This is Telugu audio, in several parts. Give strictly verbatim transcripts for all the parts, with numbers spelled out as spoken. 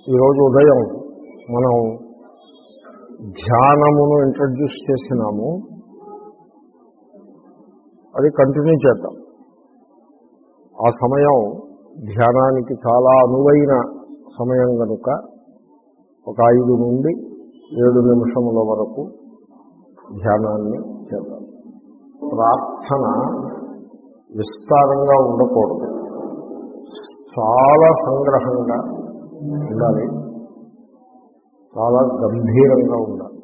ఈరోజు ఉదయం మనం ధ్యానమును ఇంట్రడ్యూస్ చేసినాము. అది కంటిన్యూ చేద్దాం. ఆ సమయం ధ్యానానికి చాలా అనువైన సమయం కనుక ఒక ఐదు నుండి ఏడు నిమిషముల వరకు ధ్యానాన్ని చేద్దాం. ప్రార్థన విస్తారంగా ఉండకూడదు, చాలా సంగ్రహంగా ఉండాలి, చాలా గంభీరంగా ఉండాలి.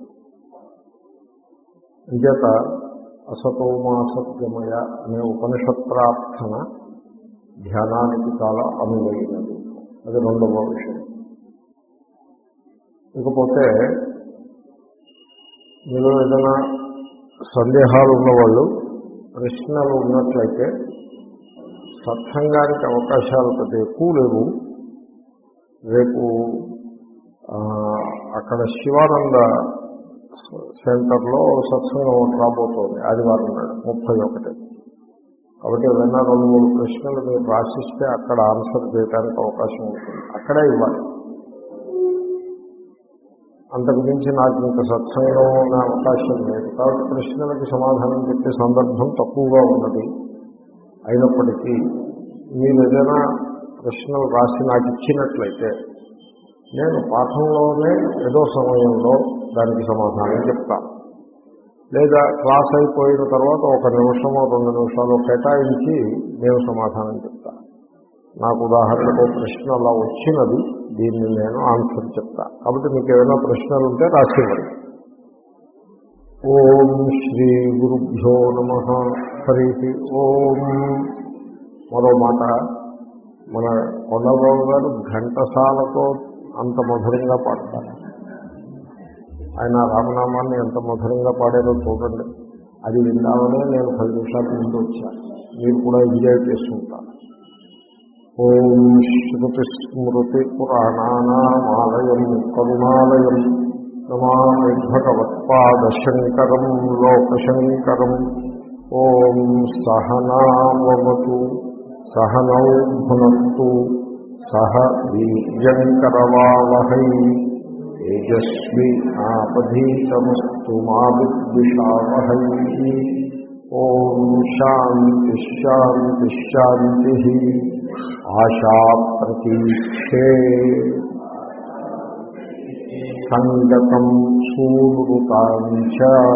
అంచేత అసతోమాసత్యమయ అనే ఉపనిషత్ ప్రార్థన ధ్యానానికి చాలా అనువైనది. అది రెండవ విషయం. ఇకపోతే మీరు ఏదైనా సందేహాలు ఉన్నవాళ్ళు, ప్రశ్నలు ఉన్నట్లయితే సత్సంగానికి అవకాశాలు పెద్ద ఎక్కువ లేవు. రేపు అక్కడ శివానంద సెంటర్లో సత్సంగం రాబోతోంది ఆదివారం నాడు ముప్పై ఒకటి. కాబట్టి ఏదైనా రెండు మూడు ప్రశ్నలు మీరు రాసిస్తే అక్కడ ఆన్సర్ చేయడానికి అవకాశం ఉంటుంది, అక్కడే ఇవ్వాలి. అంతకు మించి నాకు ఇంకా సత్సంగం అనే అవకాశం లేదు. కాబట్టి ప్రశ్నలకు సమాధానం చెప్పే సందర్భం తక్కువగా ఉన్నది. అయినప్పటికీ మీరు ఏదైనా ప్రశ్నలు రాసి నాకు ఇచ్చినట్లయితే నేను పాఠంలోనే ఏదో సమయంలో దానికి సమాధానం చెప్తాను. లేదా క్లాస్ అయిపోయిన తర్వాత ఒక నిమిషమో రెండు నిమిషాలు కేటాయించి నేను సమాధానం చెప్తాను. నాకు ఉదాహరణకు ప్రశ్న అలా వచ్చినది, దీన్ని నేను ఆన్సర్ చెప్తా. కాబట్టి మీకు ఏదైనా ప్రశ్నలు ఉంటే రాసివ్వండి. ఓం శ్రీ గురుభ్యో నమః. హరి ఓం. మరో మాట, మన కొండలరావు గారు ఘంటసాలతో అంత మధురంగా పాడతారు. ఆయన రామనామాన్ని ఎంత మధురంగా పాడారో చూడండి. అది విందామనే నేను పది నిమిషాల ముందు వచ్చాను. మీరు కూడా ఎంజాయ్ చేస్తుంటారు. ఓం శ్రుతి స్మృతి పురాణానామాలయం కరుణాలయం నమామి భగవత్పాదశంకరం లోకశంకరం. ఓం సహనావతు సహనౌ భునత్తు సహ వీర్యంకరవావహై తేజస్వి ఆపధీతమస్తు మా విద్విషావహై. ఓం శాంతి శాంతి శాంతి. ఆశా ప్రతీక్షే సంగతం సూనృతాంచ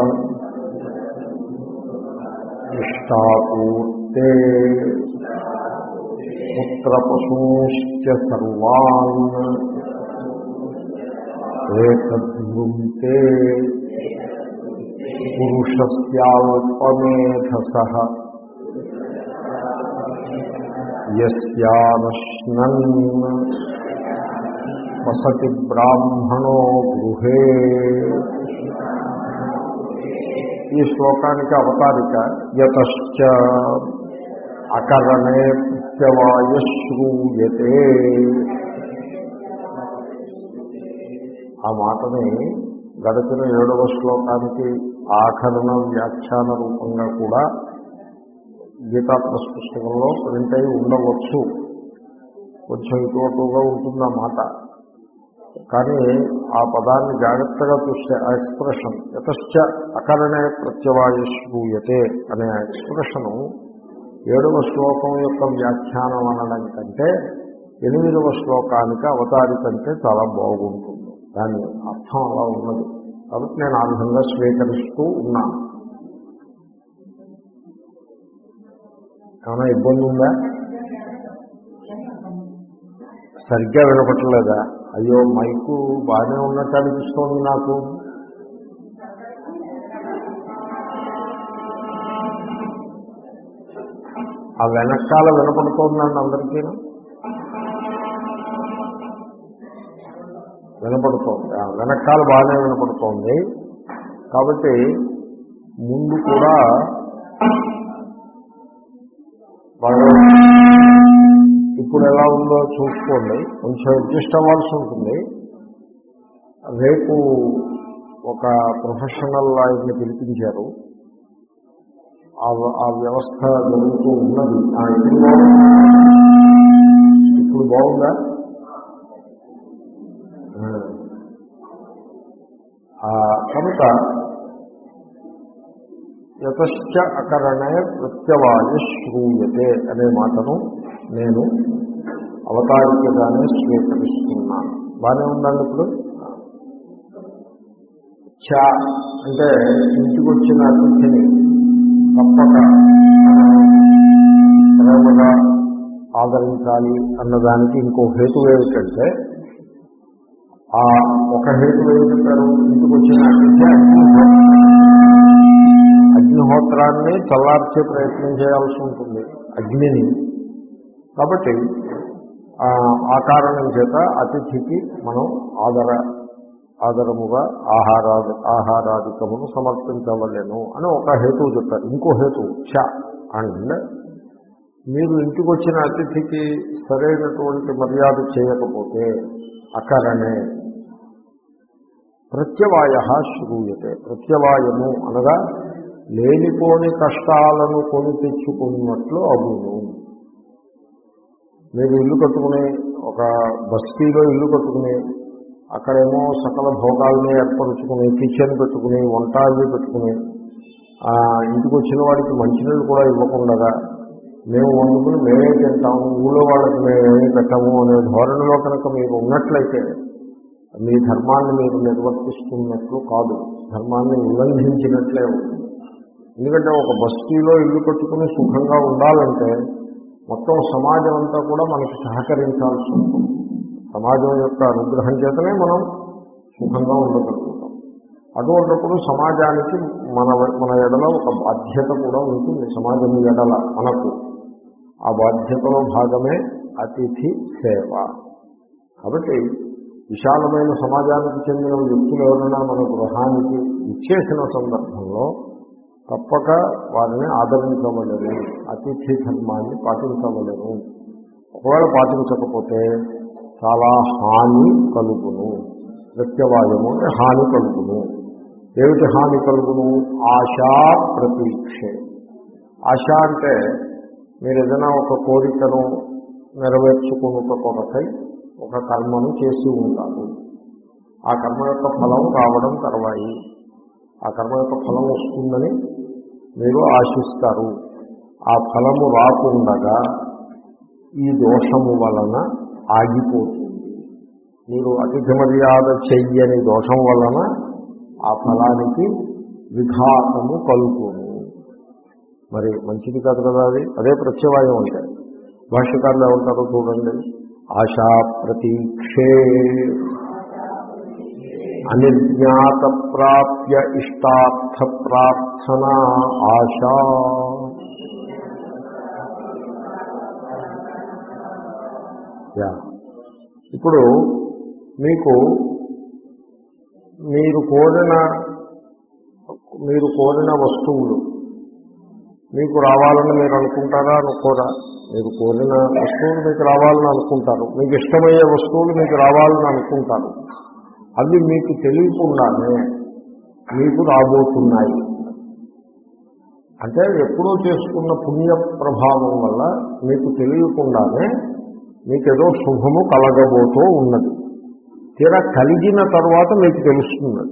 ఇష్టాపూర్తే పుత్రపశూశ్చ సర్వాన్ ఏతద్భృంతే పురుషస్యాల్పమేధసః యస్యానశ్నన్ వసతి బ్రాహ్మణో గృహే. ఈ శ్లోకానికి అవతారిక యతశ్చ అకరణే ప్రత్యవాయశ్రూయతే. ఆ మాటని గడిచిన ఏడవ శ్లోకానికి ఆఖరణ వ్యాఖ్యాన రూపంగా కూడా గీతా పుస్తకంలో ప్రింట్ అయి ఉండవచ్చు. కొంచెం ఇటువటుగా ఉంటుంది ఆ మాట, కానీ ఆ పదాన్ని జాగ్రత్తగా చూస్తే ఆ ఎక్స్ప్రెషన్ యతశ్చ అకరణే ప్రత్యవాయశ్రూయతే అనే ఎక్స్ప్రెషను ఏడవ శ్లోకం యొక్క వ్యాఖ్యానం అనడం కంటే ఎనిమిదవ శ్లోకానికి అవతారి కంటే చాలా బాగుంటుంది. దాని అర్థం అలా ఉన్నది. కాబట్టి నేను ఆ విధంగా స్వీకరిస్తూ ఉన్నాను. ఏమైనా ఇబ్బంది ఉందా? సరిగ్గా వినపట్టలేదా? అయ్యో, మైకు బాగానే ఉన్నట్టు అనిపిస్తోంది నాకు. ఆ వెనకాల వినపడుతోందండి అందరికీ? వినపడుతోంది. వెనకాల బాగానే వినపడుతోంది. కాబట్టి ముందు కూడా బాగా ఇప్పుడు ఎలా ఉందో చూసుకోండి. కొంచెం అడ్జస్ట్ అవ్వాల్సి ఉంటుంది. రేపు ఒక ప్రొఫెషనల్ ఆయన్ని పిలిపించారు. ఆ వ్యవస్థ జరుగుతూ ఉన్నది. ఇప్పుడు బాగుందా? కనుక యతశ్చ అకరణే ప్రత్యవాయ శ్రూయతే అనే మాటను నేను అవతారికగానే స్వీకరిస్తున్నాను. బాగానే ఉందండి. ఇప్పుడు చ అంటే ఇంటికి వచ్చిన అతిథిని తప్పక ప్రేమగా ఆదరించాలి అన్నదానికి ఇంకో హేతు ఏమిటంటే, ఆ ఒక హేతు ఏం చెప్పారు, ఇంటికి వచ్చిన అతిథి అగ్నిహోత్రం అగ్నిహోత్రాన్ని చల్లార్చే ప్రయత్నం చేయాల్సి ఉంటుంది అగ్నిని. కాబట్టి ఆ కారణం చేత అతిథికి మనం ఆదర ఆదరముగా ఆహారాది ఆహారాధికమును సమర్పించవలేను అని ఒక హేతువు చెప్పారు. ఇంకో హేతు చ అండ్ మీరు ఇంటికి వచ్చిన అతిథికి సరైనటువంటి మర్యాద చేయకపోతే అకరణే ప్రత్యవాయ శ్రూయతే. ప్రత్యవాయము అనగా లేనిపోని కష్టాలను కొని తెచ్చుకున్నట్లు అగును. మీరు ఇల్లు కట్టుకుని ఒక బస్తీలో ఇల్లు కట్టుకుని అక్కడేమో సకల భోగాలని ఏర్పరుచుకుని కిచెన్ పెట్టుకుని వంట అవి పెట్టుకుని ఇంటికి వచ్చిన వాడికి మంచినీళ్ళు కూడా ఇవ్వకుండా మేము వండుకుని మేమే తింటాము, ఊళ్ళో వాళ్ళకి మేమేమీ పెట్టాము అనే ధోరణిలో కనుక మీరు ఉన్నట్లయితే మీ ధర్మాన్ని మీరు నిర్వర్తిస్తున్నట్లు కాదు, ధర్మాన్ని ఉల్లంఘించినట్లే ఉంటుంది. ఎందుకంటే ఒక బస్తీలో ఇల్లు కట్టుకుని సుఖంగా ఉండాలంటే మొత్తం సమాజం అంతా కూడా మనకి సహకరించాల్సి ఉంటుంది. సమాజం యొక్క అనుగ్రహం చేతనే మనం సుఖంగా ఉండగలుగుతాం. అటువంటిప్పుడు సమాజానికి మన మన ఎడల ఒక బాధ్యత కూడా ఉంటుంది. సమాజం ఎడల మనకు ఆ బాధ్యతలో భాగమే అతిథి సేవ. కాబట్టి విశాలమైన సమాజానికి చెందిన వ్యక్తులు ఎవరైనా మన గృహానికి ఇచ్చేసిన సందర్భంలో తప్పక వారిని ఆదరించవలేను, అతిథి ధర్మాన్ని పాటించవలేను. ఒకవేళ పాటించకపోతే చాలా హాని కలుగును. ప్రత్యవాయము అంటే హాని కలుగును. ఏమిటి హాని కలుగును? ఆశా ప్రతీక్షే. ఆశ అంటే మీరు ఏదైనా ఒక కోరికను నెరవేర్చుకున్న కొరకై ఒక కర్మను చేసి ఉంటారు. ఆ కర్మ యొక్క ఫలం రావడం తర్వాయి. ఆ కర్మ యొక్క ఫలం వస్తుందని మీరు ఆశిస్తారు. ఆ ఫలము రాకుండగా ఈ దోషము వలన ఆగిపోతుంది. మీరు అతిథి మర్యాద చెయ్యని దోషం వలన ఆ ఫలానికి విఘాతము కలుగును. మరి మంచిది కాదు కదా అది. అదే ప్రత్యవాయం అంటే. భాష్యకారులు ఏమంటారో చూడండి. ఆశా ప్రతీక్షే అనిర్జ్ఞాత ప్రాప్య ఇష్టార్థ ప్రార్థన ఆశా. యా ఇప్పుడు మీకు మీరు కోరిన మీరు కోరిన వస్తువులు మీకు రావాలని మీరు అనుకుంటారా అనుకోరా? మీరు కోరిన వస్తువులు మీకు రావాలని అనుకుంటారు. మీకు ఇష్టమయ్యే వస్తువులు మీకు రావాలని అనుకుంటారు. అవి మీకు తెలియకుండానే మీకు రాబోతున్నాయి. అంటే ఎప్పుడో చేసుకున్న పుణ్య ప్రభావం వల్ల మీకు తెలియకుండానే మీకేదో శుభము కలగబోతూ ఉన్నది. తీరా కలిగిన తర్వాత మీకు తెలుస్తున్నది.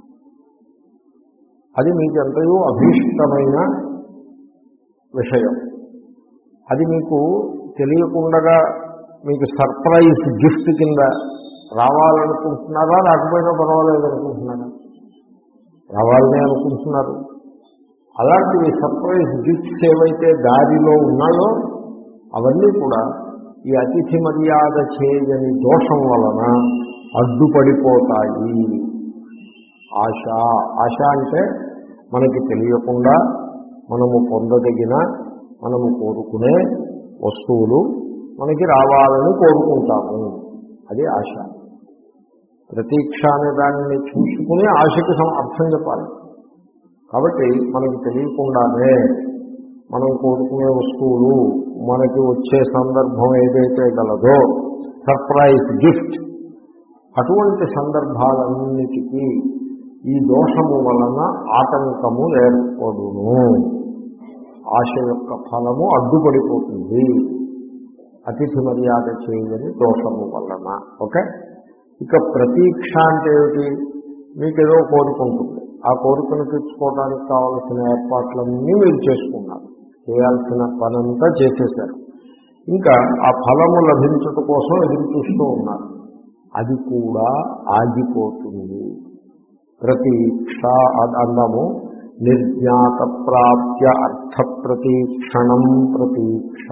అది మీకు ఎంతయో అభీష్టమైన విషయం. అది మీకు తెలియకుండా మీకు సర్ప్రైజ్ గిఫ్ట్ కింద రావాలనుకుంటున్నారా, రాకపోయినా పర్వాలేదు అనుకుంటున్నారా? రావాలనే అనుకుంటున్నారు. అలాంటివి సర్ప్రైజ్ గిఫ్ట్స్ ఏవైతే దారిలో ఉన్నాయో అవన్నీ కూడా ఈ అతిథి మర్యాద చేయని దోషం వలన అడ్డుపడిపోతాయి. ఆశ ఆశ అంటే మనకి తెలియకుండా మనము పొందదగిన మనము కోరుకునే వస్తువులు మనకి రావాలని కోరుకుంటాము. అది ఆశ. ప్రతీక్ష అనే దాన్ని చూసుకుని ఆశకి అర్థం చెప్పాలి. కాబట్టి మనకి తెలియకుండానే మనం కోరుకునే వస్తువులు మనకి వచ్చే సందర్భం ఏదైతే గలదో సర్ప్రైజ్ గిఫ్ట్, అటువంటి సందర్భాలన్నిటికీ ఈ దోషము వలన ఆటంకము ఏర్పడును. ఆశ యొక్క ఫలము అడ్డుపడిపోతుంది అతిథి మర్యాద చేయని దోషము వలన. ఓకే. ఇక ప్రతీక్ష అంటే ఏమిటి? మీకేదో కోరిక ఉంటుంది. ఆ కోరికను తీర్చుకోవడానికి కావలసిన ఏర్పాట్లన్నీ మీరు చేసుకున్నారు, చేయాల్సిన పనంతా చేసేశారు. ఇంకా ఆ ఫలము లభించట కోసం ఎదురు చూస్తూ ఉన్నారు. అది కూడా ఆగిపోతుంది. ప్రతీక్ష అందాము. నిర్జ్ఞాత ప్రాప్య అర్థ ప్రతీక్షణం ప్రతీక్ష.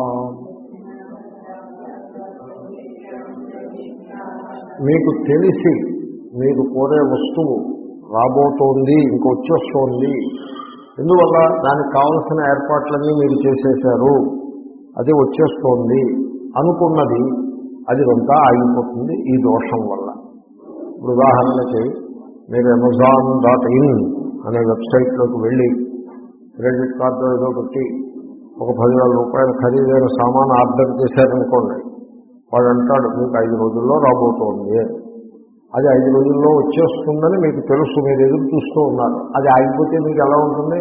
మీకు తెలిసి మీరు కోరే వస్తువు రాబోతోంది, ఇంకొచ్చేస్తోంది, ఎందువల్ల దానికి కావలసిన ఏర్పాట్లన్నీ మీరు చేసేశారు, అది వచ్చేస్తోంది అనుకున్నది అది అంతా ఆగిపోతుంది ఈ దోషం వల్ల. ఇప్పుడు ఉదాహరణకి మీరు అమెజాన్ డాట్ ఇన్ అనే వెబ్సైట్లోకి వెళ్ళి క్రెడిట్ కార్డు ఏదో పెట్టి ఒక పదివేల రూపాయల ఖరీదైన సామాను ఆర్డర్ చేశారనుకోండి, వాడు అంటాడు మీకు ఐదు రోజుల్లో రాబోతోంది. అది ఐదు రోజుల్లో వచ్చేస్తుందని మీకు తెలుసు, మీరు ఎదురు చూస్తూ ఉన్నారు. అది ఆగిపోతే మీకు ఎలా ఉంటుంది?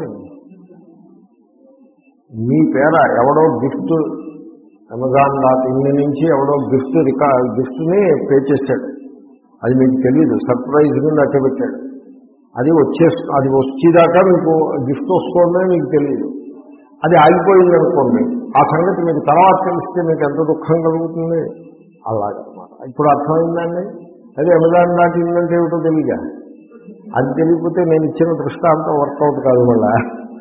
మీ పేర ఎవడో గిఫ్ట్ అమెజాన్ డాట్ ఇన్ నుంచి ఎవడో గిఫ్ట్ రికా గిఫ్ట్ని పే చేశాడు, అది మీకు తెలియదు, సర్ప్రైజ్ కింద అట్టబెట్టాడు. అది వచ్చే అది వచ్చేదాకా మీకు గిఫ్ట్ వస్తుందని మీకు తెలియదు. అది ఆగిపోయింది అనుకోండి, ఆ సంగతి మీకు తర్వాత తెలిస్తే మీకు ఎంత దుఃఖం కలుగుతుంది. అలాగనమాట. ఇప్పుడు అర్థమైందండి. అదే అమెజాన్ డాట్ ఇన్ అంటే ఏమిటో తెలియగా, అది తెలియకపోతే నేను ఇచ్చిన దృష్టాంతం వర్కౌట్ కాదు. మళ్ళా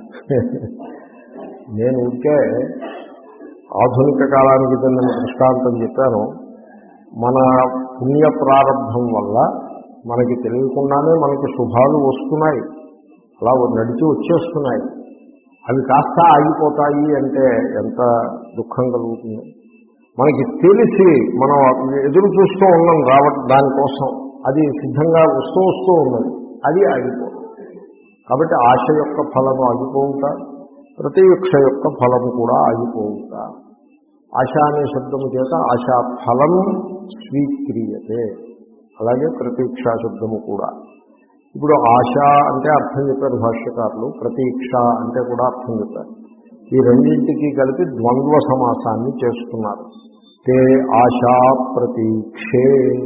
నేను ఉంటే ఆధునిక కాలానికి చెందిన దృష్టాంతం చెప్పాను. మన పుణ్య ప్రారంభం వల్ల మనకి తెలియకుండానే మనకి శుభాలు వస్తున్నాయి, అలా నడిచి వచ్చేస్తున్నాయి. అవి కాస్త ఆగిపోతాయి అంటే ఎంత దుఃఖం కలుగుతుంది. మనకి తెలిసి మనం ఎదురు చూస్తూ ఉన్నాం రావడం దానికోసం, అది సిద్ధంగా వస్తూ వస్తూ ఉన్నది, అది ఆగిపోతుంది. కాబట్టి ఆశ యొక్క ఫలము ఆగిపోవుట, ప్రతీక్ష యొక్క ఫలము కూడా ఆగిపోవుట. ఆశ అనే శబ్దము చేత ఆశా ఫలం స్వీక్రియతే, అలాగే ప్రతీక్షా శబ్దము కూడా. ఇప్పుడు ఆశ అంటే అర్థం చెప్పారు భాష్యకారులు, ప్రతీక్ష అంటే కూడా అర్థం చెప్పారు. ఈ రెండింటికి కలిపి ద్వంద్వ సమాసాన్ని చేస్తున్నారు. తే ఆశా ప్రతీక్షే,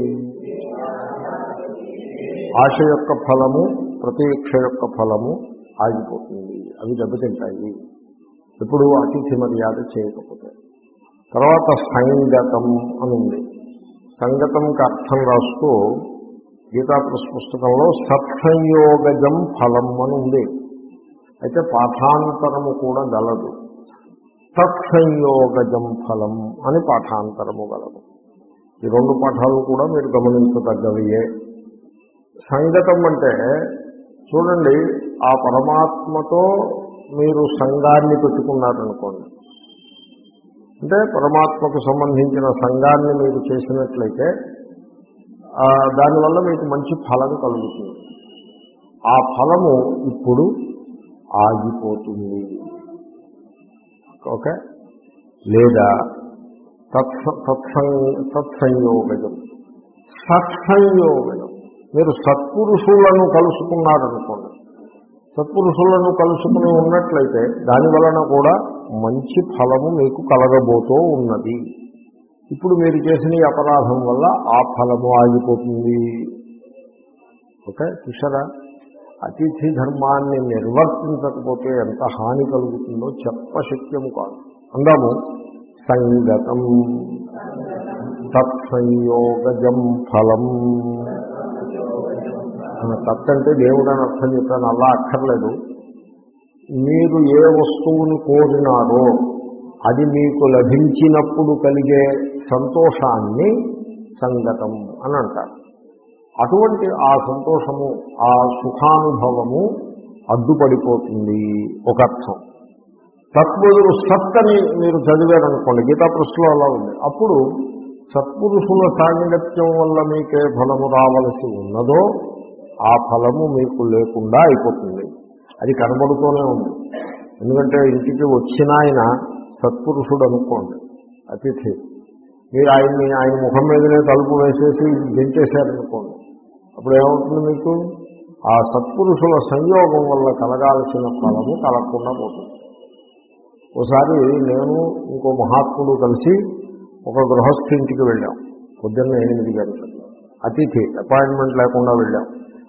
ఆశ యొక్క ఫలము ప్రతీక్ష యొక్క ఫలము ఆగిపోతుంది, అవి దెబ్బతింటాయి ఇప్పుడు అతిథి మర్యాద చేయకపోతే. తర్వాత సంగతం అని ఉంది. సంగతంకి అర్థం రాస్తూ గీతా పుస్తకంలో సత్సంయోగజం ఫలం అని ఉంది. అయితే పాఠాంతరము కూడా గలదు. తత్సంయోగజం ఫలం అని పాఠాంతరము గలదు. ఈ రెండు పాఠాలు కూడా మీరు గమనించదగ్గవయే. సంగతం అంటే చూడండి, ఆ పరమాత్మతో మీరు సంఘాన్ని పెట్టుకున్నారనుకోండి, అంటే పరమాత్మకు సంబంధించిన సంఘాన్ని మీరు చేసినట్లయితే దానివల్ల మీకు మంచి ఫలం కలుగుతుంది. ఆ ఫలము ఇప్పుడు ఆగిపోతుంది. ఓకే. లేదా తత్స తత్సంయోగజం సత్సంయోగజం, మీరు సత్పురుషులను కలుసుకున్నారనుకోండి, సత్పురుషులను కలుసుకుని ఉన్నట్లయితే దాని వలన కూడా మంచి ఫలము మీకు కలగబోతూ ఉన్నది. ఇప్పుడు మీరు చేసిన ఈ అపరాధం వల్ల ఆ ఫలము ఆగిపోతుంది. ఓకే, చూసారా? అతిథి ధర్మాన్ని నిర్వర్తించకపోతే ఎంత హాని కలుగుతుందో చెప్పశక్యము కాదు. అందాము సంగతం తత్సంయోగజం ఫలం. తత్ అంటే దేవుడు అని అర్థం చెప్పాను, అలా అక్కర్లేదు. మీరు ఏ వస్తువుని కోరినారో అది మీకు లభించినప్పుడు కలిగే సంతోషాన్ని సంగతం అని అంటారు. అటువంటి ఆ సంతోషము, ఆ సుఖానుభవము అడ్డుపడిపోతుంది ఒక అర్థం. తత్బదులు సత్ అని మీరు చదివారనుకోండి, గీతా పుస్తకంలో అలా ఉంది. అప్పుడు సత్పురుషుల సాంగత్యం వల్ల మీకే ఫలము రావలసి ఉన్నదో ఆ ఫలము మీకు లేకుండా అయిపోతుంది. అది కనబడుతూనే ఉంది. ఎందుకంటే ఇంటికి వచ్చిన ఆయన సత్పురుషుడు అనుకోండి, అతిథి, మీరు ఆయన్ని ఆయన ముఖం మీదనే తలుపు వేసేసి గెంచేశారనుకోండి, అప్పుడు ఏమవుతుంది? మీకు ఆ సత్పురుషుల సంయోగం వల్ల కలగాల్సిన ఫలము కలగకుండా పోతుంది. ఒకసారి నేను ఇంకో మహాత్ముడు కలిసి ఒక గృహస్థి ఇంటికి వెళ్ళాం. పొద్దున్న ఎనిమిది గంటలకు అతిథి, అపాయింట్మెంట్ లేకుండా వెళ్ళాం.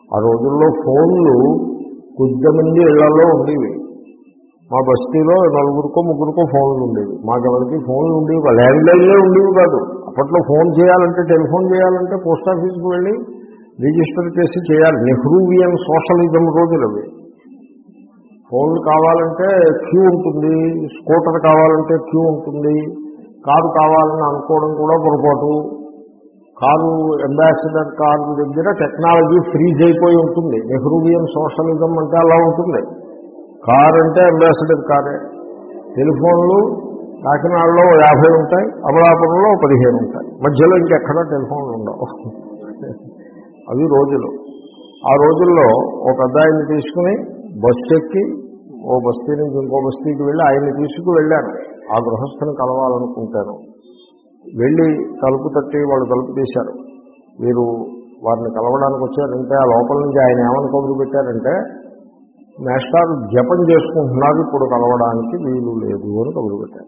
ఆ రోజుల్లో ఫోన్లు కొద్దిమంది ఇళ్లలో ఉండేవి. మా బస్తీలో నలుగురికో ముగ్గురికో ఫోన్లు ఉండేవి. మాకెవరికి ఫోన్లు ఉండేవి, ల్యాండ్ లైన్లే ఉండేవి కాదు. అప్పట్లో ఫోన్ చేయాలంటే, టెలిఫోన్ చేయాలంటే పోస్ట్ ఆఫీస్కి వెళ్ళి రిజిస్టర్ చేసి చేయాలి. నెహ్రూవియన్ సోషలిజం రోజులు అవి. ఫోన్లు కావాలంటే క్యూ ఉంటుంది, స్కూటర్ కావాలంటే క్యూ ఉంటుంది, కారు కావాలని అనుకోవడం కూడా పొరపాటు. కారు అంబాసిడర్ కారు దగ్గర టెక్నాలజీ ఫ్రీజ్ అయిపోయి ఉంటుంది. నెహ్రూవియన్ సోషలిజం అంటే అలా ఉంటుంది. కారు అంటే అంబాసిడర్ కారే. టెలిఫోన్లు కాకినాడలో యాభై ఉంటాయి, అమలాపురంలో పదిహేను ఉంటాయి, మధ్యలో ఇంకెక్కడా టెలిఫోన్లు ఉండవు. అవి రోజులు. ఆ రోజుల్లో ఒక అబ్బాయిని తీసుకుని బస్సు ఎక్కి ఓ బస్తీ నుంచి ఇంకో బస్తీకి వెళ్ళి ఆయన్ని తీసుకు వెళ్ళాను. ఆ గృహస్థుని కలవాలనుకుంటాను. వెళ్ళి తలుపు తట్టి వాళ్ళు తలుపు తీశారు. మీరు వారిని కలవడానికి వచ్చారంటే ఆ లోపల నుంచి ఆయన ఏమని కబురు పెట్టారంటే, మాస్టర్ జపం చేసుకుంటున్నారు, ఇప్పుడు కలవడానికి వీలు లేదు అని కబురు పెట్టారు.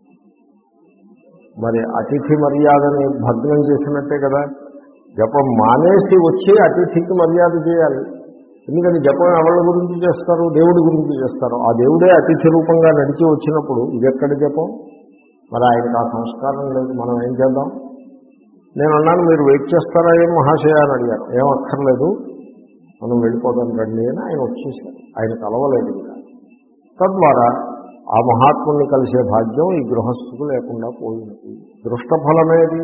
మరి అతిథి మర్యాదని భగ్నం చేసినట్టే కదా. జపం మానేసి వచ్చి అతిథికి మర్యాద చేయాలి. ఎందుకని జపం ఎవరి గురించి చేస్తారు? దేవుడి గురించి చేస్తారు. ఆ దేవుడే అతిథి రూపంగా నడిచి వచ్చినప్పుడు ఇది ఎక్కడి జపం? మరి ఆయనకు ఆ సంస్కారం లేదు. మనం ఏం చేద్దాం? నేను అన్నాను, మీరు వెయిట్ చేస్తారా ఏం మహాశయ అని అడిగాను. ఏం అక్కర్లేదు, మనం వెళ్ళిపోదాం రండి అని ఆయన వచ్చేసారు. ఆయన కలవలేదు ఇంకా. తద్వారా ఆ మహాత్ముల్ని కలిసే భాగ్యం ఈ గృహస్థుకు లేకుండా పోయింది. దృష్టఫలమేది?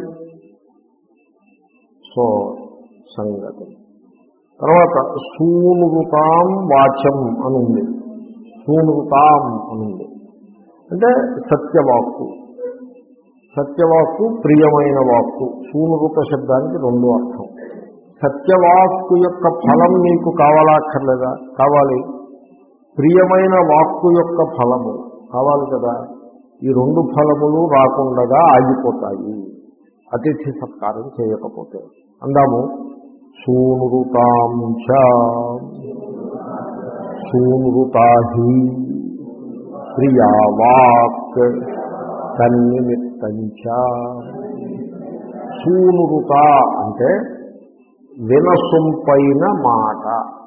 సో సంగతి. తర్వాత సూనుతాం వాచం అని ఉంది. సూనుతాం అనుంది అంటే సత్యవాక్కు. సత్యవాక్కు ప్రియమైన వాక్కు. సూనుత శబ్దానికి రెండు అర్థం. సత్యవాక్కు యొక్క ఫలం మీకు కావాలా అక్కర్లేదా? కావాలి. ప్రియమైన వాక్కు యొక్క ఫలము కావాలి కదా. ఈ రెండు ఫలములు రాకుండా ఆగిపోతాయి అతిథి సత్కారం చేయకపోతే. అందాము, సూనృతాం చ సూనృతాహి ప్రియా వాక్ తన్నిమిత్తంచ. సూనృత అంటే వినసొంపైన మాట.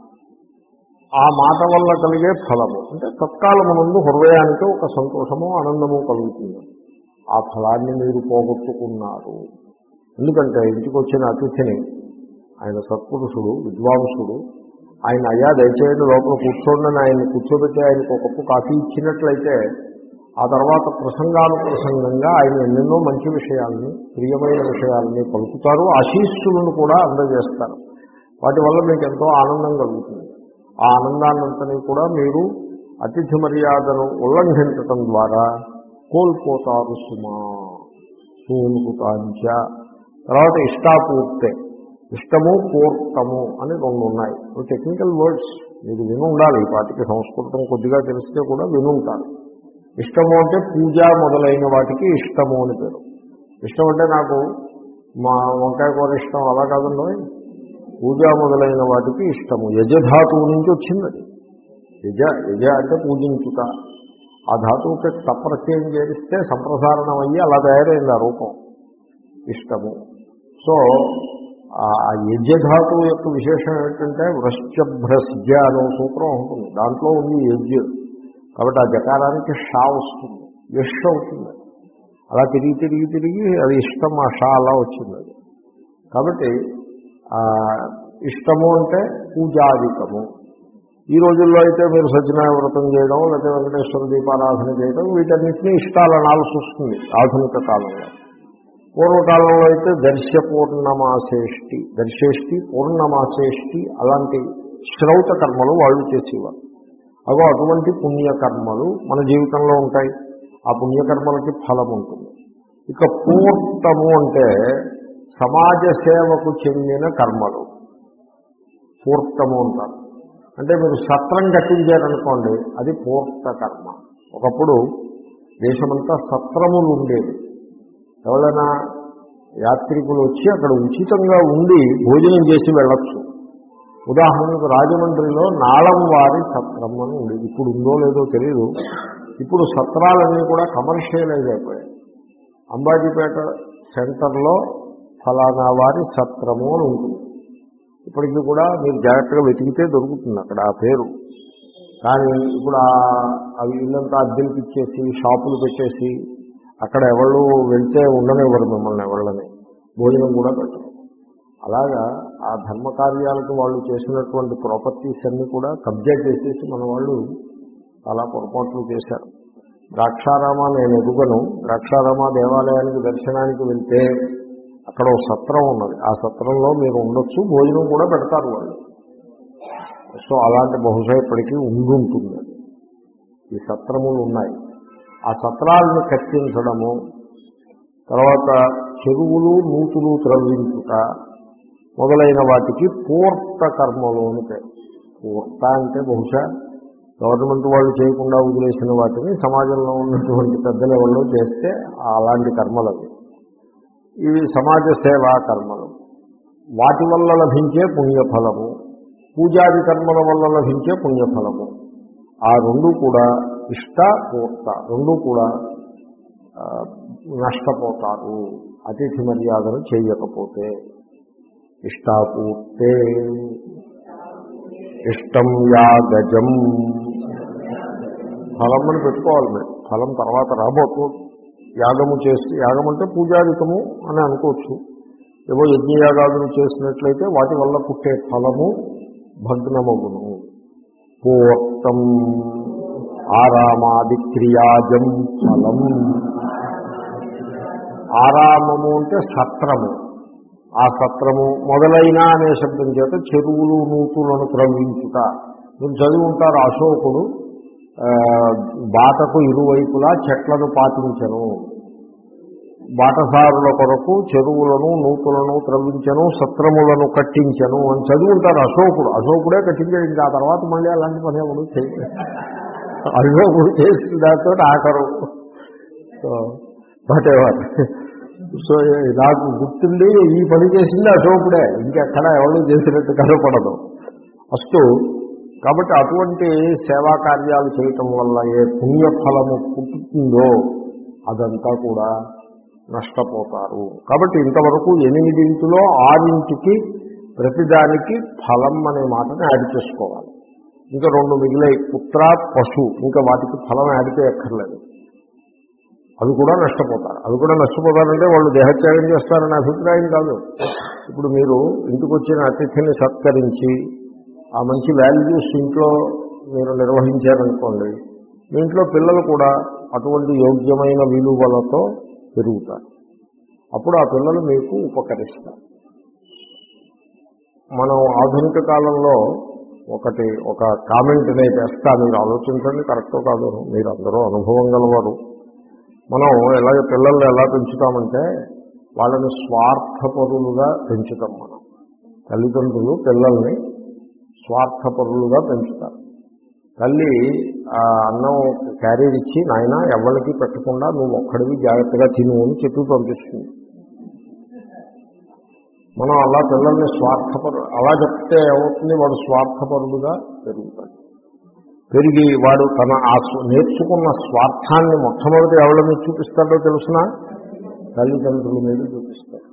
ఆ మాట వల్ల కలిగే ఫలము అంటే తత్కాలమునందు హృదయానికి ఒక సంతోషము ఆనందము కలుగుతుంది. ఆ ఫలాన్ని మీరు పోగొట్టుకున్నారు. ఎందుకంటే ఇంటికి వచ్చిన అతిథిని, ఆయన సత్పురుషుడు విద్వాంసుడు, ఆయన అయ్యా దయచేయండి లోపల కూర్చోండి ఆయన్ని కూర్చోబెట్టి ఆయనకు ఒక కప్పు కాఫీ ఇచ్చినట్లయితే ఆ తర్వాత ప్రసంగానుప్రసంగంగా ఆయన ఎన్నెన్నో మంచి విషయాలని, ప్రియమైన విషయాలని పలుకుతారు. ఆశీస్సులను కూడా అందజేస్తారు. వాటి వల్ల మీకు ఎంతో ఆనందం కలుగుతుంది. ఆ ఆనందాన్నంతని కూడా మీరు అతిథి మర్యాదను ఉల్లంఘించటం ద్వారా కోల్పోతారు సుమా. సూనుతాంచ. తర్వాత ఇష్టాపూర్తే. ఇష్టము పూర్తము అని రెండు ఉన్నాయి. టెక్నికల్ వర్డ్స్ మీరు విని ఉండాలి. వాటికి సంస్కృతం కొద్దిగా తెలిస్తే కూడా వినుంటారు. ఇష్టము అంటే పూజ మొదలైన వాటికి ఇష్టము అని పేరు. ఇష్టం అంటే నాకు మా వంకాయ కూర ఇష్టం అలా కాదండి. పూజ మొదలైన వాటికి ఇష్టము. యజధాతువు నుంచి వచ్చింది అది. యజ యజ అంటే పూజించుట. ఆ ధాతువుకి తప్రత్యయం చేస్తే సంప్రసారణం అయ్యి అలా తయారైంది ఆ రూపం ఇష్టము. సో ఆ యజ్ఞధాతువు యొక్క విశేషం ఏంటంటే వృశ్చభ్రస్య అనే సూత్రం ఉంటుంది. దాంట్లో ఉంది యజ్ఞ. కాబట్టి ఆ జకారానికి షా వస్తుంది, యష్ అవుతుంది. అలా తిరిగి తిరిగి తిరిగి అది ఇష్టం, ఆ షా అలా వచ్చింది అది. కాబట్టి ఇష్టము అంటే పూజాధికము. ఈ రోజుల్లో అయితే మీరు సత్యనారాయణ వ్రతం చేయడం, లేకపోతే వెంకటేశ్వర దీపారాధన చేయడం, వీటన్నిటినీ ఇష్టాలు అనాల్సి వస్తుంది ఆధునిక కాలంలో. పూర్వకాలంలో అయితే దర్శ పూర్ణమాసేష్టి, దర్శేష్టి పూర్ణమాసేష్టి అలాంటి శ్రౌత కర్మలు వాళ్ళు చేసేవారు. అగో అటువంటి పుణ్యకర్మలు మన జీవితంలో ఉంటాయి. ఆ పుణ్యకర్మలకి ఫలం ఉంటుంది. ఇక పూర్తము అంటే సమాజ సేవకు చెందిన కర్మలు పూర్తము అంటారు. అంటే మీరు సత్రం కట్టించారనుకోండి, అది పూర్త కర్మ. ఒకప్పుడు దేశమంతా సత్రములు ఉండేవి. ఎవరైనా యాత్రికులు వచ్చి అక్కడ ఉచితంగా ఉండి భోజనం చేసి వెళ్ళొచ్చు. ఉదాహరణకు రాజమండ్రిలో నాళంవారి సత్రం అని ఉండేది. ఇప్పుడు ఉందో లేదో తెలియదు. ఇప్పుడు సత్రాలన్నీ కూడా కమర్షియలైజ్ అయిపోయాయి. అంబాజీపేట సెంటర్లో ఫలానా వారి సత్రము అని ఉంటుంది. ఇప్పటికీ కూడా మీరు జాగ్రత్తగా వెతికితే దొరుకుతుంది అక్కడ ఆ పేరు. కానీ ఇప్పుడు అవి ఇల్లంతా అద్దెలకి ఇచ్చేసి షాపులు పెట్టేసి అక్కడ ఎవరు వెళ్తే ఉండనివ్వరు మిమ్మల్ని, ఎవళ్ళని భోజనం కూడా పెట్టరు. అలాగా ఆ ధర్మ కార్యాలకు వాళ్ళు చేసినటువంటి ప్రాపర్టీస్ అన్నీ కూడా కబ్జా చేసేసి మన వాళ్ళు చాలా పొరపాట్లు చేశారు. ద్రాక్షారామ నేను ఎదుగను, ద్రాక్షారామ దేవాలయానికి దర్శనానికి వెళ్తే అక్కడ ఒక సత్రం ఉన్నది, ఆ సత్రంలో మీరు ఉండొచ్చు, భోజనం కూడా పెడతారు వాళ్ళు. సో అలాంటి బహుశా ఇప్పటికీ ఉండుంటుంది. ఈ సత్రములు ఉన్నాయి. ఆ సత్రాలను కట్టించడము, తర్వాత చెరువులు నూతులు త్రవ్వించుట మొదలైన వాటికి పూర్త కర్మలు అని పేరు. పూర్త అంటే బహుశా గవర్నమెంట్ వాళ్ళు చేయకుండా వదిలేసిన వాటిని సమాజంలో ఉన్నటువంటి పెద్దల వాళ్ళు చేస్తే అలాంటి కర్మలవి. ఇవి సమాజ సేవా కర్మలు. వాటి వల్ల లభించే పుణ్యఫలము, పూజాది కర్మల వల్ల లభించే పుణ్యఫలము, ఆ రెండు కూడా ఇష్ట పూర్త రెండు కూడా నష్టపోతారు అతిథి మర్యాదను చేయకపోతే. ఇష్టాపూర్తే ఇష్టం యాగజం, ఫలం అని పెట్టుకోవాలి మీరు, ఫలం తర్వాత రాబోతుంది. యాగము చేసి, యాగం అంటే పూజాధికము అని అనుకోవచ్చు. ఏవో యజ్ఞయాగాదులు చేసినట్లయితే వాటి వల్ల పుట్టే ఫలము భగ్నమగును. పూర్తం ఆరామాది క్రియాజం ఫలం. ఆరామము అంటే సత్రము, ఆ సత్రము మొదలైన అనే శబ్దం చేత చెరువులు నూతులను త్రవ్వించుట. మీరు చదివి ఉంటారు, అశోకుడు బాటకు ఇరువైపులా చెట్లను పాటించను, బాటసారుల కొరకు చెరువులను నూతులను త్రవ్వించను, సత్రములను కట్టించను అని చదివి ఉంటారు. అశోకుడు అశోకుడే కట్టించాడు. ఇంకా ఆ తర్వాత మళ్ళీ అలాంటి పని ఎవరు చేయలేదు. అశోకుడు చేసిన దాంతో ఆఖరు. So whatever. సో నాకు గుర్తుండి ఈ పని చేసింది అశోకుడే, ఇంకెక్కడ ఎవరు చేసినట్టు కనపడదు. అస్తు కాబట్టి అటువంటి సేవా కార్యాలు చేయటం వల్ల ఏ పుణ్యఫలము పుట్టుతుందో అదంతా కూడా నష్టపోతారు. కాబట్టి ఇంతవరకు ఎనిమిదింటిలో ఆరింటికి ప్రతిదానికి ఫలం అనే మాటని యాడ్ చేసుకోవాలి. ఇంకా రెండు మిగిలాయి, పుత్ర పశు, ఇంకా వాటికి ఫలం యాడ్ చేయక్కర్లేదు. అవి కూడా నష్టపోతారు. అవి కూడా నష్టపోతారంటే వాళ్ళు దేహత్యాగం చేస్తారనే అభిప్రాయం కాదు. ఇప్పుడు మీరు ఇంటికి వచ్చిన అతిథిని సత్కరించి ఆ మంచి వాల్యూస్ ఇంట్లో మీరు నిర్వహించారనుకోండి, మీ ఇంట్లో పిల్లలు కూడా అటువంటి యోగ్యమైన విలువలతో పెరుగుతారు. అప్పుడు ఆ పిల్లలు మీకు ఉపకరిస్తారు. మనం ఆధునిక కాలంలో ఒకటి ఒక కామెంట్ నేను చేస్తా, మీరు ఆలోచించండి కరెక్టో కాదు, మీరు అందరూ అనుభవం గలవారు. మనం ఎలాగ పిల్లల్ని ఎలా పెంచుతామంటే వాళ్ళని స్వార్థపరులుగా పెంచుతాం. మనం తల్లిదండ్రులు పిల్లల్ని స్వార్థపరులుగా పెంచుతారు. తల్లి ఆ అన్నం క్యారీర్ ఇచ్చి నాయన ఎవరికి పెట్టకుండా నువ్వు ఒక్కడివి జాగ్రత్తగా తిను అని చెప్పి పంపిస్తుంది. మనం అలా పిల్లల్ని స్వార్థపరు అలా చెప్తే ఏమవుతుంది, వాడు స్వార్థపరుడుగా పెరుగుతాడు. పెరిగి వాడు తన ఆ నేర్చుకున్న స్వార్థాన్ని మొట్టమొదటి ఎవరి మీద చూపిస్తాడో తెలుసిన తల్లిదండ్రుల మీద చూపిస్తాడు.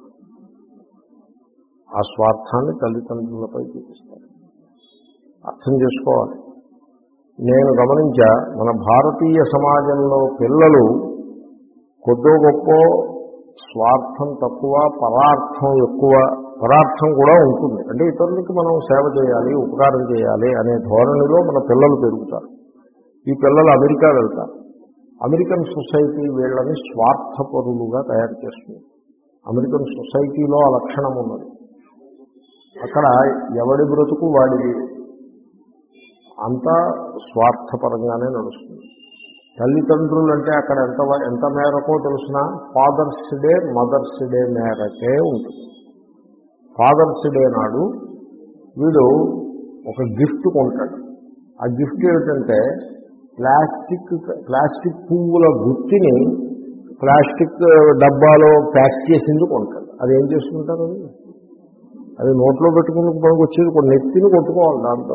ఆ స్వార్థాన్ని తల్లిదండ్రులపై చూపిస్తాడు. అర్థం చేసుకోవాలి. నేను గమనించా, మన భారతీయ సమాజంలో పిల్లలు కొద్దో గొప్ప స్వార్థం తక్కువ, పరార్థం ఎక్కువ. పరార్థం కూడా ఉంటుంది, అంటే ఇతరులకి మనం సేవ చేయాలి, ఉపకారం చేయాలి అనే ధోరణిలో మన పిల్లలు పెరుగుతారు. ఈ పిల్లలు అమెరికా వెళ్తారు. అమెరికన్ సొసైటీ వీళ్ళని స్వార్థపరులుగా తయారు చేస్తుంది. అమెరికన్ సొసైటీలో ఆ లక్షణం ఉన్నది. అక్కడ ఎవడి బ్రతుకు వాడిది, అంతా స్వార్థపరంగానే నడుస్తుంది. తల్లిదండ్రులు అంటే అక్కడ ఎంత ఎంత మేరకో తెలిసిన ఫాదర్స్ డే మదర్స్ డే మేరకే ఉంటుంది. ఫాదర్స్ డే నాడు వీడు ఒక గిఫ్ట్ కొంటాడు. ఆ గిఫ్ట్ ఏమిటంటే ప్లాస్టిక్ ప్లాస్టిక్ పువ్వుల గుత్తిని ప్లాస్టిక్ డబ్బాలో ప్యాక్ చేసింది కొంటాడు. అది ఏం చేసుకుంటారు, అది అది నోట్లో పెట్టుకుని మనకు వచ్చేది కొన్ని నెత్తిని కొట్టుకోవాలి దాంతో.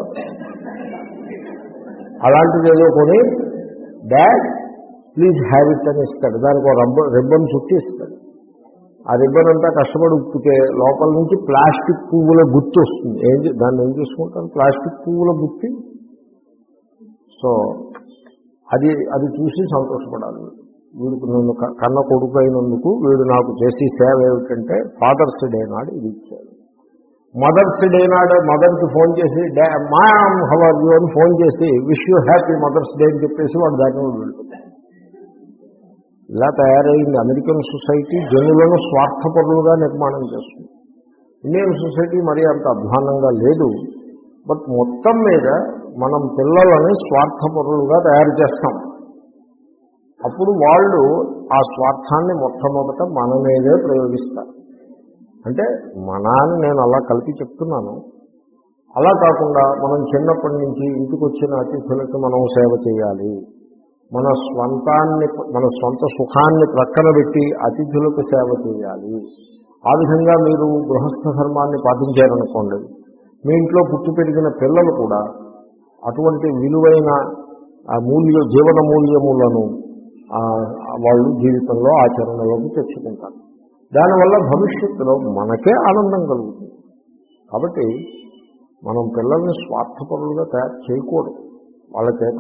అలాంటిది ఏదో కొని డాడ్ ప్లీజ్ హ్యావ్ ఇట్ అని ఇస్తాడు. దానికి ఒక రబ్బ రిబ్బన్ చుట్టి ఇస్తాడు. ఆ రిబ్బన్ అంతా కష్టపడి ఉప్పితే లోపల నుంచి ప్లాస్టిక్ పువ్వుల గుత్తి వస్తుంది. ఏం దాన్ని ఏం చేసుకుంటారు? ప్లాస్టిక్ పువ్వుల గుత్తి. సో అది అది చూసి సంతోషపడాలి. వీడికి నన్ను కన్న కొడుకు అయినందుకు వీడు నాకు చేసి సేవ ఏమిటంటే ఫాదర్స్ డే నాడు ఇది ఇచ్చాడు. మదర్స్ డే నాడు మదర్కి ఫోన్ చేసి డా మామ్ హౌ ఆర్ యు అని ఫోన్ చేసి wish you happy mother's day అని చెప్పేసి వాడు దాని వెళ్తుంది. ఇలా తయారైంది అమెరికన్ సొసైటీ. జనులను స్వార్థపరులుగా నిర్మాణం చేస్తుంది. ఇండియన్ సొసైటీ మరీ అంత అధ్వానంగా లేదు. బట్ మొత్తం మీద మనం పిల్లలని స్వార్థపరులుగా తయారు చేస్తాం. అప్పుడు వాళ్ళు ఆ స్వార్థాన్ని మొట్టమొదట మన మీదే ప్రయోగిస్తారు. అంటే మన అని నేను అలా కలిపి చెప్తున్నాను. అలా కాకుండా మనం చిన్నప్పటి నుంచి ఇంటికి వచ్చిన అతిథులకు మనం సేవ చేయాలి, మన స్వంతాన్ని మన స్వంత సుఖాన్ని ప్రక్కన పెట్టి అతిథులకు సేవ చేయాలి. ఆ విధంగా మీరు గృహస్థ ధర్మాన్ని పాటించారనుకోండి, మీ ఇంట్లో పుట్టి పెరిగిన పిల్లలు కూడా అటువంటి విలువైన మూల్య జీవన మూల్యములను వాళ్ళు జీవితంలో ఆచరణలోకి తెచ్చుకుంటారు. దానివల్ల భవిష్యత్తులో మనకే ఆనందం కలుగుతుంది. కాబట్టి మనం పిల్లల్ని స్వార్థపరులుగా తయారు చేయకూడదు. వాళ్ళ చేత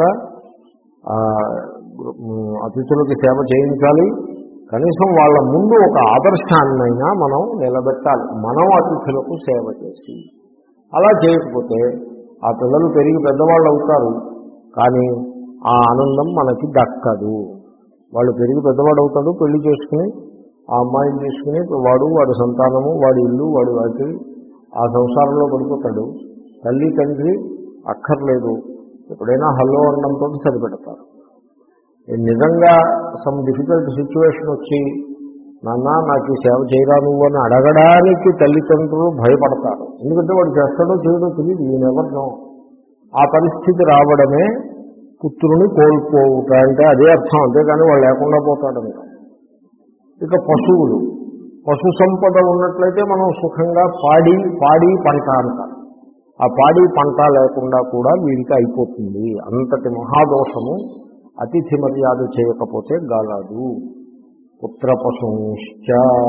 అతిథులకి సేవ చేయించాలి. కనీసం వాళ్ళ ముందు ఒక ఆదర్శాన్నైనా మనం నిలబెట్టాలి, మనం అతిథులకు సేవ చేసి. అలా చేయకపోతే ఆ పిల్లలు పెరిగి పెద్దవాళ్ళు అవుతారు, కానీ ఆ ఆనందం మనకి దక్కదు. వాళ్ళు పెరిగి పెద్దవాడు అవుతాడు, పెళ్లి చేసుకుని ఆ అమ్మాయిని తీసుకుని వాడు వాడి సంతానము వాడి ఇల్లు వాడి వాటి ఆ సంసారంలో పడిపోతాడు. తల్లి తండ్రి అక్కర్లేదు, ఎప్పుడైనా హలో అనడంతో సరిపెడతారు. నిజంగా సమ్ డిఫికల్ట్ సిచ్యువేషన్ వచ్చి నాన్న నాకు ఈ సేవ చేయరా నువ్వు అని అడగడానికి తల్లిదండ్రులు భయపడతారు. ఎందుకంటే వాడు చేస్తాడో చేయడో తెలియదు, ఈయన ఎవరినో. ఆ పరిస్థితి రావడమే పుత్రుని కోల్పోవుట అంటే అదే అర్థం. అంతేగాని వాళ్ళు లేకుండా పోతాడని. ఇక పశువులు, పశు సంపద ఉన్నట్లయితే మనం సుఖంగా పాడి పాడి పంట అంటారు. ఆ పాడి పంట లేకుండా కూడా వీరికి అయిపోతుంది. అంతటి మహాదోషము అతిథి మర్యాద చేయకపోతే గాలదు. పుత్ర పశుంశ్చ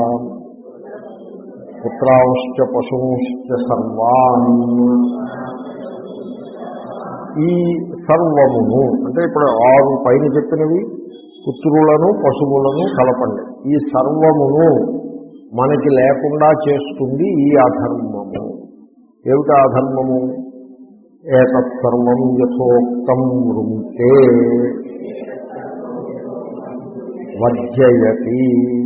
పుత్రాంశ్చ పశుంశ్చ సర్వాన్. ఈ సర్వమును అంటే ఇప్పుడు ఆరు పైన చెప్పినవి పుత్రులను పశువులను కలపండి. ఈ సర్వమును మనకి లేకుండా చేస్తుంది ఈ అధర్మము. ఏమిటి అధర్మము? ఏతత్ సర్వం యథోక్తం వృంతే వర్జయతి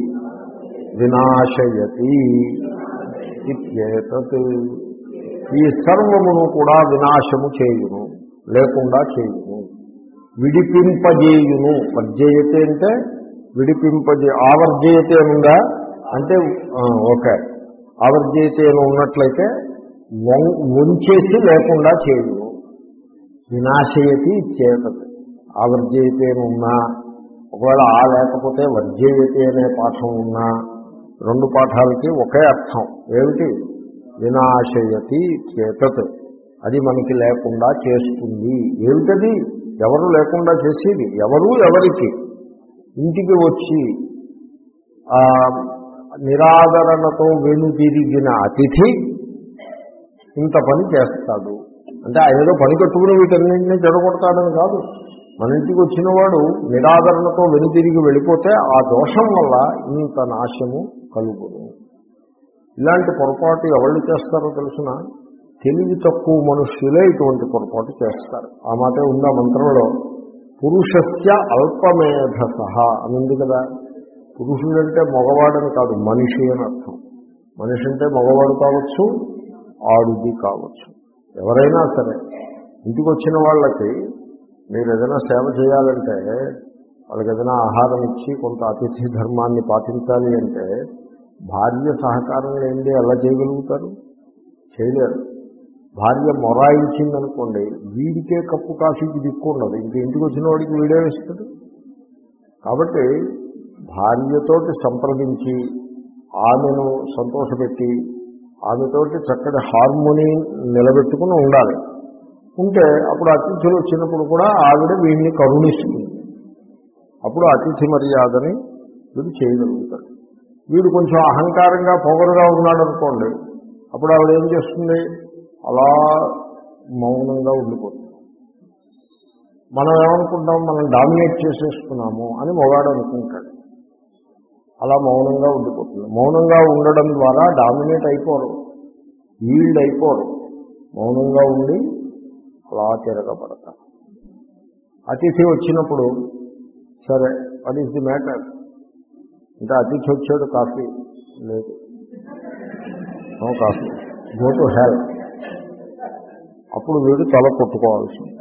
వినాశయతి ఇత్యేతత్. ఈ సర్వమును కూడా వినాశము చేయును, లేకుండా చేయును, విడిపింపజేయును. వర్జయతి అంటే విడిపింపజే. ఆవర్జయతి అనుందా అంటే ఓకే, ఆవర్జయతి అని ఉన్నట్లయితే వంచేసి లేకుండా చేయును. వినాశయతి ఇచ్చేతది. ఆవర్జయతి అని ఉన్నా, ఒకవేళ ఆ లేకపోతే వర్జయతి అనే పాఠం ఉన్నా, రెండు పాఠాలకి ఒకే అర్థం. ఏమిటి? వినాశయతి చేతత్. అది మనకి లేకుండా చేస్తుంది. ఏమిటది? ఎవరు లేకుండా చేసేది? ఎవరు ఎవరికి? ఇంటికి వచ్చి నిరాదరణతో వెనుతిరిగిన అతిథి ఇంత పని చేస్తాడు అంటే ఆయన ఏదో పని కట్టుకుని వీటన్నింటినీ చెడగొడతాడని కాదు. మన ఇంటికి వచ్చిన వాడు నిరాదరణతో వెనుతిరిగి వెళ్ళిపోతే ఆ దోషం వల్ల ఇంత నాశము కలుగును. ఇలాంటి పొరపాటు ఎవళ్ళు చేస్తారో తెలుసిన తెలివి తక్కువ మనుష్యులే ఇటువంటి పొరపాటు చేస్తారు. ఆ మాటే ఉంది ఆ మంత్రంలో. పురుషస్య అల్పమేధసహ అని ఉంది కదా. పురుషుడంటే మగవాడని కాదు, మనిషి అని అర్థం. మనిషి అంటే మగవాడు కావచ్చు, ఆడుది కావచ్చు, ఎవరైనా సరే. ఇంటికి వచ్చిన వాళ్ళకి మీరు ఏదైనా సేవ చేయాలంటే, వాళ్ళకి ఏదైనా ఆహారం ఇచ్చి కొంత అతిథి ధర్మాన్ని పాటించాలి అంటే భార్య సహకారం లేనిదే ఎలా చేయగలుగుతారు? చేయలేరు. భార్య మొరాయించిందనుకోండి, వీడికే కప్పు కాఫీకి దిక్కు ఉండదు, ఇంక ఇంటికి వచ్చిన వాడికి వీడే ఇస్తాడు. కాబట్టి భార్యతోటి సంప్రదించి ఆమెను సంతోషపెట్టి ఆమెతోటి చక్కటి హార్మోని నిలబెట్టుకుని ఉండాలి. ఉంటే అప్పుడు అతిథులు వచ్చినప్పుడు కూడా ఆవిడ వీడిని కరుణిస్తుంది. అప్పుడు అతిథి మర్యాదని వీడు చేయగలుగుతాడు. వీడు కొంచెం అహంకారంగా పొగరుగా ఉన్నాడు అనుకోండి, అప్పుడు ఆవిడ ఏం చేస్తుంది, అలా మౌనంగా ఉండిపోతుంది. మనం ఏమనుకుంటాం, మనం డామినేట్ చేసేస్తున్నాము అని మొగాడు అనుకుంటాడు. అలా మౌనంగా ఉండిపోతుంది. మౌనంగా ఉండడం ద్వారా డామినేట్ అయిపోరు, ఈల్డ్ అయిపోరు. మౌనంగా ఉండి అలా తిరగబడతారు. అతిథి వచ్చినప్పుడు సరే వాట్ ఈస్ ది మ్యాటర్ అంటే, అతిథి వచ్చాడు, కాఫీ లేదు, no coffee, go to help. అప్పుడు వీడు తల కొట్టుకోవాల్సింది.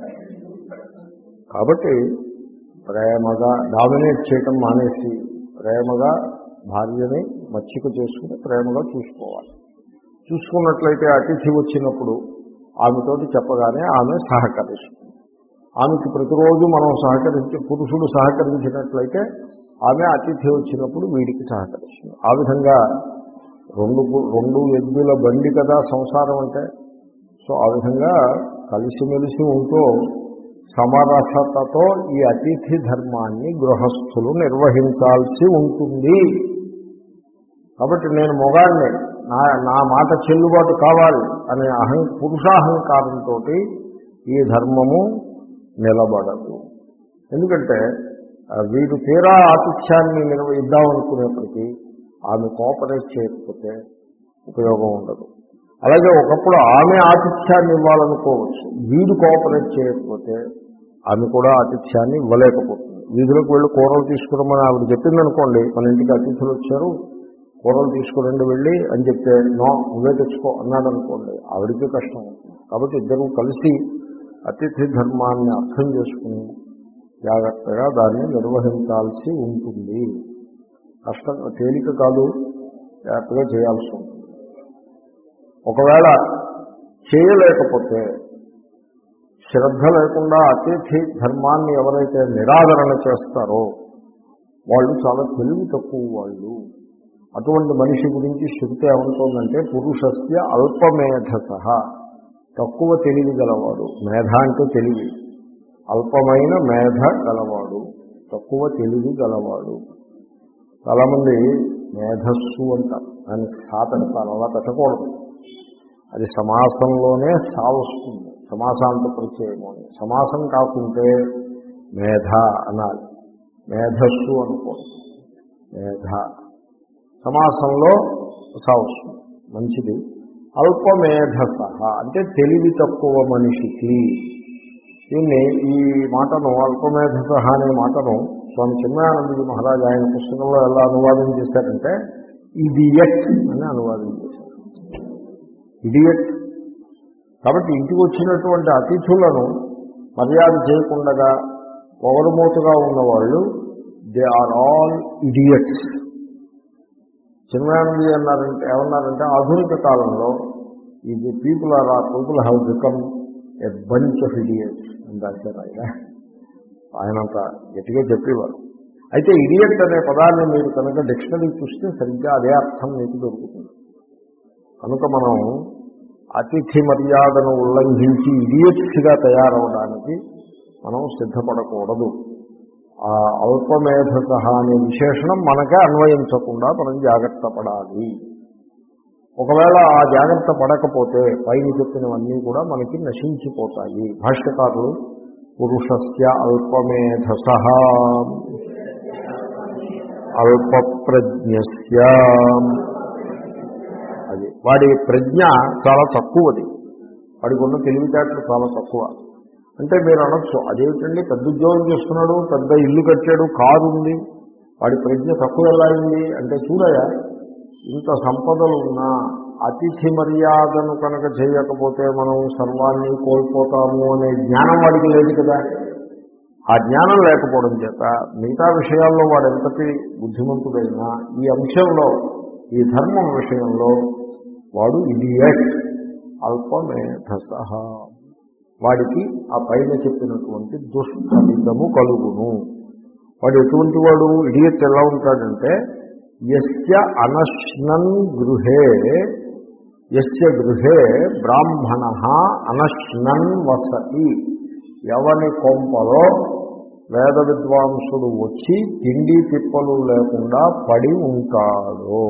కాబట్టి ప్రేమగా డామినేట్ చేయటం మానేసి ప్రేమగా భార్యని మచ్చిక చేసుకుని ప్రేమగా చూసుకోవాలి. చూసుకున్నట్లయితే అతిథి వచ్చినప్పుడు ఆమెతోటి చెప్పగానే ఆమె సహకరిస్తుంది. ఆమెకి ప్రతిరోజు మనం సహకరించి పురుషుడు సహకరించినట్లయితే ఆమె అతిథి వచ్చినప్పుడు వీడికి సహకరిస్తుంది. ఆ విధంగా రెండు రెండు ఎద్దుల బండి కదా సంసారం అంటే. సో ఆ విధంగా కలిసిమెలిసి ఉంటూ సమరసతతో ఈ అతిథి ధర్మాన్ని గృహస్థులు నిర్వహించాల్సి ఉంటుంది. కాబట్టి నేను మొగాడిని, నా నా మాట చెల్లుబాటు కావాలి అనే అహం పురుషాహంకారంతో ఈ ధర్మము నిలబడదు. ఎందుకంటే వీడు తీరా ఆతిథ్యాన్ని నిర్వహిద్దామనుకునేప్పటికీ ఆమె కోఆపరేట్ చేయకపోతే ఉపయోగం ఉండదు. అలాగే ఒకప్పుడు ఆమె ఆతిథ్యాన్ని ఇవ్వాలనుకోవచ్చు, వీడు కోఆపరేట్ చేయకపోతే ఆమె కూడా ఆతిథ్యాన్ని ఇవ్వలేకపోతుంది. వీధులకు వెళ్ళి కూరలు తీసుకురమ్మని ఆవిడ చెప్పిందనుకోండి, మన ఇంటికి అతిథులు వచ్చారు కూరలు తీసుకురండి వెళ్ళి అని చెప్తే నో నువ్వే తెచ్చుకో అన్నాడు అనుకోండి, ఆవిడికి కష్టం అవుతుంది. కాబట్టి ఇద్దరు కలిసి అతిథి ధర్మాన్ని అర్థం చేసుకుని జాగ్రత్తగా దాన్ని నిర్వహించాల్సి ఉంటుంది. కష్టం తేలిక కాదు, జాగ్రత్తగా చేయాల్సి ఉంటుంది. ఒకవేళ చేయలేకపోతే శ్రద్ధ లేకుండా అతిథి ధర్మాన్ని ఎవరైతే నిరాదరణ చేస్తారో వాళ్ళు చాలా తెలివి తక్కువ వాళ్ళు. అటువంటి మనిషి గురించి శృతి ఏమంటుందంటే పురుషస్య అల్పమేధసః, తక్కువ తెలివి గలవాడు. మేధ అంటే తెలివి, అల్పమైన మేధ గలవాడు, తక్కువ తెలివి గలవాడు. చాలామంది మేధస్సు అంటారు, దాన్ని సా పెడతారు. అలా పెట్టకూడదు, అది సమాసంలోనే సా వస్తుంది, సమాసాంత పరిచయము అని. సమాసం కాకుంటే మేధ అనాలి, మేధస్సు అనుకోండి. మేధ సమాసంలో సా వస్తుంది, మంచిది. అల్పమేధసః అంటే తెలివి తక్కువ మనిషికి. దీన్ని ఈ మాటను అల్పమేధసః అనే మాటను స్వామి చిన్మయానందజీ మహారాజ్ ఆయన పుస్తకంలో ఎలా అనువాదం చేశారంటే ఇడియట్ అని అనువాదం చేశారు. ఇడియట్. కాబట్టి ఇంటికి వచ్చినటువంటి అతిథులను మర్యాద చేయకుండా పొగరుమూతగా ఉన్నవాళ్ళు దే ఆర్ ఆల్ ఇడియట్స్. చిన్మయానందజీ అన్నారంటే ఏమన్నారంటే ఆధునిక కాలంలో ఇది people are are people have become a bunch of idiots అని రాశారు ఆయన. ఆయనంత గట్టిగా చెప్పేవారు. అయితే ఇడియట్ అనే పదాన్ని మీరు కనుక డిక్షనరీ చూస్తే సరిగ్గా అదే అర్థం మీకు దొరుకుతుంది. కనుక మనం అతిథి మర్యాదను ఉల్లంఘించి ఇడియట్స్గా తయారవడానికి మనం సిద్ధపడకూడదు. ఆ అల్పమేధసః అనే విశేషణం మనకే అన్వయించకుండా మనం జాగ్రత్త పడాలి. ఒకవేళ ఆ జాగ్రత్త పడకపోతే పైన చెప్పినవన్నీ కూడా మనకి నశించిపోతాయి. భాష్యకారులు పురుషస్య అల్పమేధసః అల్పప్రజ్ఞస్య, అది వాడి ప్రజ్ఞ చాలా తక్కువది, వాడికి ఉన్న తెలివితేటలు చాలా తక్కువ. అంటే మీరు అనొచ్చు అదేమిటండి పెద్ద ఉద్యోగం చేస్తున్నాడు, పెద్ద ఇల్లు కట్టాడు, కారు ఉంది, వాడి ప్రజ్ఞ తక్కువ ఎలా అయింది అంటే చూడయా ఇంత సంపదలు ఉన్నా అతిథి మర్యాదను కనుక చేయకపోతే మనం సర్వాన్ని కోల్పోతాము అనే జ్ఞానం వాడికి లేదు కదా. ఆ జ్ఞానం లేకపోవడం చేత మిగతా విషయాల్లో వాడు ఎంతటి బుద్ధిమంతుడైనా ఈ అంశంలో ఈ ధర్మం విషయంలో వాడు ఇడియట్, అల్పమేధసః. వాడికి ఆ పైన చెప్పినటువంటి దుష్ఫలితము కలుగును. వాడు ఎటువంటి వాడు ఇడియట్ ఎలా ఉంటాడంటే యస్య అనశ్నన్ గృహే యస్య గృహే బ్రాహ్మణః అనశ్నన్ వసతి, ఎవని కొంపలో వేద విద్వాంసుడు వచ్చి తిండి తిప్పలు లేకుండా పడి ఉంటాడో?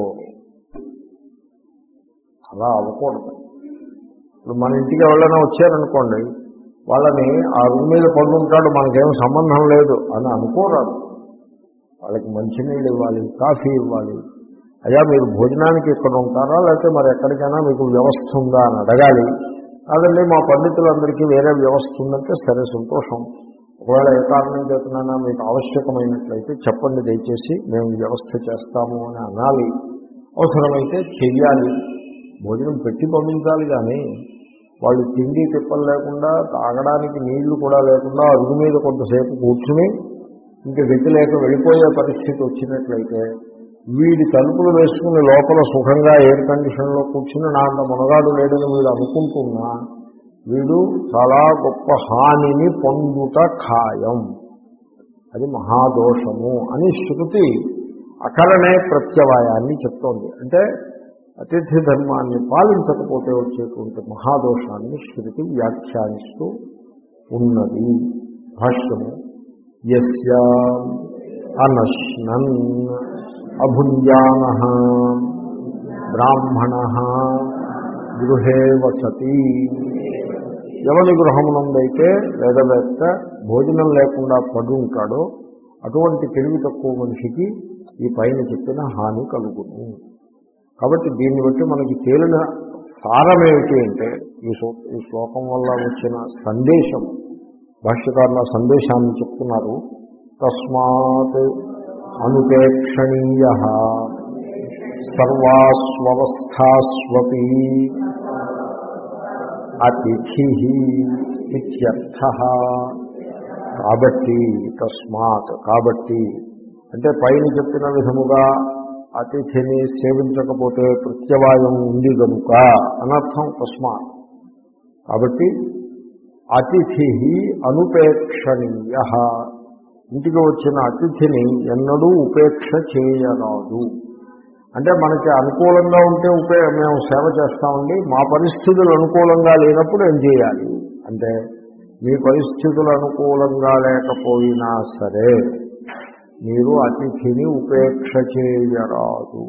అలా అవ్వకూడదు. ఇప్పుడు మన ఇంటికి ఎవరైనా వచ్చారనుకోండి, వాళ్ళని ఆ రూమ్ మీద పడి ఉంటాడు, మనకేం సంబంధం లేదు అని అనుకోరాదు. వాళ్ళకి మంచినీళ్ళు ఇవ్వాలి, కాఫీ ఇవ్వాలి. అయ్యా మీరు భోజనానికి ఇక్కడ ఉంటారా లేకపోతే మరి ఎక్కడికైనా మీకు వ్యవస్థ ఉందా అని అడగాలి. కాదండి మా పండితులందరికీ వేరే వ్యవస్థ ఉందంటే సరే సంతోషం. ఒకవేళ ఏ కారణం చేతనైనా మీకు ఆవశ్యకమైనట్లయితే చెప్పండి, దయచేసి మేము వ్యవస్థ చేస్తాము అని అనాలి. అవసరమైతే చెయ్యాలి. భోజనం పెట్టి పంపించాలి. కానీ వాళ్ళు తిండి తిప్పలు లేకుండా, తాగడానికి నీళ్లు కూడా లేకుండా అరుగు మీద కొంతసేపు కూర్చుని ఇంకా గతి లేక వెళ్ళిపోయే పరిస్థితి వచ్చినట్లయితే వీడి తలుపులు వేసుకుని లోపల సుఖంగా ఎయిర్ కండిషన్లో కూర్చుని నా అంత మునగాడు లేడని వీడు అనుకుంటున్నా వీడు చాలా గొప్ప హానిని పొందుట ఖాయం. అది మహాదోషము అని శృతి అకరణే ప్రత్యవాయాన్ని చెప్తోంది. అంటే అతిథి ధర్మాన్ని పాలించకపోతే వచ్చేటువంటి మహాదోషాన్ని శృతి వ్యాఖ్యానిస్తూ ఉన్నది. భాష్యము యస్య అనశ్నన్ అభుంజానః బ్రాహ్మణః గృహే వసతి. ఎవరి గృహమునందైతే వేదవేత్త భోజనం లేకుండా పడి ఉంటాడో అటువంటి తెలివి తక్కువ మనిషికి ఈ పైన చెప్పిన హాని కలుగును. కాబట్టి దీన్ని బట్టి మనకి తేలిన సారమేమిటి అంటే ఈ ఈ శ్లోకం వల్ల వచ్చిన సందేశం, భాష్యకారుల సందేశాన్ని చెప్తున్నారు. తస్మాత్ అనుపేక్షణీయ సర్వాస్వస్థాస్వపి అతిథి ఇత్యర్థః. కాబట్టి తస్మాత్ కాబట్టి అంటే పైన చెప్పిన విధముగా అతిథిని సేవించకపోతే ప్రత్యవాయం ఉంది కనుక అనర్థం. తస్మాత్ కాబట్టి అతిథి అనుపేక్షణీయ, ఇంటికి వచ్చిన అతిథిని ఎన్నడూ ఉపేక్ష చేయరాదు. అంటే మనకి అనుకూలంగా ఉంటే ఉపే మేము సేవ చేస్తామండి, మా పరిస్థితులు అనుకూలంగా లేనప్పుడు ఏం చేయాలి అంటే మీ పరిస్థితులు అనుకూలంగా లేకపోయినా సరే మీరు అతిథిని ఉపేక్ష చేయరాదు.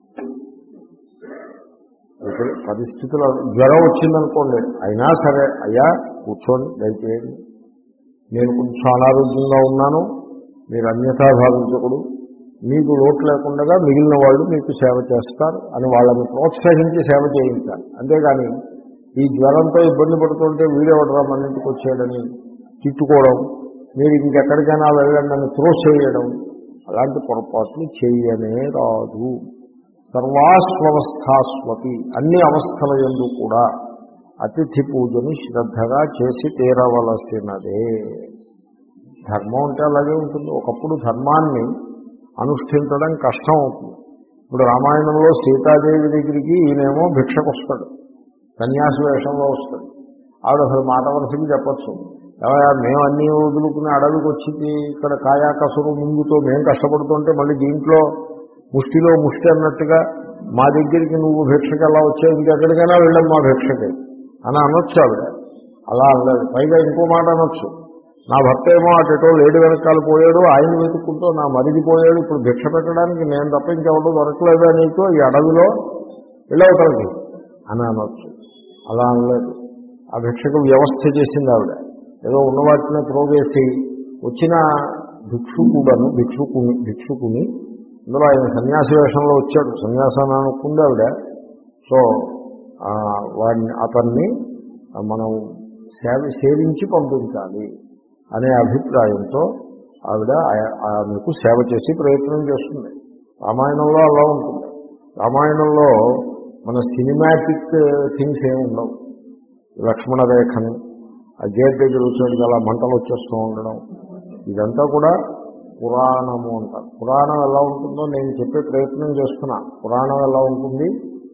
పరిస్థితులు జ్వరం వచ్చిందనుకోండి, అయినా సరే అయ్యా కూర్చోండి దయచేయండి, నేను కొంచెం అనారోగ్యంగా ఉన్నాను, మీరు అన్యథా భావించకూడదు, మీకు లోటు లేకుండా మిగిలిన వాళ్ళు మీకు సేవ చేస్తారు అని వాళ్ళని ప్రోత్సహించి సేవ చేయించాలి. అంతేగాని ఈ జ్వరంతో ఇబ్బంది పడుతుంటే వీడెవడరా మన ఇంటికి వచ్చేయడని తిట్టుకోవడం, మీరు ఇంకెక్కడికైనా వెళ్ళండి అని త్రోసేయడం, అలాంటి పొరపాట్లు చేయనే రాదు. సర్వాస్వస్థాస్వపి, అన్ని అవస్థల యందు కూడా అతిథి పూజను శ్రద్ధగా చేసి తీరవలసినదే. ధర్మం అంటే అలాగే ఉంటుంది. ఒకప్పుడు ధర్మాన్ని అనుష్ఠించడం కష్టం అవుతుంది. ఇప్పుడు రామాయణంలో సీతాదేవి దగ్గరికి ఈయనేమో భిక్షకు వస్తాడు, సన్యాసి వేషంలో వస్తాడు. ఆవిడ అసలు మాట వరుసకి చెప్పచ్చు, ఎవరా మేము అన్నీ వదులుకుని అడవికి వచ్చి ఇక్కడ కాయా కసురు ముందుతో మేము కష్టపడుతుంటే మళ్ళీ దీంట్లో ముష్టిలో ముష్టి అన్నట్టుగా మా దగ్గరికి నువ్వు భిక్షకి ఎలా వచ్చావు, ఇంకెక్కడికైనా వెళ్ళాం మా భిక్షకి అని అనొచ్చు ఆవిడ. అలా అనలేదు. పైగా ఇంకో మాట అనొచ్చు, నా భర్త ఏమో అటో లేడు వెనకాల పోయాడు, ఆయన వెతుక్కుంటూ నా మరిది పోయాడు, ఇప్పుడు భిక్ష పెట్టడానికి నేను తప్ప ఇంకెవడో దొరకలేదా నీకు ఈ అడవిలో, వెళ్ళవుతానికి అని అనొచ్చు. అలా అనలేదు. ఆ భిక్షకు వ్యవస్థ చేసింది ఆవిడ. ఏదో ఉన్నవాటిని ప్రోగేసి వచ్చిన భిక్షుకుడను భిక్షుకుని భిక్షుకుని ఇందులో ఆయన సన్యాసి వేషంలో వచ్చాడు, సన్యాసాన్ని అనుకుంది ఆవిడ. సో వాడిని అతన్ని మనం సేవ సేవించి పంపించాలి అనే అభిప్రాయంతో ఆవిడ ఆమెకు సేవ చేసి ప్రయత్నం చేస్తుంది. రామాయణంలో అలా ఉంటుంది. రామాయణంలో మన సినిమాటిక్ థింగ్స్ ఏమి ఉండవు. లక్ష్మణ రేఖని ఆ గేట్ దగ్గర వచ్చేటికి అలా మంటలు వచ్చేస్తూ ఉండడం, ఇదంతా కూడా పురాణము అంటారు. పురాణం ఎలా ఉంటుందో నేను చెప్పే ప్రయత్నం చేస్తున్నా. పురాణం ఎలా ఉంటుంది,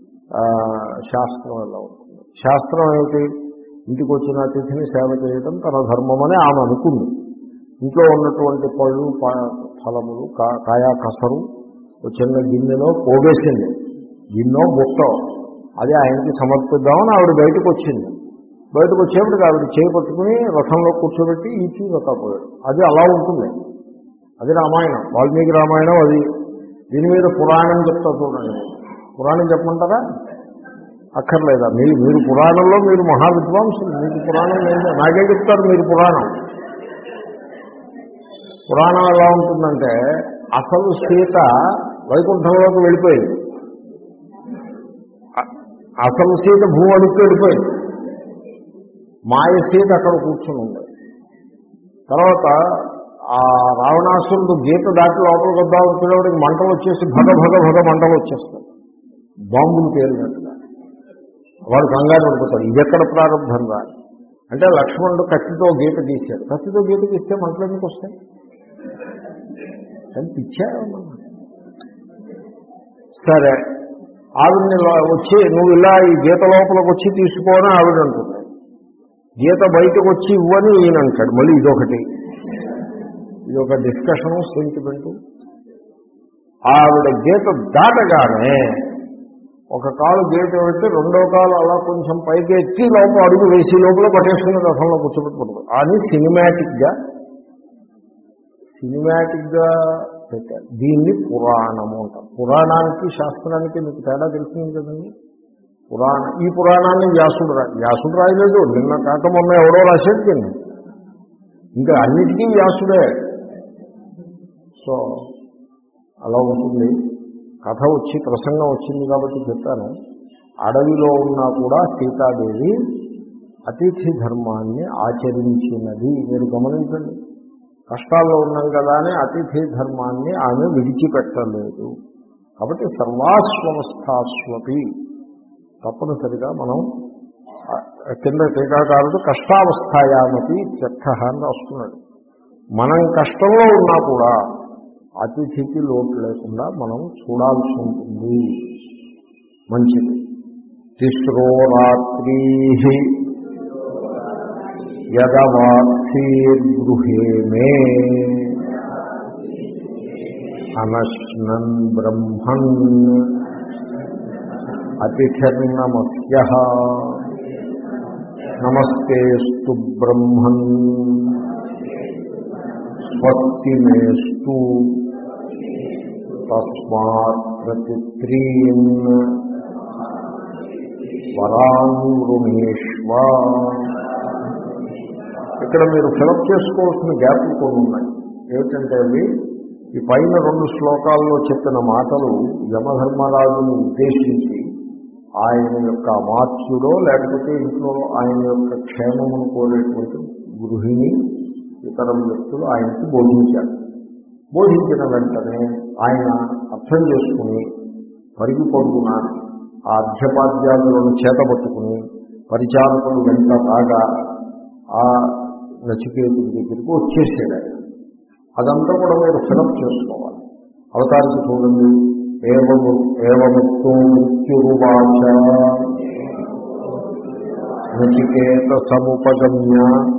శాస్త్రం ఎలా ఉంటుంది. శాస్త్రం ఏమిటి, ఇంటికి వచ్చిన అతిథిని సేవ చేయడం తన ధర్మం అని ఆమె అనుకుంది. ఇంట్లో ఉన్నటువంటి పళ్ళు ఫలములు కాయా కసరు చిన్న గిన్నెలో పోగేసింది, గిన్నె బుట్టో, అది ఆయనకి సమర్పిద్దామని ఆవిడ బయటకు వచ్చింది. బయటకు వచ్చేప్పటికి ఆవిడ చేయి పట్టుకుని రథంలో కూర్చోబెట్టి ఈ తీసుకపోయాడు. అది అలా ఉంటుంది. అది రామాయణం, వాల్మీకి రామాయణం. అది దీని మీద పురాణం చెప్తా చూడండి. పురాణం చెప్పమంటారా? అక్కర్లేదా? మీరు మీరు పురాణంలో మీరు మహావిద్వాంసులు, మీకు పురాణం లేదు. నాకే చెప్తారు మీరు పురాణం. పురాణం ఎలా ఉంటుందంటే అసలు సీత వైకుంఠంలోకి వెళ్ళిపోయింది, అసలు సీత భూమి అడుగుతూ వెళ్ళిపోయింది, మాయ సీత అక్కడ కూర్చుని ఉంది. తర్వాత ఆ రావణాసురుడు గీత దాటి లోపలికి వద్దాం అనుకునేవాడికి మంటలు వచ్చేసి భగ భగ భగ మంటలు వచ్చేస్తాయి, బాంబులు పేలినట్టుగా. వాడు కంగారు పడిపోతాడు, ఇది ఎక్కడ ప్రారంభం రా అంటే లక్ష్మణుడు కత్తితో గీత తీశాడు. కత్తితో గీత తీస్తే మంటలు ఎందుకు వస్తాయి? అని పిచ్చారు. సరే, ఆవిడని వచ్చి నువ్వు ఇలా ఈ గీత లోపలికి వచ్చి తీసుకోని ఆవిడ అంటుంది. గీత బయటకు వచ్చి ఇవ్వని ఈయన అంటాడు. మళ్ళీ ఇదొకటి, ఇదొక డిస్కషను, సెంటిమెంటు. ఆవిడ గీత దాటగానే ఒక కాలు గీత పెట్టి రెండో కాలు అలా కొంచెం పైకి ఎత్తి లోపల అడుగు వేసి లోపల పట్టేసుకుని రథంలో కూర్చోబెట్టుకుంటారు. అని సినిమాటిక్గా సినిమాటిక్గా పెట్టారు. దీన్ని పురాణము అంటారు. పురాణానికి శాస్త్రానికి మీకు తేడా తెలిసింది కదండి. పురాణ ఈ పురాణాన్ని వ్యాసుడు రా వ్యాసుడు రాయలేదు, నిన్న కాక మొన్న ఎవడో రాసేది దీన్ని. ఇంకా అన్నిటికీ వ్యాసుడే. సో అలా ఉంటుంది. కథ వచ్చి ప్రసంగం వచ్చింది కాబట్టి చెప్పాను. అడవిలో ఉన్నా కూడా సీతాదేవి అతిథి ధర్మాన్ని ఆచరించినది. మీరు గమనించండి, కష్టాల్లో ఉన్నాం కదా అని అతిథి ధర్మాన్ని ఆమె విడిచిపెట్టలేదు. కాబట్టి సర్వాస్వస్థాస్వపి తప్పనిసరిగా మనం కింద టీకాకారుడు కష్టావస్థాయామతి చెత్త అని రాస్తున్నాడు. మనం కష్టంలో ఉన్నా కూడా అతిథికి లోటు లేకుండా మనం చూడాల్సి ఉంటుంది. మంచిది. తిస్రో రాత్రీ యదవాత్సీర్గృహే మే అనశ్నన్ బ్రహ్మన్ అతిథిర్నమస్యః నమస్తేస్తు బ్రహ్మన్ స్వస్తి మేస్తు తస్మాత్ ప్రతిత్రీన్ వరాన్ వృణీష్వ. ఇక్కడ మీరు ఫిలప్ చేసుకోవాల్సిన గ్యాప్లు కొన్ని ఉన్నాయి. ఏమిటంటే అవి ఈ పైన రెండు శ్లోకాల్లో చెప్పిన మాటలు యమధర్మరాజును ఉద్దేశించి ఆయన యొక్క అమాత్యుడో లేకపోతే ఇంట్లో ఆయన యొక్క క్షేమమును కోరేటువంటి గృహిణి ఇతర వ్యక్తులు ఆయనకి బోధించారు. బోధించిన వెంటనే ఆయన అర్థం చేసుకుని పరిగి పొరుగున ఆ అర్ఘ్యపాద్యాదులను చేతబట్టుకుని పరిచారకులు వెంట బాగా ఆ నచికేతుడి దగ్గరికి వచ్చేసాడు. అదంతా కూడా మీరు ఫిలప్ చేసుకోవాలి. అవతారికి చూడండి. ఏవము ఏవముక్తో మృత్యురువాచ నచికేత సముపగమ్య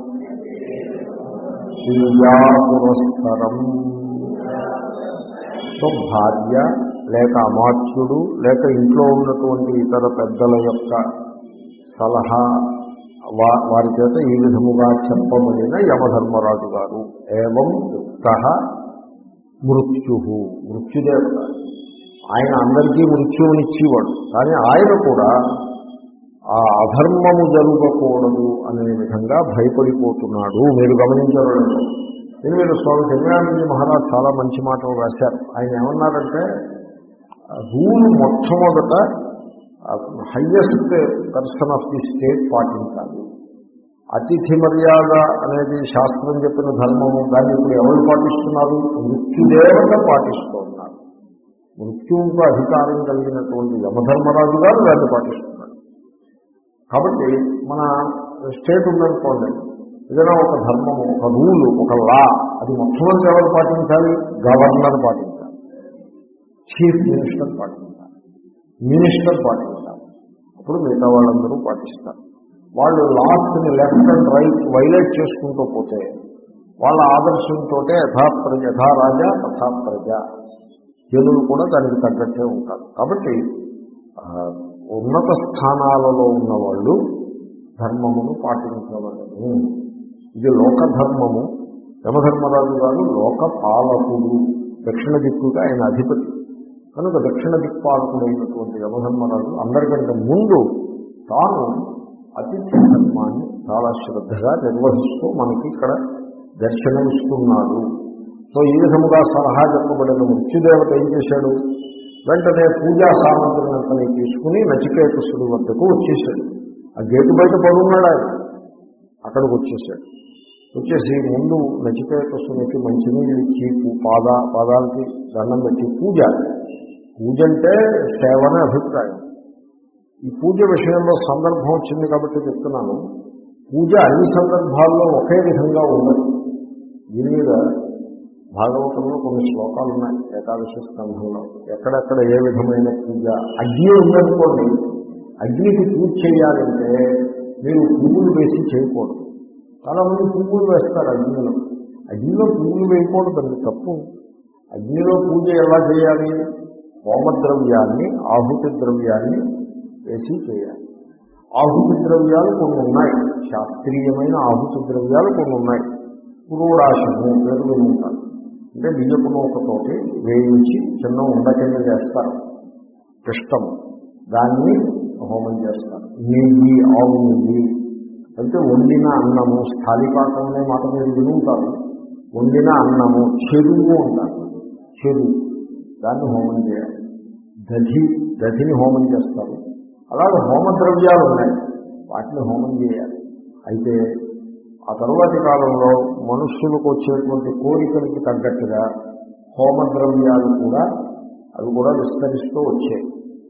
పురస్సరం. సో భార్య లేక అమాత్యుడు లేక ఇంట్లో ఉన్నటువంటి ఇతర పెద్దల యొక్క సలహా వారి చేత ఈ విధముగా చెప్పబడిన యమధర్మరాజు గారు ఏవం యుక్త మృత్యు మృత్యుదేవత. ఆయన అందరికీ మృత్యువునిచ్చేవాడు, కానీ ఆయన కూడా ఆ అధర్మము జరగకూడదు అనే విధంగా భయపడిపోతున్నాడు. మీరు గమనించారు. దీని మీద స్వామి జగన్నానంద మహారాజ్ చాలా మంచి మాటలు రాశారు. ఆయన ఏమన్నారంటే రూల్ మొట్టమొదట highest person of the state పాటించాలి. అతిథి మర్యాద అనేది శాస్త్రం చెప్పిన ధర్మము. దాన్ని ఇప్పుడు ఎవరు పాటిస్తున్నారు? మృత్యుదేవత పాటిస్తున్నారు. మృత్యువుకు అధికారం కలిగినటువంటి యమధర్మరాజు గారు దాన్ని పాటిస్తున్నారు. కాబట్టి మన స్టేట్ ఉందనుకోండి, ఏదైనా ఒక ధర్మము, ఒక రూలు, ఒక లా, అది మొట్టమొదటి ఎవరు పాటించాలి? గవర్నర్ పాటించాలి, చీఫ్ మినిస్టర్ పాటించాలి, మినిస్టర్ పాటించాలి. అప్పుడు మిగతా వాళ్ళందరూ పాటిస్తారు. వాళ్ళు లాస్ట్ని లెఫ్ట్ అండ్ రైట్ వైలేట్ చేసుకుంటూ పోతే వాళ్ళ ఆదర్శంతో యథా ప్రజ యథా రాజా తథా ప్రజ, జనులు కూడా దానికి తగ్గట్టే ఉంటారు. కాబట్టి ఉన్నత స్థానాలలో ఉన్న వాళ్ళు ధర్మమును పాటించవలను. ఇది లోకధర్మము. యమధర్మరాజు గారు లోక పాలకుడు, దక్షిణ దిక్కుగా ఆయన అధిపతి కనుక దక్షిణ దిక్పాలకుడైనటువంటి యమధర్మరాజు అందరికంటే ముందు తాను అతిథి ధర్మాన్ని చాలా శ్రద్ధగా నిర్వహిస్తూ మనకి ఇక్కడ దర్శనమిస్తున్నాడు. సో ఈ విధముగా సలహా చెప్పబడిన మృత్యుదేవత ఏం చేశాడు, వెంటనే పూజా సామగ్రిని తీసుకుని నచికేతసుడి వద్దకు వచ్చేసాడు. ఆ గేటు బయట పడున్నాడు ఆయన, అక్కడికి వచ్చేసాడు. వచ్చేసి ముందు నచికేతసునికి మంచినీళ్ళు ఇచ్చి పాద పాదాలకి దండం పెట్టి పూజ పూజ అంటే సేవనే అభిప్రాయం. ఈ పూజ విషయంలో సందర్భం వచ్చింది కాబట్టి చెప్తున్నాను. పూజ అన్ని సందర్భాల్లో ఒకే విధంగా ఉండదు. దీని మీద భాగవతంలో కొన్ని శ్లోకాలు ఉన్నాయి. ఏకాదశి స్కంధంలో ఎక్కడెక్కడ ఏ విధమైన పూజ, అగ్ని ఉందనుకోండి, అగ్నికి పూజ చేయాలంటే మీరు పువ్వులు వేసి చేయకూడదు. చాలామంది పువ్వులు వేస్తారు అగ్నిలో. అగ్నిలో పువ్వులు వేయకూడదండి, తప్పు. అగ్నిలో పూజ ఎలా చేయాలి, హోమద్రవ్యాన్ని ఆహుతి ద్రవ్యాన్ని వేసి చేయాలి. ఆహుతి ద్రవ్యాలు కొన్ని ఉన్నాయి, శాస్త్రీయమైన ఆహుతి ద్రవ్యాలు కొన్ని ఉన్నాయి. పురోడాశము పేరు ఉంటారు, అంటే బియ్యపు నూకతోటి వేయించి చిన్న ఉండ కింద చేస్తారు పిష్టము, దాన్ని హోమం చేస్తారు. నెయ్యి, ఆవు నెయ్యి, అంటే వండిన అన్నము, స్థాళిపాకం అనే మాట మీరు వినుంటారు. వండిన అన్నము, చెరువు ఉంటారు, చెరువు, దాన్ని హోమం చేయాలి. దధి, దధిని హోమం చేస్తారు. అలాగే హోమద్రవ్యాలు ఉన్నాయి, వాటిని హోమం చేయాలి. అయితే ఆ తరువాతి కాలంలో మనుష్యులకు వచ్చేటువంటి కోరికలకి తగ్గట్టుగా హోమద్రవ్యాలు కూడా అవి కూడా విస్తరిస్తూ వచ్చాయి.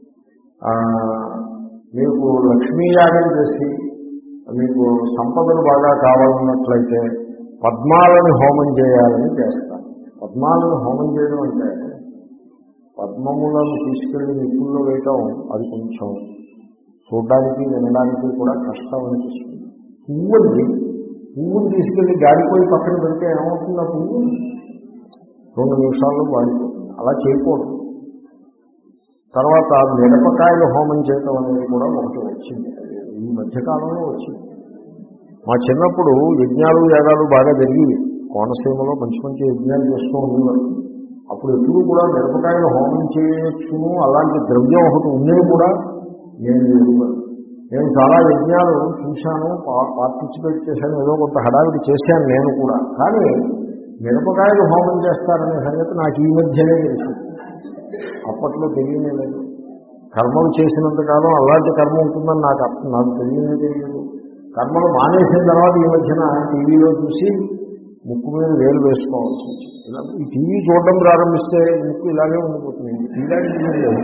మీకు లక్ష్మీయాగం చేసి మీకు సంపదలు బాగా కావాలన్నట్లయితే పద్మాలను హోమం చేయాలని చేస్తారు. పద్మాలను హోమం చేయడం అంటే పద్మములను తీసుకెళ్లి నిప్పుల్లో వేయటం, అది కొంచెం చూడడానికి వినడానికి కూడా కష్టం అనిపిస్తుంది. పువ్వుని పువ్వుని తీసుకెళ్లి గాడిపోయి పక్కన పెడితే ఏమవుతుంది, ఆ పువ్వు రెండు నిమిషాల్లో వాడిపోతుంది. అలా చేయకూడదు. తర్వాత మిరపకాయలు హోమం చేయటం అనేది కూడా ఒకటి వచ్చింది, ఈ మధ్యకాలంలో వచ్చింది. మా చిన్నప్పుడు యజ్ఞాలు యాగాలు బాగా జరిగేవి. కోనసీమలో మంచి మంచి యజ్ఞాలు చేస్తూ ఉండేవారు. అప్పుడు ఎప్పుడు కూడా మిరపకాయలు హోమం చేయొచ్చును అలాంటి ద్రవ్యం ఒకటి ఉండేది కూడా నేను ఎదుగుతాను. నేను చాలా యజ్ఞాలు చూశాను, పార్టిసిపేట్ చేశాను, ఏదో కొంత హడావిడి చేశాను నేను కూడా. కానీ మిరపకాయలు హోమం చేస్తారనే సంగతి నాకు ఈ మధ్యనే తెలిసింది. అప్పట్లో తెలియనే లేదు. కర్మలు చేసినంతకాలం అలాంటి కర్మ ఉంటుందని నాకు నాకు తెలియనే తెలియదు. కర్మలు మానేసిన తర్వాత ఈ మధ్యన టీవీలో చూసి ముక్కు మీద వేలు వేసుకోవాల్సి వచ్చింది. ఇలా ఈ టీవీ చూడడం ప్రారంభిస్తే ముక్కు ఇలాగే ఉండిపోతుంది. ఇలాంటి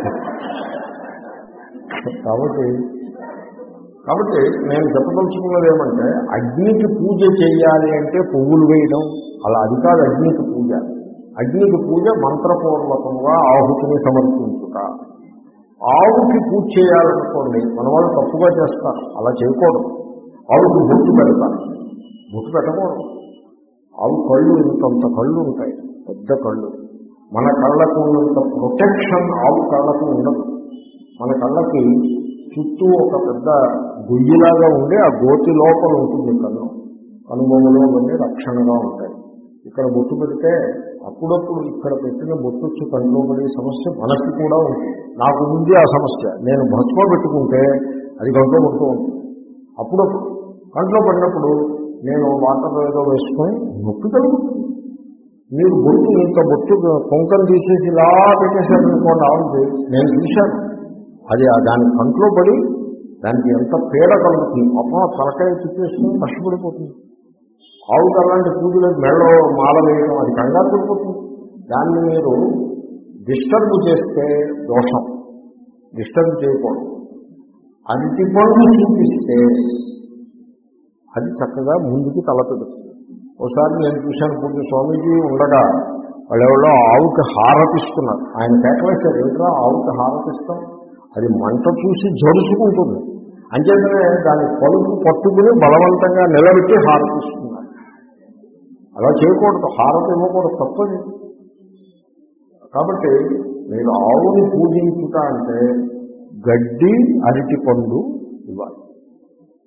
కాబట్టి కాబట్టి నేను చెప్పదలుచుకున్నది ఏమంటే, అగ్నికి పూజ చేయాలి అంటే పువ్వులు వేయడం అలా అది కాదు అగ్నికి పూజ. అగ్నికి పూజ మంత్రపూర్వకంగా ఆహుతిని సమర్పించుట. ఆవుకి పూజ చేయాలనుకోండి, మన వాళ్ళు తప్పుగా చేస్తారు, అలా చేయకూడదు. ఆవుకి బొట్టు పెడతారు, బొట్టు పెట్టకూడదు. ఆవు కళ్ళు ఇంతంత కళ్ళు ఉంటాయి, పెద్ద కళ్ళు. మన కళ్ళకు ఉన్నంత ప్రొటెక్షన్ ఆవు కళ్ళకు ఉండదు. మన కళ్ళకి చుట్టూ ఒక పెద్ద గొయ్యిలాగా ఉండి ఆ గోతి లోపల ఉంటుంది కన్ను. కనుబొమ్మలో ఉండి రక్షణగా ఉంటాయి. ఇక్కడ బొట్టు పెడితే అప్పుడప్పుడు ఇక్కడ పెట్టిన బొట్టొచ్చి కంట్లో పడే సమస్య మనకి కూడా ఉంటుంది. నాకు ఉంది ఆ సమస్య. నేను భస్మ పెట్టుకుంటే అది కంట్లో పడుతూ ఉంటుంది. అప్పుడప్పుడు కంట్లో పడినప్పుడు నేను వాటర్ ఏదో వేసుకొని నొప్పి కలుగుతుంది. మీరు బొట్టు ఇంత బొట్టు కొంకను తీసేసి ఇలా పెట్టేశారనుకోండి ఆవుకి, నేను చూశాను. అది దాని కంట్లో పడి దానికి ఎంత పీడ కలుగుతుంది. అప్పుడు తలకాయ చుట్టేసుకుని కష్టపడిపోతుంది. ఆవుకి అలాంటి పూజలు మెళ్ళో మాల వేయడం అది కంగారు పడిపోతుంది. దాన్ని మీరు డిస్టర్బ్ చేస్తే దోషం, డిస్టర్బ్ చేయకూడదు. అరటి పండు చూపిస్తే అది చక్కగా ముందుకు తలపెడుతుంది. ఒకసారి నేను చూశాను, పూజ స్వామీజీ ఉండగా వాళ్ళెవరో ఆవుకి హారతిస్తున్నారు. ఆయన కేకలేశారు, ఏమిట్రా ఆవుకి హారతిస్తాం, అది మంట చూసి జడుచుకుంటుంది, అంచేతనే దాని పలుపు పట్టుకుని బలవంతంగా నిలబెట్టి హారతిస్తున్నారు. అలా చేయకూడదు, హారతి ఇవ్వకూడదు, తప్పది. కాబట్టి మీరు ఆవుని పూజించుట అంటే గడ్డి అరటి పండు ఇవ్వాలి.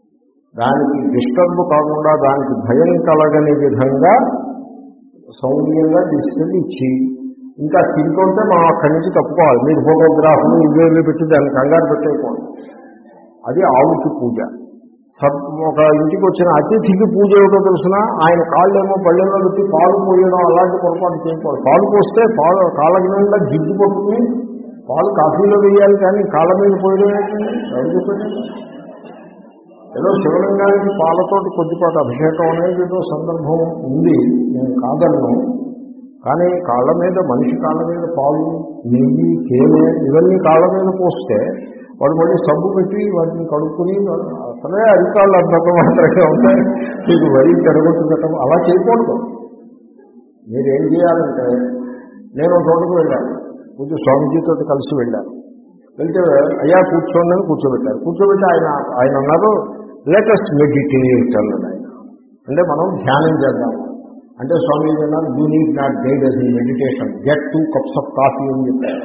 దానికి డిస్టర్బ్ కాకుండా దానికి భయం కలగని విధంగా సౌమ్యంగా తీసుకెళ్ళి ఇచ్చి ఇంకా తింటుంటే మనం అక్కడి నుంచి తప్పుకోవాలి. మీరు ఫోటోగ్రాఫ్లు ఇవేవి పెట్టి దాన్ని కంగారు పెట్టేయకూడదు. అది ఆవుకి పూజ. సబ్ ఒక ఇంటికి వచ్చిన అతిథికి పూజ ఏమిటో తెలుసిన, ఆయన కాళ్ళేమో పళ్ళెంలో పెట్టి పాలు పోయడం అలాంటి పొరపాటు చేయకూడదు. పాలు పోస్తే పాలు కాళ్ళ నిండా జిడ్డు పట్టుకుని పాలు కాఫీలో వేయాలి, కానీ కాళ్ళ మీద పోయడం ఏంటండి? ఎవరు చెప్పండి? ఏదో శివలింగానికి పాలతోటి కొద్దిపాటి అభిషేకం అనేది ఏదో సందర్భం ఉంది, నేను కాదన్ను. కానీ కాళ్ళ మీద, మనిషి కాళ్ళ మీద పాలు, నెయ్యి, తేనె ఇవన్నీ కాళ్ళ మీద పోస్తే వాడు మళ్ళీ సబ్బు పెట్టి వాటిని కడుక్కుని అసలే అధికారులు అంతంత మాత్రమే ఉంటాయి, మీకు వరి చెడగొట్టుకోవటం అలా చేయకూడదు. మీరేం చేయాలంటే, నేను ఒక చోటుకు వెళ్ళాను, పూజ స్వామీజీతో కలిసి వెళ్ళాను. వెళ్తే అయ్యా కూర్చోండి అని కూర్చోబెట్టారు. కూర్చోబెట్టి ఆయన ఆయన అన్నారు లేటెస్ట్ మెడిటేట్ అన్నాడు ఆయన. అంటే మనం ధ్యానం చేద్దాం అంటే స్వామీజీ అన్నారు you need not guide us in meditation, get two cups of coffee అని చెప్పారు.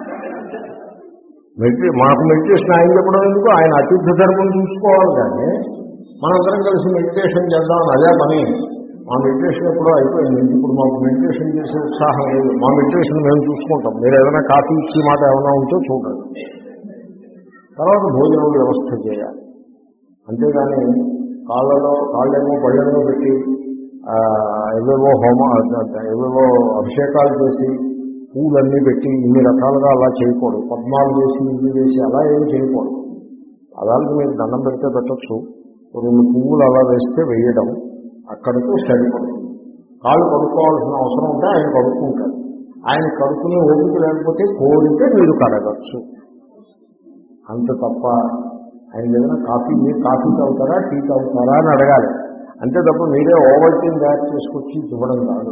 మెడిటే మాకు మెడిటేషన్ ఆయన చెప్పడం ఎందుకు, ఆయన అతిథి ధర్మం చూసుకోవాలి. కానీ మనందరం కలిసి మెడిటేషన్ చేద్దామని అదే పని. మా మెడిటేషన్ ఎప్పుడో అయిపోయింది, ఇప్పుడు మాకు మెడిటేషన్ చేసే ఉత్సాహం లేదు. మా మెడిటేషన్ మేము చూసుకుంటాం, మీరు ఏదైనా కాఫీ ఇచ్చి మాట ఏమైనా ఉంటే చూడండి. తర్వాత భోజనం వ్యవస్థ చేయాలి. అంతేగాని కాళ్ళలో కాళ్ళేమో పళ్ళెంలో పెట్టి ఏవేవో హోమ ఏవేవో అభిషేకాలు చేసి పూలన్నీ పెట్టి ఇన్ని రకాలుగా అలా చేయకూడదు. పద్మాలు వేసి ఇవి వేసి అలా ఏమి చేయకూడదు. అలాగే మీరు దండం పెడితే పెట్టచ్చు, రెండు పువ్వులు అలా వేస్తే వేయడం అక్కడితో సరిపడుతుంది. కాళ్ళు కడుక్కోవాల్సిన అవసరం ఉంటే ఆయన కడుక్కుంటారు. ఆయన కడుక్కునే ఓపిక లేకపోతే కోరితే మీరు కడగచ్చు, అంత తప్ప ఆయన ఏదైనా కాఫీ మీరు కాఫీ తాగుతారా టీ తాగుతారా అని అడగాలి. అంతే తప్ప మీరే ఓవల్టీని తయారు చేసుకొచ్చి ఇవ్వడం కాదు.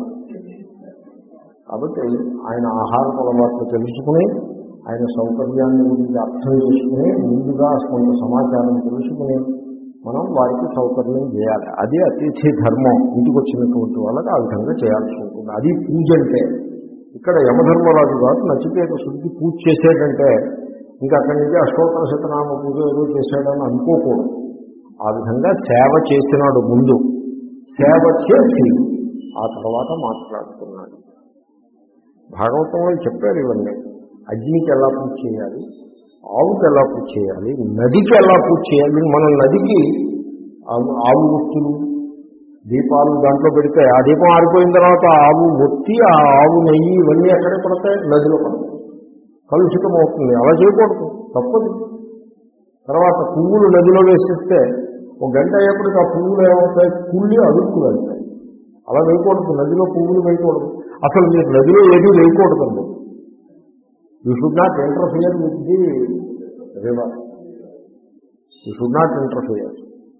కాబట్టి ఆయన ఆహార అలవాట్లు తెలుసుకుని, ఆయన సౌకర్యాన్ని గురించి అర్థం చేసుకుని, ముందుగా కొంత సమాచారం తెలుసుకుని మనం వారికి సౌకర్యం చేయాలి. అది అతిథి ధర్మం. ఇంటికి వచ్చినటువంటి వాళ్ళకి ఆ విధంగా చేయాల్సి ఉంటుంది. అది పూజ అంటే. ఇక్కడ యమధర్మరాజు గారు నచికేత శుద్ధి పూజ చేసేటంటే ఇంకా అక్కడి నుంచి అష్టోత్తర శతనామ పూజ ఏదో చేశాడని అనుకోకూడదు. ఆ విధంగా సేవ చేసినాడు ముందు. సేవ చేసి ఆ తర్వాత మాట్లాడుతున్నాడు. భాగవతంలో చెప్పారు ఇవన్నీ. అగ్నికి ఎలా పూజ చేయాలి, ఆవుకి ఎలా పూజ చేయాలి, నదికి ఎలా పూజ చేయాలి. మనం నదికి ఆవు ఒత్తులు దీపాలు దాంట్లో పెడితే ఆ దీపం ఆరిపోయిన తర్వాత ఆవు ఒత్తి ఆ ఆవు నెయ్యి ఇవన్నీ ఎక్కడే పడతాయి, నదిలో పడతాయి, కలుషితం అవుతుంది. అలా చేయకూడదు, తప్పదు. తర్వాత పువ్వులు నదిలో వేసిస్తే ఒక గంట అయ్యేప్పటికి ఆ పువ్వులు ఏమవుతాయి, కుళ్ళి అదుపు వెళ్తాయి. అలా వేయకూడదు, నదిలో పువ్వులు వేయకూడదు. అసలు మీరు నదిలో ఏది వేయకూడదండి. You should not interfere with the river, you should not interfere.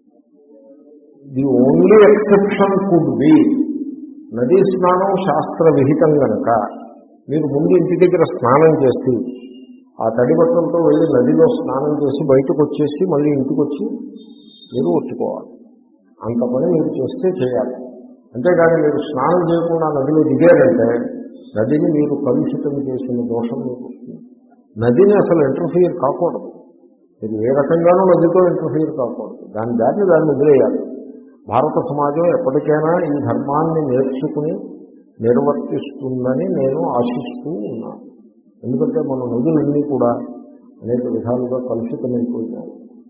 The only exception could be నదీ స్నానం శాస్త్ర విహితం కనుక మీరు ముందు ఇంటి దగ్గర స్నానం చేసి ఆ తడి బట్టలతో వెళ్ళి నదిలో స్నానం చేసి బయటకు వచ్చేసి మళ్ళీ ఇంటికి వచ్చి మీరు ఒత్తుకోవాలి. అంత పని మీరు చేస్తే చేయాలి. అంతేగాని మీరు స్నానం చేయకుండా నదిలో దిగారంటే నదిని మీరు కలుషితం చేసిన దోషం మీకు వస్తుంది. నదిని అసలు ఇంటర్ఫియర్ కాకూడదు. మీరు ఏ రకంగానూ నదితో ఇంటర్ఫియర్ కాకూడదు. దాని దాన్ని దాన్ని వదిలేయాలి. భారత సమాజం ఎప్పటికైనా ఈ ధర్మాన్ని నేర్చుకుని నిర్వర్తిస్తుందని నేను ఆశిస్తూ ఉన్నాను. ఎందుకంటే మన నదులన్నీ కూడా అనేక విధాలుగా కలుషితమైపోయినాయి.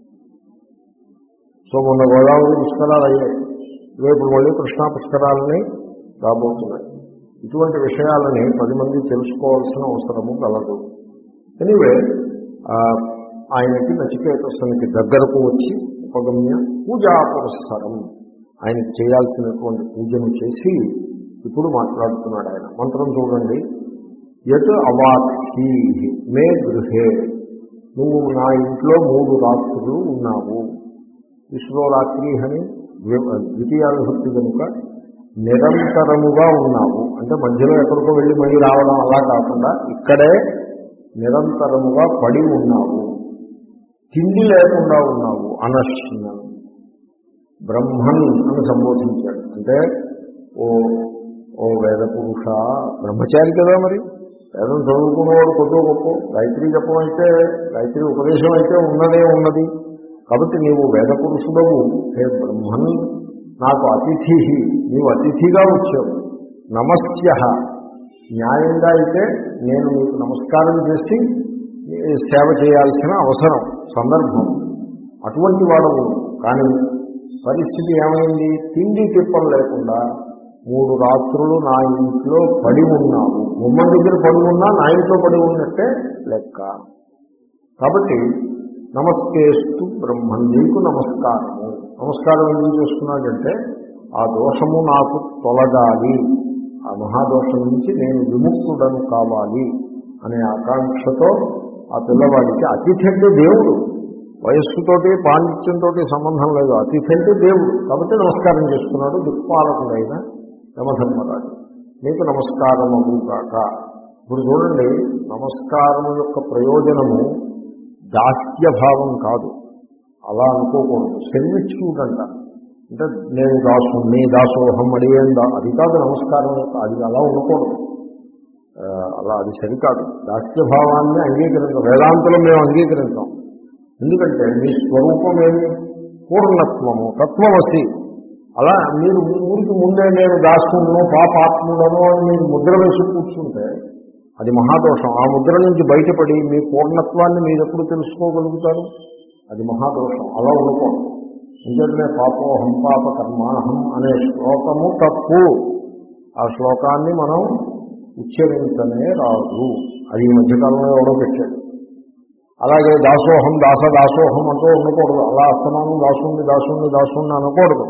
సో మొన్న గోదావరి పుష్కరాలు అయ్యాయి, రేపు మళ్ళీ కృష్ణా పుష్కరాలని రాబోతున్నాయి. ఇటువంటి విషయాలని పది మంది తెలుసుకోవాల్సిన అవసరము కలదు. ఎనీవే ఆయనకి నచికేతస్సునికి దగ్గరకు వచ్చి ఉపగమ్య పూజా పురస్కారం ఆయనకి చేయాల్సినటువంటి పూజను చేసి ఇప్పుడు మాట్లాడుతున్నాడు ఆయన. మంత్రం చూడండి. యత్ అవాత్సి మే గృహే, నువ్వు నా ఇంట్లో మూడు రాత్రులు ఉన్నావు. విశ్వ రాత్రి అని ద్వితీయానుభక్తి కనుక నిరంతరముగా ఉన్నావు. అంటే మధ్యలో ఎక్కడికో వెళ్ళి మళ్ళీ రావడం అలా కాకుండా ఇక్కడే నిరంతరముగా పడి ఉన్నావు. తిండి లేకుండా ఉన్నావు. అనశ్నం బ్రహ్మన్ అని సంబోధించాడు. అంటే ఓ ఓ వేద పురుష, బ్రహ్మచారి కదా, మరి వేదం చదువుకున్నవాడు కొద్దో గొప్ప గాయత్రి జపం అయితే గాయత్రి ఉపదేశం అయితే ఉన్నదే ఉన్నది. కాబట్టి నీవు వేద పురుషుడవు, హే బ్రహ్మన్ నాకు అతిథి, నీవు అతిథిగా వచ్చావు. నమస్య న్యాయంగా అయితే నేను నీకు నమస్కారం చేసి సేవ చేయాల్సిన అవసరం సందర్భం, అటువంటి వాడవు. కానీ పరిస్థితి ఏమైంది? తిండి తిప్పలు లేకుండా మూడు రాత్రులు నా ఇంట్లో పడి ఉన్నావు. గుమ్మం దగ్గర పడి ఉన్నా నా ఇంట్లో పడి ఉన్నట్టే లెక్క. కాబట్టి నమస్కేస్తు బ్రహ్మన్, నీకు నమస్కారము. నమస్కారం ఎందుకు చేస్తున్నాడంటే ఆ దోషము నాకు తొలగాలి, ఆ మహాదోషం నుంచి నేను విముక్తుడను కావాలి అనే ఆకాంక్షతో ఆ పిల్లవాడికి అతిథి అంటే దేవుడు, వయస్సుతోటి పాండిత్యంతో సంబంధం లేదు, అతిథి అంటే దేవుడు. కాబట్టి నమస్కారం చేస్తున్నాడు దిక్పాలకుడైన యమధర్మరాజు. నీకు నమస్కారము కాక. ఇప్పుడు చూడండి, నమస్కారం యొక్క ప్రయోజనము దాస్యభావం కాదు, అలా అనుకోకూడదు. సెల్విచ్యూడ్ అంట, అంటే నేను దాసుని దాసోహం అడిగేం దా అది కాదు నమస్కారం. అది అలా ఉండకూడదు, అలా అది సరికాదు. దాస్యభావాన్ని అంగీకరించాం, వేదాంతులు మేము అంగీకరించాం. ఎందుకంటే మీ స్వరూపం ఏమి? పూర్ణత్వము, తత్వమసి. అలా మీరు ఊరికి ముందే నేను దాసును పాపాత్ములను అని మీరు ముద్ర వేసి కూర్చుంటే అది మహాదోషం. ఆ ముద్ర నుంచి బయటపడి మీ పూర్ణత్వాన్ని మీరు ఎప్పుడు తెలుసుకోగలుగుతారు? అది మహాదోషం. అలా ఉండకూడదు. ఇంకేంటే పాపోహం పాప కర్మాహం అనే శ్లోకము తప్పు. ఆ శ్లోకాన్ని మనం ఉచ్చరించనే రాదు. అది ఈ మధ్యకాలంలో ఎవడో పెట్టాడు. అలాగే దాసోహం దాస దాసోహం అంటూ ఉండకూడదు. అలా అస్తమానం దాసుని దాసుని దాసుని అనకూడదు.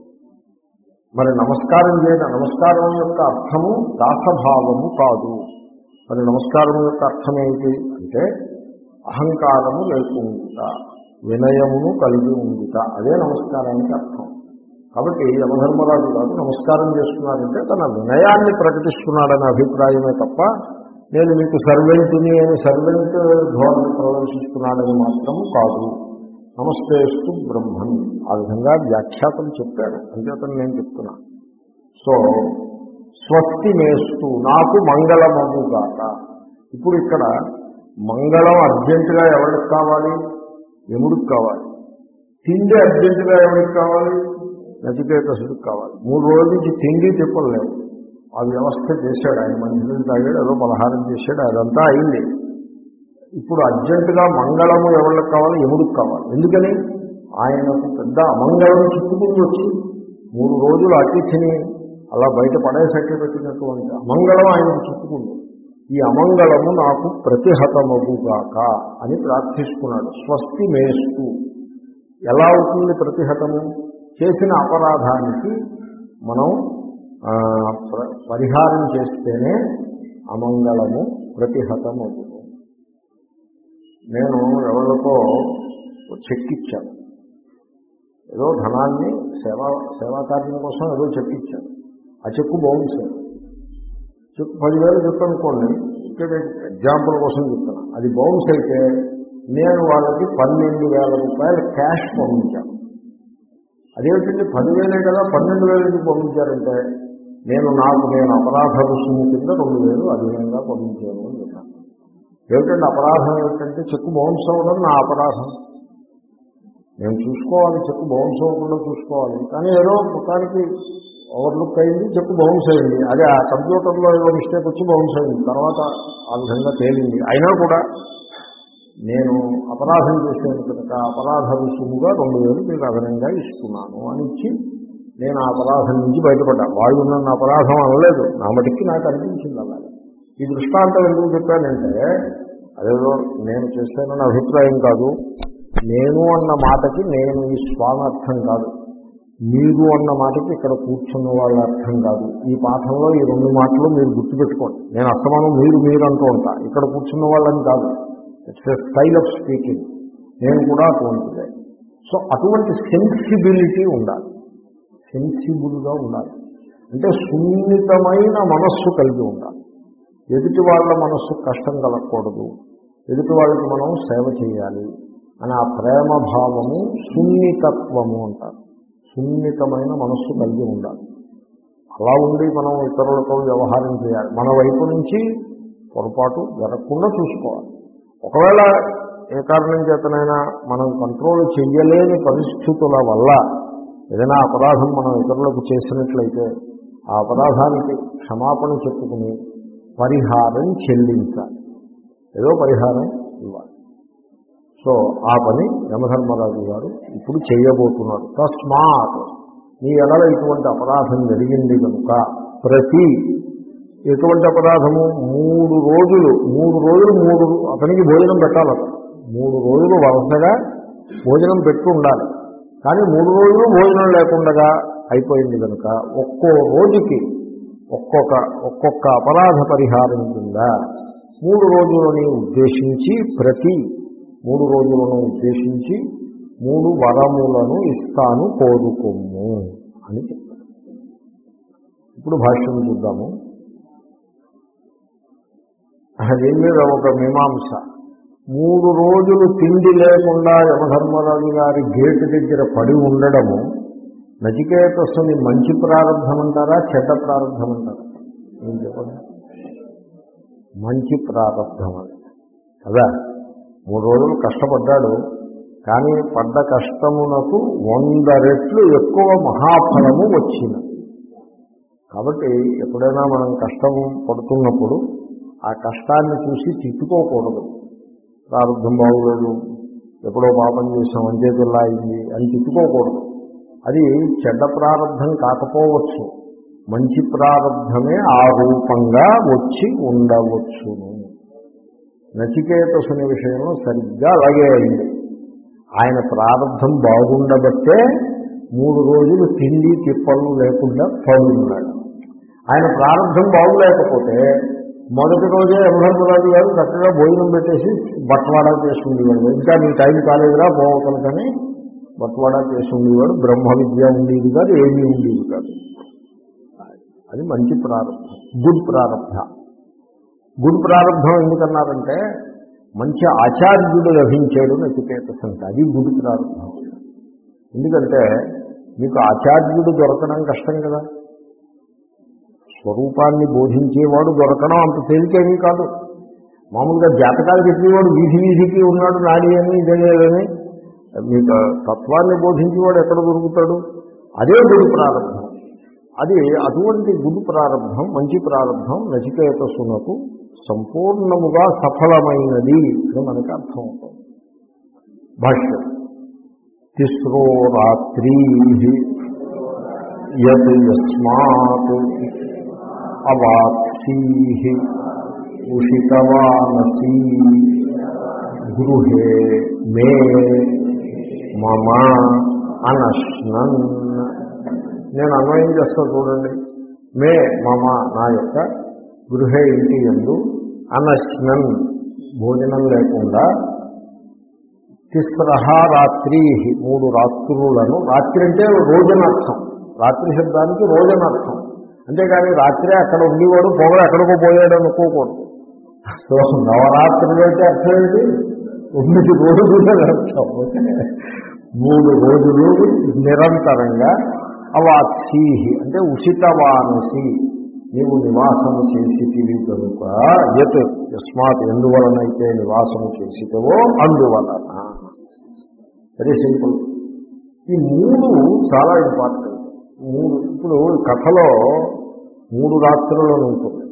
మరి నమస్కారం చేయడం, నమస్కారం యొక్క అర్థము దాసభావము కాదు. మరి నమస్కారం యొక్క అర్థం ఏమిటి అంటే అహంకారము లేకుండా వినయమును కలిగి ఉండుట, అదే నమస్కారానికి అర్థం. కాబట్టి యమధర్మరాజు గారు నమస్కారం చేస్తున్నారంటే తన వినయాన్ని ప్రకటిస్తున్నాడనే అభిప్రాయమే తప్ప నేను మీకు సర్వెంటుని అని సర్వెంట్ ధోరణి ప్రదర్శిస్తున్నాడని మాత్రం కాదు. నమస్తేస్తు బ్రహ్మన్ ఆ విధంగా వ్యాఖ్యాతం చెప్పాడు, అంచేతను నేను చెప్తున్నా. సో స్వస్తి మేస్తు నాకు మంగళమగుగాక. ఇప్పుడు ఇక్కడ మంగళం అర్జెంటుగా ఎవరికి కావాలి? యముడికి కావాలి. తిండి అర్జెంటుగా ఎవరికి కావాలి? నచికేతసుడికి కావాలి. మూడు రోజుల నుంచి తిండి తిప్పలేవు. ఆ వ్యవస్థ చేశాడు ఆయన. మంచినీళ్ళు తాగాడు, ఏదో పలహారం చేశాడు, అదంతా అయింది. ఇప్పుడు అర్జెంటుగా మంగళము ఎవరికి కావాలి? యముడికి కావాలి. ఎందుకని? ఆయనకు పెద్ద అమంగళం చుట్టుకుంటూ వచ్చి మూడు రోజులు అతిథిని అలా బయట పడేసట్టి పెట్టినటువంటి అమంగళం ఆయనకు చుట్టుకుంది. ఈ అమంగళము నాకు ప్రతిహతమగుగాక అని ప్రార్థిస్తున్నాడు. స్వస్తి మేస్తు. ఎలా అవుతుంది ప్రతిహతము? చేసిన అపరాధానికి మనం పరిహారం చేస్తేనే అమంగళము ప్రతిహతమవుతుంది. నేను ఎవరికో చెక్ ఇచ్చాను, ఏదో ధనాన్ని సేవా సేవా కార్యం కోసం ఏదో చెక్ ఇచ్చాను. ఆ చెక్కు బౌన్స్. చెక్కు పదివేలు చెప్పనుకోండి, ఇక్కడ ఎగ్జాంపుల్ కోసం చెప్తాను. అది బౌన్స్ అయితే నేను వాళ్ళకి పన్నెండు వేల రూపాయలు క్యాష్ పంపించాను. అదేమిటండి పదివేలే కదా పన్నెండు వేలకి పంపించారంటే నేను నాకు నేను అపరాధ రుసుము కింద రెండు వేలు అధికంగా పంపించాను అని చెప్పాను. ఏమిటంటే అపరాధం ఏమిటంటే చెక్కు బౌన్స్ అవ్వడం నా అపరాధం. నేను చూసుకోవాలి, చెక్కు బౌన్స్ అవ్వకుండా చూసుకోవాలి. కానీ ఏదో మొత్తానికి ఓవర్లుక్ అయింది, చెక్కు బౌన్స్ అయింది. అదే ఆ కంప్యూటర్లో ఏదో మిస్టేక్ వచ్చి బౌన్స్ అయింది. తర్వాత ఆ విధంగా తేలింది. అయినా కూడా నేను అపరాధం చేసేది కనుక అపరాధ రుసుముగా రెండు వేలు మీకు అదనంగా ఇస్తున్నాను అని ఇచ్చి నేను ఆ అపరాధం నుంచి బయటపడ్డా. వాళ్ళు నన్ను అపరాధం అనలేదు, నా మటుకి నాకు అనిపించింది అలాగే. ఈ దృష్టాంతం ఎందుకు చెప్పానంటే అదేదో నేను చేశానన్న అభిప్రాయం కాదు. నేను అన్న మాటకి నేను ఈ స్వామి అర్థం కాదు, మీరు అన్న మాటకి ఇక్కడ కూర్చున్న వాళ్ళ అర్థం కాదు. ఈ పాఠంలో ఈ రెండు మాటలు మీరు గుర్తుపెట్టుకోండి. నేను అసమానం మీరు మీరు అంటూ ఉంటా, ఇక్కడ కూర్చున్న వాళ్ళని కాదు. It's a style of speaking. నేను కూడా అటువంటిదే. సో అటువంటి సెన్సిబిలిటీ ఉండాలి, సెన్సిబుల్గా ఉండాలి. అంటే సున్నితమైన మనస్సు కలిగి ఉండాలి. ఎదుటి వాళ్ళ మనస్సు కష్టం కలగకూడదు, ఎదుటి వాళ్ళకి మనం సేవ చేయాలి అని ఆ ప్రేమ భావము సున్నితత్వము అంటారు. సున్నితమైన మనస్సు కలిగి ఉండాలి. అలా ఉండి మనం ఇతరులతో వ్యవహారం చేయాలి. మన వైపు నుంచి పొరపాటు జరగకుండా చూసుకోవాలి. ఒకవేళ ఏ కారణం చేతనైనా మనం కంట్రోల్ చెయ్యలేని పరిస్థితుల వల్ల ఏదైనా అపరాధం మనం ఇతరులకు చేసినట్లయితే ఆ అపరాధానికి క్షమాపణ చెప్పుకుని పరిహారం చెల్లించాలి, ఏదో పరిహారం ఇవ్వాలి. సో ఆ పని యమధర్మరాజు గారు ఇప్పుడు చేయబోతున్నారు. తస్మాత్ నీ ఎడల ఇటువంటి అపరాధం జరిగింది కనుక ప్రతి ఎటువంటి అపరాధము మూడు రోజులు మూడు రోజులు మూడు అతనికి భోజనం పెట్టాలట. మూడు రోజులు వరుసగా భోజనం పెట్టి ఉండాలి. కానీ మూడు రోజులు భోజనం లేకుండా అయిపోయింది కనుక ఒక్కో రోజుకి ఒక్కొక్క ఒక్కొక్క అపరాధ పరిహారం కింద మూడు రోజులని ఉద్దేశించి ప్రతి మూడు రోజులను ఉద్దేశించి మూడు వరములను ఇస్తాను కోరుకోము అని చెప్పారు. ఇప్పుడు భాష్యం చూద్దాము. దీని మీద ఒక మీమాంస. మూడు రోజులు తిండి లేకుండా యమధర్మరాజు గారి గేటు దగ్గర పడి ఉండడము నచికేతస్సుని మంచి ప్రారంభం అంటారా చెడ్డ ప్రారంభం అంటారా? ఏం చెప్పండి. మంచి ప్రారంభం అది కదా. మూడు రోజులు కష్టపడ్డాడు, కానీ పడ్డ కష్టమునకు వంద రెట్లు ఎక్కువ మహాఫలము వచ్చినది. కాబట్టి ఎప్పుడైనా మనం కష్టం పడుతున్నప్పుడు ఆ కష్టాన్ని చూసి తిట్టుకోకూడదు. ప్రారంభం బాగులేదు, ఎప్పుడో పాపం చేసాం అంచేతుల్లా అయింది అని తిట్టుకోకూడదు. అది చెడ్డ ప్రారంభం కాకపోవచ్చు, మంచి ప్రారంభమే ఆ రూపంగా వచ్చి ఉండవచ్చును. నచికేతసుని విషయంలో సరిగ్గా అలాగే అయింది. ఆయన ప్రారంభం బాగుండబట్టే మూడు రోజులు తిండి తిప్పలు లేకుండా పడున్నాడు. ఆయన ప్రారంభం బాగులేకపోతే మొదటి రోజే యమధర్మరాజు గారు చక్కగా భోజనం పెట్టేసి బట్వాడా చేసి ఉండేవాడు. ఇంకా నీ టైం కాలేదురా పోవకలు కానీ బట్వాడా చేసి ఉండేవాడు. బ్రహ్మ విద్య ఉండేది కాదు, ఏమీ ఉండేది కాదు. అది మంచి ప్రారంభం, గుడ్ ప్రారంభ. గుడ్ ప్రారంభం ఎందుకన్నారంటే మంచి ఆచార్యుడు లభించాడు నచికేతస్ అంటే, అది గుడ్ ప్రారంభం. ఎందుకంటే మీకు ఆచార్యుడు దొరకడం కష్టం కదా. స్వరూపాన్ని బోధించేవాడు దొరకడం అంత తేలికేమీ కాదు. మామూలుగా జాతకాలు చెప్పేవాడు వీధి వీధికి ఉన్నాడు నాడి అని ఇదేలేదని, మీకు తత్వాన్ని బోధించేవాడు ఎక్కడ దొరుకుతాడు? అదే గుడి ప్రారంభం. అది అటువంటి గుడి ప్రారంభం, మంచి ప్రారంభం నచికేతసునకు సంపూర్ణముగా సఫలమైనది అని మనకు అర్థం అవుతుంది. భాష్యం. తిస్రో రాత్రీ యత్ యస్మాత్ అవాత్సీ ఉషితవానసీ గృహే మే మమ అనశ్నన్. నేను అన్వయం చేస్తా చూడండి. మే మమ నా యొక్క గృహే ఇంటి యందు అనశ్నన్ భోజనం లేకుండా తిస్రహ రాత్రి మూడు రాత్రులను, రాత్రి అంటే రోజనర్థం, రాత్రి శబ్దానికి రోజనర్థం. అంతేగాని రాత్రి అక్కడ ఉండేవాడు పొగలు ఎక్కడికో పోయాడు అనుకోకూడదు. సో నవరాత్రులు అయితే అర్థం ఏంటి? తొమ్మిది రోజులు అర్థం. మూడు రోజులు నిరంతరంగా అవాత్సీహి అంటే ఉషితవానసి నీవు నివాసము చేసితివి కనుక, యత్ యస్మాత్ ఎందువలనైతే నివాసము చేసితవో అందువలన. Very simple. ఈ మూడు చాలా ఇంపార్టెంట్. మూడు ఇప్పుడు కథలో మూడు రాత్రులను ఉంటుంది.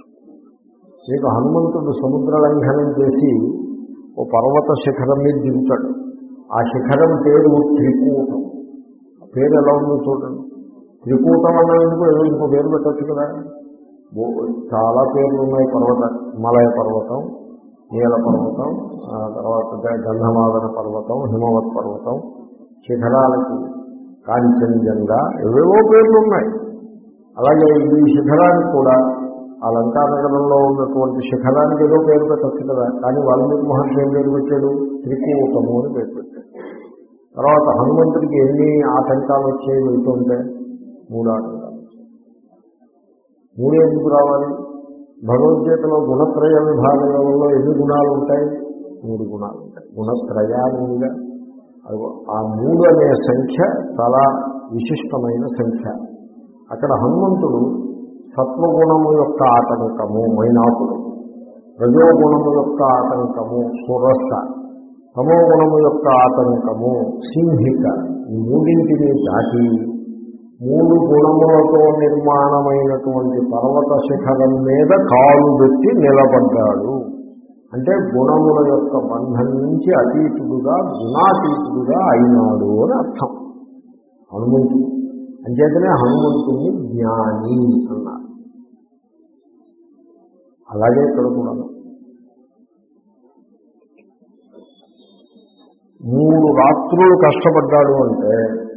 మీకు హనుమంతుడు సముద్ర లంఘనం చేసి ఓ పర్వత శిఖరం మీద దిగుతాడు. ఆ శిఖరం పేరు త్రికూటం. ఆ పేరు ఎలా ఉందో చూడండి. త్రికూటం అన్నందుకు ఏదో ఇంకో పేరు పెట్టచ్చు కదా. చాలా పేర్లు ఉన్నాయి. పర్వత హిమాలయ పర్వతం, నీల పర్వతం, తర్వాత గంధమాదన పర్వతం, హిమవత్ పర్వతం, శిఖరాలకి కాంచనజంగా ఏవేవో పేర్లు ఉన్నాయి. అలాగే ఈ శిఖరానికి కూడా ఆ లంకానగరంలో ఉన్నటువంటి శిఖరానికి ఏదో పేరు పెట్టచ్చు కదా. కానీ వాల్మీకి మహర్షి ఏం పేరు పెట్టాడు? త్రికూటము అని పేరు పెట్టాడు. తర్వాత హనుమంతుడికి ఎన్ని ఆటంకాలు వచ్చాయి వెళ్తుంటే? మూడు ఆటంకాలు వచ్చాయి. మూడు ఎందుకు రావాలి? భగవద్గీతలో గుణత్రయ విభాగంలో ఎన్ని గుణాలు ఉంటాయి? మూడు గుణాలు ఉంటాయి. గుణత్రయాలుగా ఆ మూడు అనే సంఖ్య చాలా విశిష్టమైన సంఖ్య. అక్కడ హనుమంతుడు సత్వగుణము యొక్క ఆటంకము మైనాకుడు, రజోగుణము యొక్క ఆటంకము సురస, తమో గుణము యొక్క ఆతంకము సింహిక, ఈ మూడింటిని దాటి మూడు గుణములతో నిర్మాణమైనటువంటి పర్వత శిఖరం మీద కాలు పెట్టి నిలబడ్డాడు. అంటే గుణముల యొక్క బంధం నుంచి అతీతుడుగా గుణాతీతుడుగా అయినాడు అని అర్థం హనుమంతుడు. అంచేతనే హనుమంతుడిని జ్ఞాని అన్నారు. అలాగే ఇక్కడ కూడా మూడు రాత్రులు కష్టపడ్డాడు అంటే,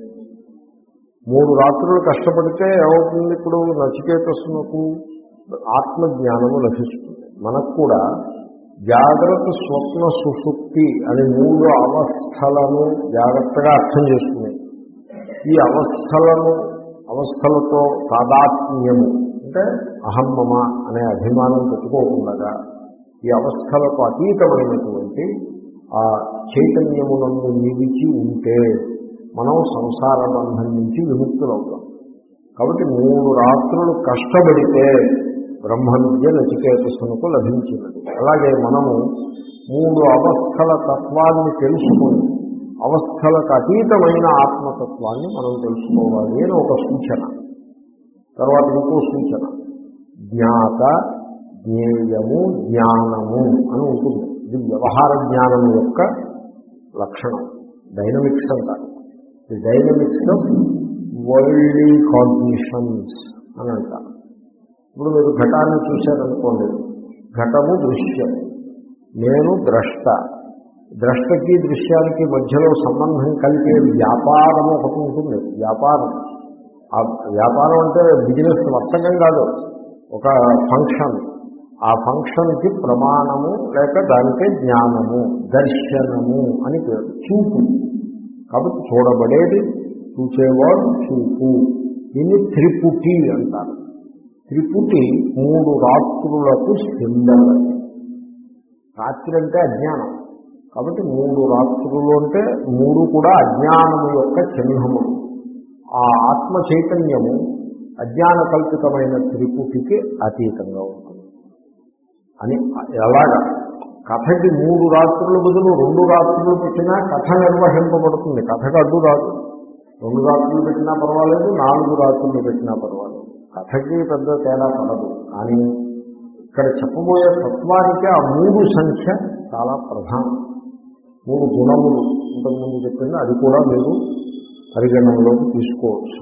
మూడు రాత్రులు కష్టపడితే ఏమవుతుంది? ఇప్పుడు నచికేతసునకు ఆత్మజ్ఞానము లభిస్తుంది. మనకు కూడా జాగ్రత్త, స్వప్న, సుషుప్తి అనే మూడు అవస్థలను జాగ్రత్తగా అర్థం చేసుకుని ఈ అవస్థలను అవస్థలతో తాదాత్మ్యము అంటే అహమ్మమ అనే అభిమానం పెట్టుకోకుండా ఈ అవస్థలకు అతీతమైనటువంటి ఆ చైతన్యమునందు నిలిచి ఉంటే మనం సంసార బంధం నుంచి విముక్తులవుతాం. కాబట్టి మూడు రాత్రులు కష్టపడితే బ్రహ్మ విద్య నచికేతసునకు లభించినది. అలాగే మనము మూడు అవస్థల తత్వాన్ని తెలుసుకొని అవస్థలకు అతీతమైన ఆత్మతత్వాన్ని మనం తెలుసుకోవాలి అని ఒక సూచన. తర్వాత ఇంకో సూచన, జ్ఞాత, జ్ఞేయము, జ్ఞానము అని ఉంటుంది. ఇది వ్యవహార జ్ఞానము యొక్క లక్షణం. డైనమిక్స్ అంటారు. The dynamics of worldly cognitions అని అంటారు. ఇప్పుడు మీరు ఘటాన్ని చూశారనుకోండి, ఘటము దృశ్యం, నేను ద్రష్ట. ద్రష్టకి దృశ్యానికి మధ్యలో సంబంధం కలిపే వ్యాపారం ఒకటి ఉంటుంది. వ్యాపారం, ఆ వ్యాపారం అంటే బిజినెస్ వర్తకం కాదు, ఒక ఫంక్షన్. ఆ ఫంక్షన్కి ప్రమాణము లేక దానికే జ్ఞానము, దర్శనము అని పేరు. చూపు, కాబట్టి చూడబడేది, చూచేవాడు చూపు. దీన్ని త్రిపుటి అంటారు. త్రిపుటి మూడు రాత్రులకు సింబల్. రాత్రి అంటే అజ్ఞానం, కాబట్టి మూడు రాత్రులు అంటే మూడు కూడా అజ్ఞానము యొక్క చిహ్నము. ఆ ఆత్మ చైతన్యము అజ్ఞాన కల్పితమైన త్రిపుటికి అతీతంగా ఉంటుంది అని. ఎలాగా కథకి మూడు రాత్రుల బదులు రెండు రాత్రులు పెట్టినా కథ నిర్వహింపబడుతుంది, కథకు అడ్డు రాదు. రెండు రాత్రులు పెట్టినా పర్వాలేదు, నాలుగు రాత్రులు పెట్టినా పర్వాలేదు, కథకి పెద్ద తేడా పడదు. కానీ ఇక్కడ చెప్పబోయే తత్వానికి ఆ మూడు సంఖ్య చాలా ప్రధానం. మూడు గుణములు ఇంతకుముందు చెప్పింది, అది కూడా మీరు పరిగణనలోకి తీసుకోవచ్చు.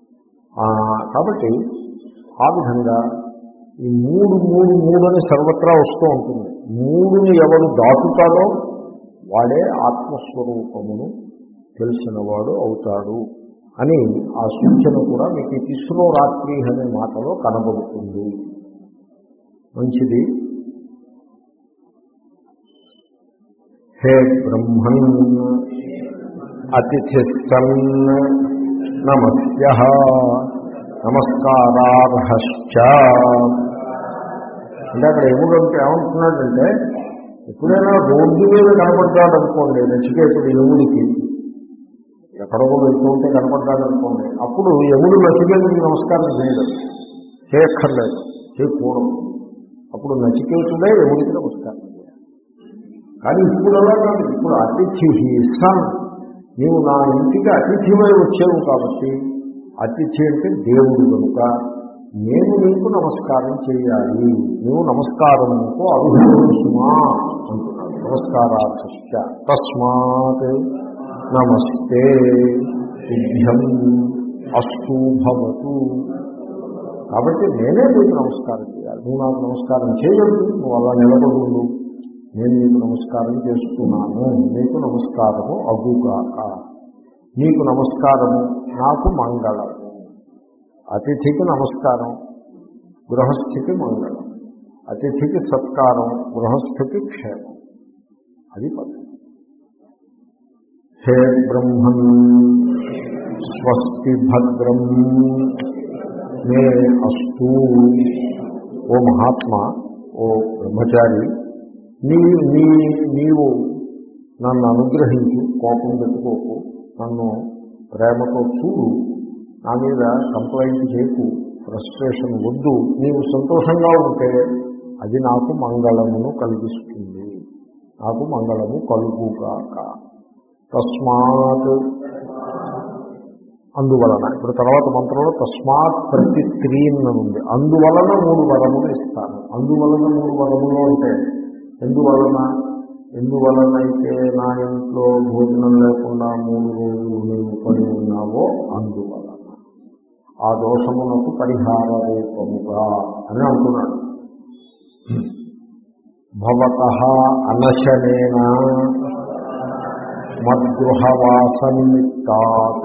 కాబట్టి ఆ విధంగా ఈ మూడు మూడు మూడు అని సర్వత్రా వస్తూ ఉంటుంది. మూడుని ఎవరు దాటుతాడో వాడే ఆత్మస్వరూపమును తెలిసినవాడు అవుతాడు అని ఆ సూచన కూడా మీకు తిస్రో రాత్రి అనే మాటలో కనబడుతుంది. మంచిది. హే బ్రహ్మన్ అతిథిస్తన్ నమస్య నమస్కారార్హశ్చ. అంటే అక్కడ ఎముడంటే ఏమంటున్నాడంటే, ఎప్పుడైనా రోడ్డు మీద కనపడతాడు అనుకోండి నచికేతుడు యముడికి, ఎక్కడో వెళ్తూ ఉంటే కనపడ్డాడు అనుకోండి, అప్పుడు యముడు నచికేతుడికి నమస్కారం చేయడం చేయక్కర్లేదు, చేయకూడదు. అప్పుడు నచికేతుడే యముడికి నమస్కారం చేయాలి. కానీ ఇప్పుడు అలా కాదు. ఇప్పుడు అతిథి సన్, నీవు నా ఇంటికి అతిథివై వచ్చావు కాబట్టి, అతిథి అంటే దేవుడు కనుక నేను నీకు నమస్కారం చేయాలి, నువ్వు నమస్కారముకు అర్హుడు సుమా అంటున్నాడు. నమస్కారార్థశ్చ తస్మాత్ నమస్తే తుభ్యం అస్తు భవతు. కాబట్టి నేనే నీకు నమస్కారం చేయాలి, నువ్వు నాకు నమస్కారం చేయలేదు, నువ్వు అలా నిలబడు, నేను నీకు నమస్కారం చేస్తున్నాను, నీకు నమస్కారము అగుగాక. నీకు నమస్కారము నాకు మంగళము. అతిథికి నమస్కారం, గృహస్థికి మంగళం. అతిథికి సత్కారం, గృహస్థికి క్షేమం. అది పద్ధతి. హే బ్రహ్మన్ స్వస్తి భద్రం మే అస్తు. ఓ మహాత్మా, ఓ బ్రహ్మచారి, నీ నీ నీవు నన్ను అనుగ్రహించు, కోపం పెట్టుకోకు, నన్ను ప్రేమతో చూడు, నా మీద కంప్లైంట్ చేయకు, ఫ్రస్ట్రేషన్ వద్దు. నీవు సంతోషంగా ఉంటే అది నాకు మంగళమును కలిగిస్తుంది. నాకు మంగళము కలుగుగాక. తస్మాత్ అందువలన, ఇప్పుడు తర్వాత మంత్రంలో తస్మాత్ ప్రతి త్రీన్ ఉంది. అందువలన మూడు వరములు ఇస్తాను. అందువలన మూడు వరములు అంటే ఎందువలన ఎందువలనైతే నా ఇంట్లో భోజనం లేకుండా మూడు రోజులు నీవు పడి ఉన్నావో అందువలన ఆ దోషమునకు పరిహార రూపముగా అని అంటున్నాడు. భవతః అనశనేన మద్గృహవాస నిమిత్తాత్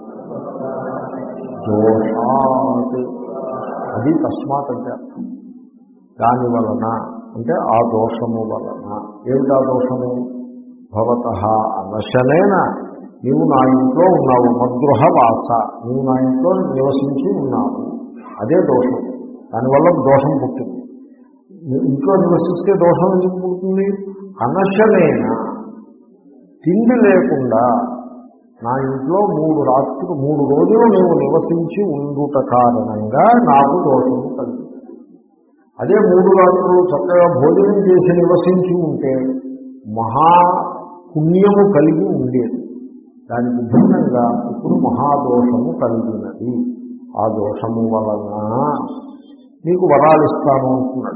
దోషాత్, అది తస్మాత్ అంటే అర్థం. దాని వలన అంటే ఆ దోషము వలన. ఏమిటా దోషము? భవతః అనశనేన, నీవు నా ఇంట్లో ఉన్నావు. మద్గృహవాస, నీవు నా ఇంట్లో నివసించి ఉన్నావు, అదే దోషం. దానివల్ల దోషం పుట్టింది. ఇంట్లో నివసిస్తే దోషం ఎందుకు పుడుతుంది? అనశనేన, తిండి లేకుండా నా ఇంట్లో మూడు రాత్రులు మూడు రోజులు నీవు నివసించి ఉండుట కారణంగా నాకు దోషము కలిగింది. అదే మూడు రాత్రులు చక్కగా భోజనం చేసి నివసించి ఉంటే మహా పుణ్యము కలిగి ఉండేది. దానికి భిన్నంగా ఇప్పుడు మహాదోషము కలిగినది. ఆ దోషము వలన నీకు వరాలు ఇస్తాను అంటున్నాడు.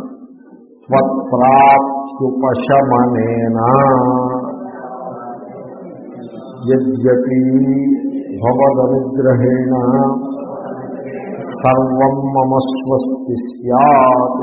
త్వత్ప్రాప్త్యుపశమనేనా యద్యపి భవదనుగ్రహేణ సర్వం మమ స్వస్తి స్యాత్.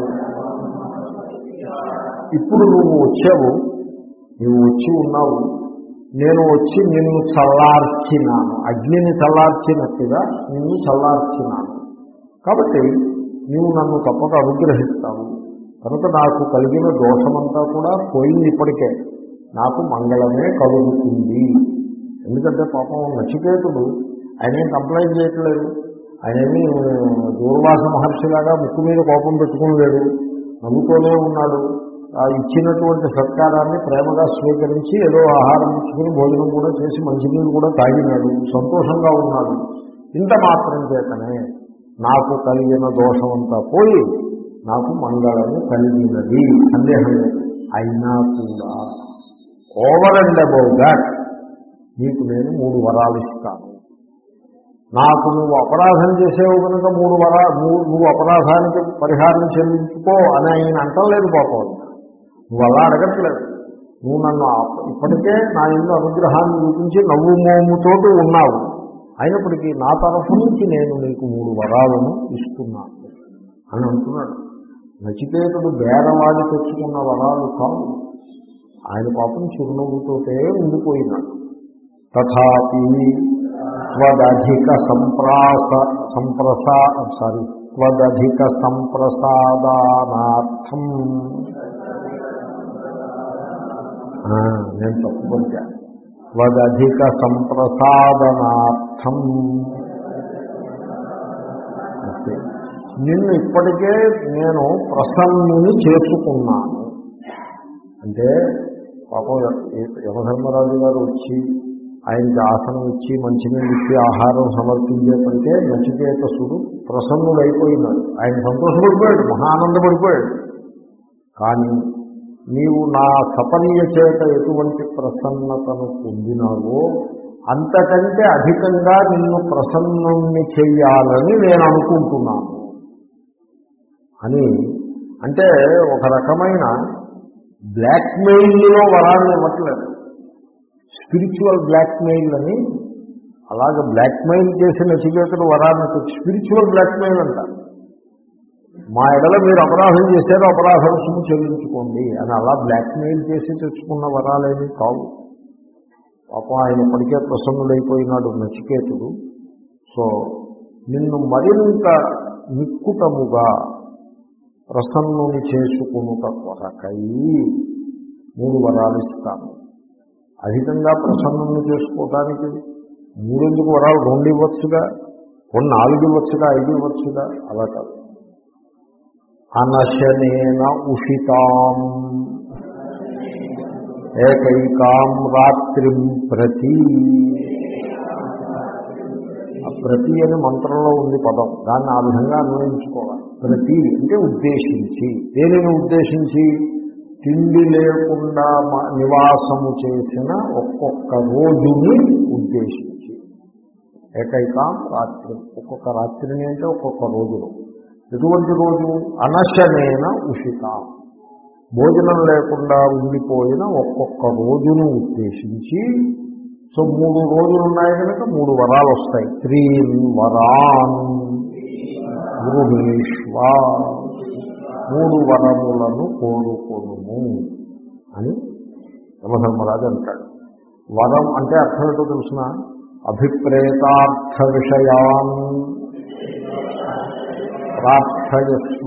ఇప్పుడు నువ్వు వచ్చావు, నువ్వు వచ్చి ఉన్నావు, నేను వచ్చి నిన్ను చల్లార్చినాను, అగ్నిని చల్లార్చినట్టుగా నిన్ను చల్లార్చినాను. కాబట్టి నీవు నన్ను తప్పక అనుగ్రహిస్తావు. కనుక నాకు కలిగిన దోషమంతా కూడా పోయింది. ఇప్పటికే నాకు మంగళమే కలుగుతుంది. ఎందుకంటే పాపం నచికేతుడు ఆయనేం కంప్లైంట్ చేయట్లేదు. ఆయనేమి దూర్వాస మహర్షిలాగా ముక్కు మీద కోపం పెట్టుకుని లేడు, నవ్వుతూనే ఉన్నాడు. ఆ ఇచ్చినటువంటి సత్కారాన్ని ప్రేమగా స్వీకరించి ఏదో ఆహారం ఇచ్చుకుని భోజనం కూడా చేసి మంచినీళ్ళు కూడా తాగినాడు, సంతోషంగా ఉన్నాడు. ఇంత మాత్రం చేతనే నాకు కలిగిన దోషమంతా పోయి నాకు మంగళము కలిగినది, సందేహం లేదు. అయినా కూడా ఓవర్ అండ్ అబౌవ్ దాట్ నీకు నేను మూడు వరాలు ఇస్తాను. నాకు నువ్వు అపరాధం చేసేవు కనుక మూడు వరా నువ్వు అపరాధానికి పరిహారం చెల్లించుకో అని ఆయన అంటలేదు. పాపం నువ్వు అలా అడగట్లేదు. నువ్వు నన్ను ఇప్పటికే నా ఇల్లు అనుగ్రహాన్ని చూపించి నవ్వు మోముతోటి ఉన్నావు. అయినప్పటికీ నా తరఫు నుంచి నేను నీకు మూడు వరాలను ఇస్తున్నాను అని అంటున్నాడు. నచికేతుడు బేరవాడి తెచ్చుకున్న వరాలు కావు. ఆయన పాపం చిరునవ్వుతోటే ఉండిపోయినాడు. తథాపి త్వదధిక సంప్రాస సంప్రసా సారీ త్వదధిక సంప్రసాదానార్థం, నేను తప్పుకొంటా, త్వదధిక సంప్రసాదనార్థం, నిన్ను ఇప్పటికే నేను ప్రసన్నుని చేసుకున్నాను. అంటే పాపం యమధర్మరాజు గారు వచ్చి ఆయనకి ఆసనం ఇచ్చి మంచినీళ్ళు ఇచ్చి ఆహారం సమర్పించేటంటే నచికేతసుడు ప్రసన్నుడైపోయినాడు. ఆయన సంతోషపడిపోయాడు, మహా ఆనందపడిపోయాడు. కానీ నీవు నా సపర్య చేత ఎటువంటి ప్రసన్నతను పొందినావో అంతకంటే అధికంగా నిన్ను ప్రసన్నుణ్ణి చెయ్యాలని నేను అనుకుంటున్నాను అని. అంటే ఒక రకమైన బ్లాక్మెయిల్లో వరాన్ని ఇవ్వట్లేదు, స్పిరిచువల్ బ్లాక్మెయిల్ అని. అలాగే బ్లాక్మెయిల్ చేసిన నచికేతుడు వరాన్ని స్పిరిచువల్ బ్లాక్మెయిల్ అంటారు. మా ఎడల మీరు అపరాధం చేశారో అపరాధ రుసుము చెల్లించుకోండి అని అలా బ్లాక్మెయిల్ చేసి తెచ్చుకున్న వరాలేమి కావు. పాపం ఆయన ఇప్పటికే ప్రసన్నుడైపోయినాడు నచికేతుడు. సో నిన్ను మరింత నిక్కుటముగా ప్రసన్నుని చేసుకునుట కొరకై మూడు వరాలు ఇస్తాను. అధికంగా ప్రసన్నుని చేసుకోవడానికి మూడెందుకు వరాలు? రెండు ఇవ్వచ్చుగా, కొన్ని నాలుగు ఇవ్వచ్చుగా, ఐదు ఇవ్వచ్చుగా, అలా కాదు. అనశనేన ఉషితాం ఏకైకాం రాత్రిం ప్రతి. ప్రతి అని మంత్రంలో ఉంది పదం, దాన్ని ఆ విధంగా అన్వయించుకోవాలి. ప్రతి అంటే ఉద్దేశించి, దేనిని ఉద్దేశించి? తిండి లేకుండా నివాసము చేసిన ఒక్కొక్క రోజుని ఉద్దేశించి, ఏకైకాం రాత్రి, ఒక్కొక్క రాత్రిని అంటే ఒక్కొక్క రోజులు. ఎటువంటి రోజు? అనశనేన ఉషితాం, భోజనం లేకుండా ఉండిపోయిన ఒక్కొక్క రోజును ఉద్దేశించి. సో మూడు రోజులు ఉన్నాయి కనుక మూడు వరాలు వస్తాయి. త్రీన్ వరాన్ గృహీష్వ, మూడు వరములను కోరుకోను అని యమధర్మరాజు అంటాడు. వరం అంటే అర్థం ఏంటో తెలుసిన? అభిప్రేతార్థ విషయాన్ ప్రార్థయస్వ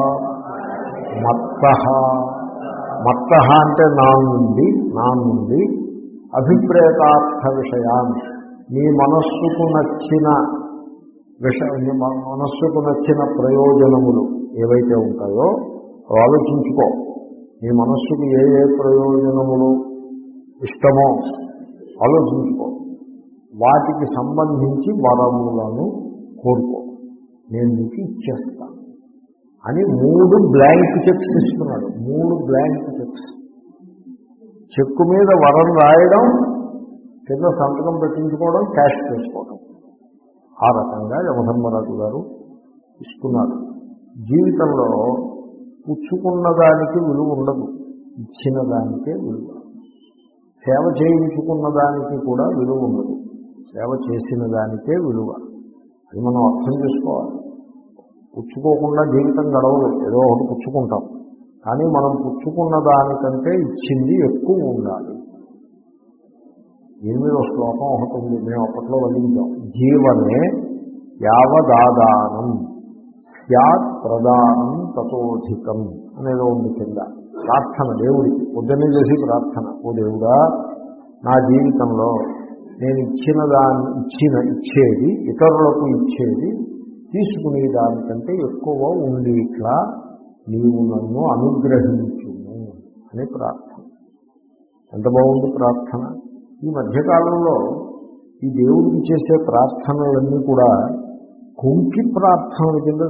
మత్తః. మత్తః అంటే నా నుండి, నా నుండి అభిప్రేతార్థ విషయాన్, నీ మనస్సుకు నచ్చిన విషయ మనస్సుకు నచ్చిన ప్రయోజనములు ఏవైతే ఉంటాయో అవి ఆలోచించుకో. నీ మనస్సుకు ఏ ఏ ప్రయోజనములు ఇష్టమో ఆలోచించుకో. వాటికి సంబంధించి వరములను కోరుకో, నేను నీకు ఇచ్చేస్తాను అని మూడు బ్లాంక్ చెక్స్ ఇస్తున్నాడు. మూడు బ్లాంక్ చెక్స్. చెక్కు మీద వరం రాయడం, కింద సంతకం పెట్టించుకోవడం, క్యాష్ చేసుకోవడం. ఆ రకంగా యమధర్మరాజు గారు ఇస్తున్నారు. జీవితంలో పుచ్చుకున్న దానికి విలువ ఉండదు, ఇచ్చిన దానికే విలువ. సేవ చేయించుకున్న దానికి కూడా విలువ ఉండదు, సేవ చేసిన దానికే విలువ. అది మనం అర్థం చేసుకోవాలి. పుచ్చుకోకుండా జీవితం గడవదు, ఏదో ఒకటి పుచ్చుకుంటాం. కానీ మనం పుచ్చుకున్న దానికంటే ఇచ్చింది ఎక్కువ ఉండాలి. ఎనిమిదో శ్లోకం ఒకటి ఉంది, మేము అప్పట్లో వదిలించాం. జీవనే యావదాదానం స్యాత్ ప్రదానం తతోధికం అనేదో ఉంది కింద. ప్రార్థన దేవుడికి పొద్దున్నే చేసి ప్రార్థన, ఓ దేవుడా, నా జీవితంలో నేను ఇచ్చిన దాన్ని ఇచ్చిన ఇచ్చేది ఇతరులకు ఇచ్చేది తీసుకునే దానికంటే ఎక్కువ ఉండి ఇట్లా నీవు నన్ను అనుగ్రహించుము అని ప్రార్థన. ఎంత బాగుంది ప్రార్థన. ఈ మధ్యకాలంలో ఈ దేవుడికి చేసే ప్రార్థనలన్నీ కూడా కుంకి ప్రార్థనల కింద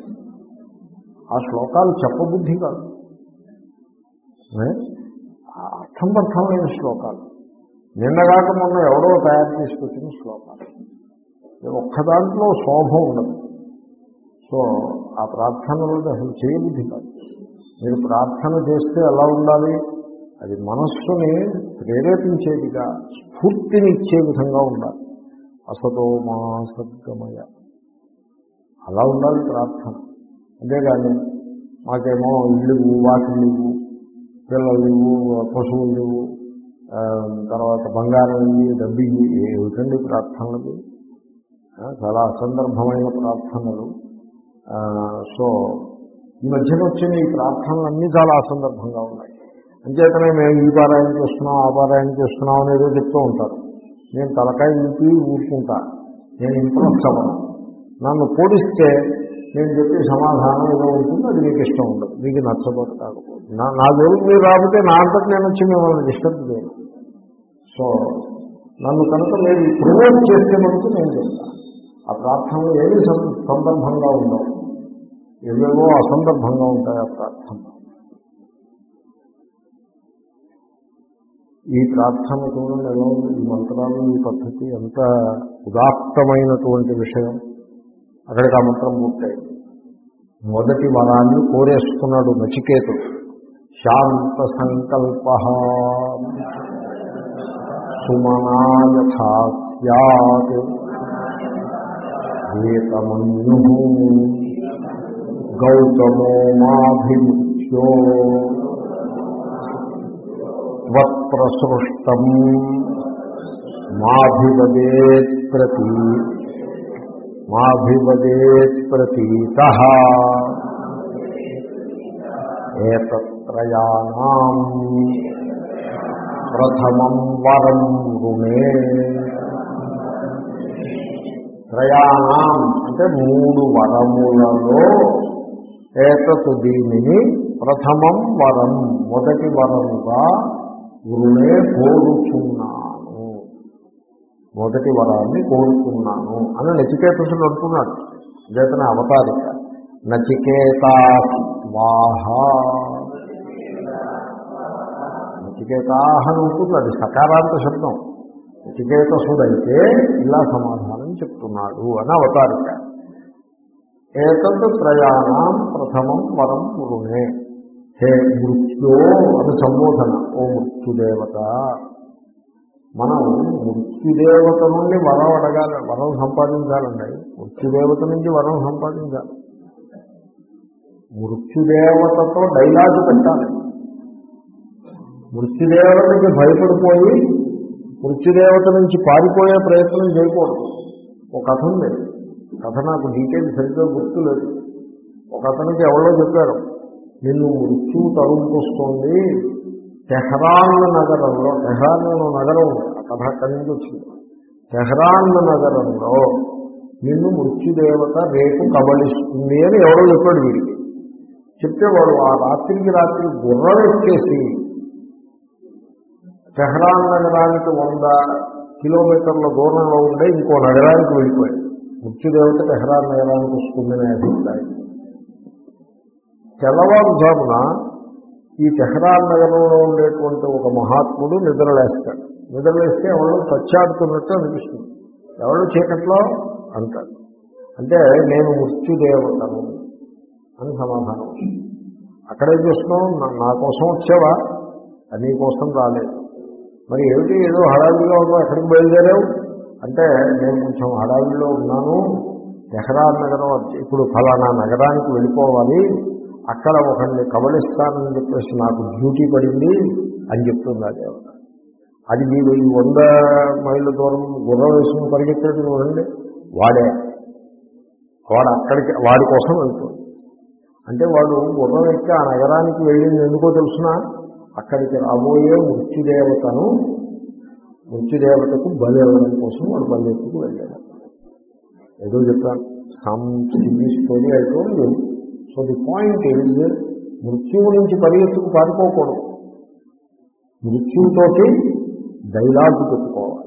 ఆ శ్లోకాలు చెప్పబుద్ధి కాదు, అర్థం అర్థమైన శ్లోకాలు. నిన్నగాక మొన్న ఎవరో తయారు చేసి పెట్టిన శ్లోకాలు. ఒక్క దాంట్లో శోభ ఉండదు. సో ఆ ప్రార్థనలు అసలు చేయబుద్ధి కాదు. మీరు ప్రార్థన చేస్తే ఎలా ఉండాలి? అది మనస్సుని ప్రేరేపించేదిగా, స్ఫూర్తిని ఇచ్చే విధంగా ఉండాలి. అసతో మా సద్గమయ, అలా ఉండాలి ప్రార్థన. అంతేగాని మాకేమో ఇల్లు వాకిలు లేవు, పిల్లలు లేవు, పశువులు లేవు, తర్వాత బంగారం ఇవి, డబ్బు ఇవి, ఏమిటండి ప్రార్థనలు? చాలా అసందర్భమైన ప్రార్థనలు. సో ఈ మధ్యన వచ్చిన ఈ ప్రార్థనలన్నీ చాలా అసందర్భంగా ఉన్నాయి. అంచేతనే మేము ఈ పారాయణ చేస్తున్నాం, ఆ పారాయణ చేస్తున్నాం అనేదో చెప్తూ ఉంటారు. నేను తలకాయ ఊపి ఊరుకుంటా, నేను ఇంప్రెస్ అవ్వను. నన్ను పోలిస్తే నేను చెప్పే సమాధానం ఏదో ఉంటుంది, అది మీకు ఇష్టం ఉండదు, మీకు నచ్చబోదు. కాకపోతే నా నా దేవుడికి మీరు రాకపోతే నా అంతటి నేను వచ్చి మిమ్మల్ని డిస్టర్బ్ చేయను. సో నన్ను కనుక మీరు ప్రమోట్ చేసే మటుకు నేను చెప్తాను. ఆ ప్రార్థనలు ఏమీ సందర్భంగా ఉండవు, ఏవేవో అసందర్భంగా ఉంటాయి ఆ ప్రార్థన. ఈ ప్రార్థన చూడండి ఎలా ఉంది, ఈ మంత్రాలు, ఈ పద్ధతి ఎంత ఉదాత్తమైనటువంటి విషయం. అక్కడికి ఆ మంత్రం పూర్తయింది. మొదటి వరాన్ని కోరేసుకున్నాడు నచికేతుడు. శాంత సంకల్ప సుమనా యథా స్యాత్ ఏతమన్యు గౌతమో మాభిముఖ్యో త్వత్ప్రసృష్టం మాభివదేత్ ప్రతి మాభివదేత్ ప్రతీతః ఏతత్రయాణాం ప్రథమం వరం రుణే. త్రయాణాం అంటే మూడు వరములలో, ఏతత్ దీనిని, ప్రథమం వరం మొదటి వరముగా, రుణే కోరుచున్నాను, మొదటి వరాన్ని కోరుతున్నాను అని నచికేతసుడు అంటున్నాడు. చేతనే అవతారిక నచికేతా స్వాహ. నచికేతాహ అని ఉంటుంది, అది సకారాంత శబ్దం. నచికేతసుడైతే ఇలా సమాధానం చెప్తున్నాడు అని అవతారిక. ఏతత్ త్రయాణం ప్రథమం వరం వరుణే, హే మృత్యో అని సంబోధన. ఓ మృత్యుదేవత, మనం మృత్యుదేవత నుండి వరం అడగాలి, వరం సంపాదించాలండి. మృత్యుదేవత నుంచి వరం సంపాదించాలి. మృత్యుదేవతతో డైలాగ్ పెట్టాలి. మృత్యుదేవతకి భయపడిపోయి మృత్యుదేవత నుంచి పారిపోయే ప్రయత్నం చేయకూడదు. ఒక కథ ఉంది, కథ నాకు డీటెయిల్స్ సరిగ్గా గుర్తులేదు. ఒక అతనికి ఎవరో చెప్పారు, నిన్ను మృత్యువు తరుముకొస్తోంది టెహ్రాన్ నగరంలో. టెహ్రాన్ నగరం ఉంది, ఆ కథ అక్కడి నుంచి వచ్చింది. టెహ్రాన్ నగరంలో నిన్ను మృత్యుదేవత రేపు కబళిస్తుంది అని ఎవరో చెప్పాడు వీడికి. చెప్తే వాడు ఆ రాత్రికి రాత్రి గుర్రం ఎక్కేసి టెహ్రాన్ నగరానికి వంద కిలోమీటర్ల దూరంలో ఉండే ఇంకో నగరానికి వెళ్ళిపోయాడు. మృత్యుదేవత టెహ్రాన్ నగరానికి వస్తుందనే అభిప్రాయం. తెల్లవారుజామున ఈ టెహ్రాన్ నగరంలో ఉండేటువంటి ఒక మహాత్ముడు నిద్రలేస్తాడు. నిద్రలేస్తే ఎవరు చచ్చాడుతున్నట్టు అనిపిస్తుంది. ఎవరు చీకట్లో అంటాడు. అంటే నేను మృత్యుదేవతను అని సమాధానం. అక్కడేం చేస్తున్నావు, నా కోసం వచ్చావా? నీ కోసం రాలేదు. మరి ఏమిటి ఏదో హడావిడిగా ఉన్నావు, ఎక్కడికి బయలుదేరావు అంటే నేను కొంచెం హడావిడిలో ఉన్నాను, టెహ్రాన్ నగరం ఇప్పుడు ఫలానా నగరానికి వెళ్ళిపోవాలి, అక్కడ ఒకరిని కబలిస్తానని చెప్పేసి నాకు డ్యూటీ పడింది అని చెప్తుంది ఆ దేవత. అది మీరు ఈ వంద మైళ్ళ దూరం గుర్రం వేసుకుని పరిగెత్తేది చూడండి, వాడే వాడు అక్కడికి వాడి కోసం వెళ్తుంది. అంటే వాడు గుర్రం ఎక్కి ఆ నగరానికి వెళ్ళింది ఎందుకో తెలుసునా, అక్కడికి రాబోయే మృత్యుదేవతను మృత్యుదేవతకు బలి అవ్వడం కోసం వాడు బలిఎత్తుకు వెళ్ళాడు. ఏదో చెప్పాను, సమ్ సిల్లీ స్టోరీ అయిపోయింది. సో ది పాయింట్ ఈజ్, మృత్యువు నుంచి పరిగెత్తుకు పారిపోకూడదు, మృత్యువుతోటి డైలాగ్ పెట్టుకోవాలి.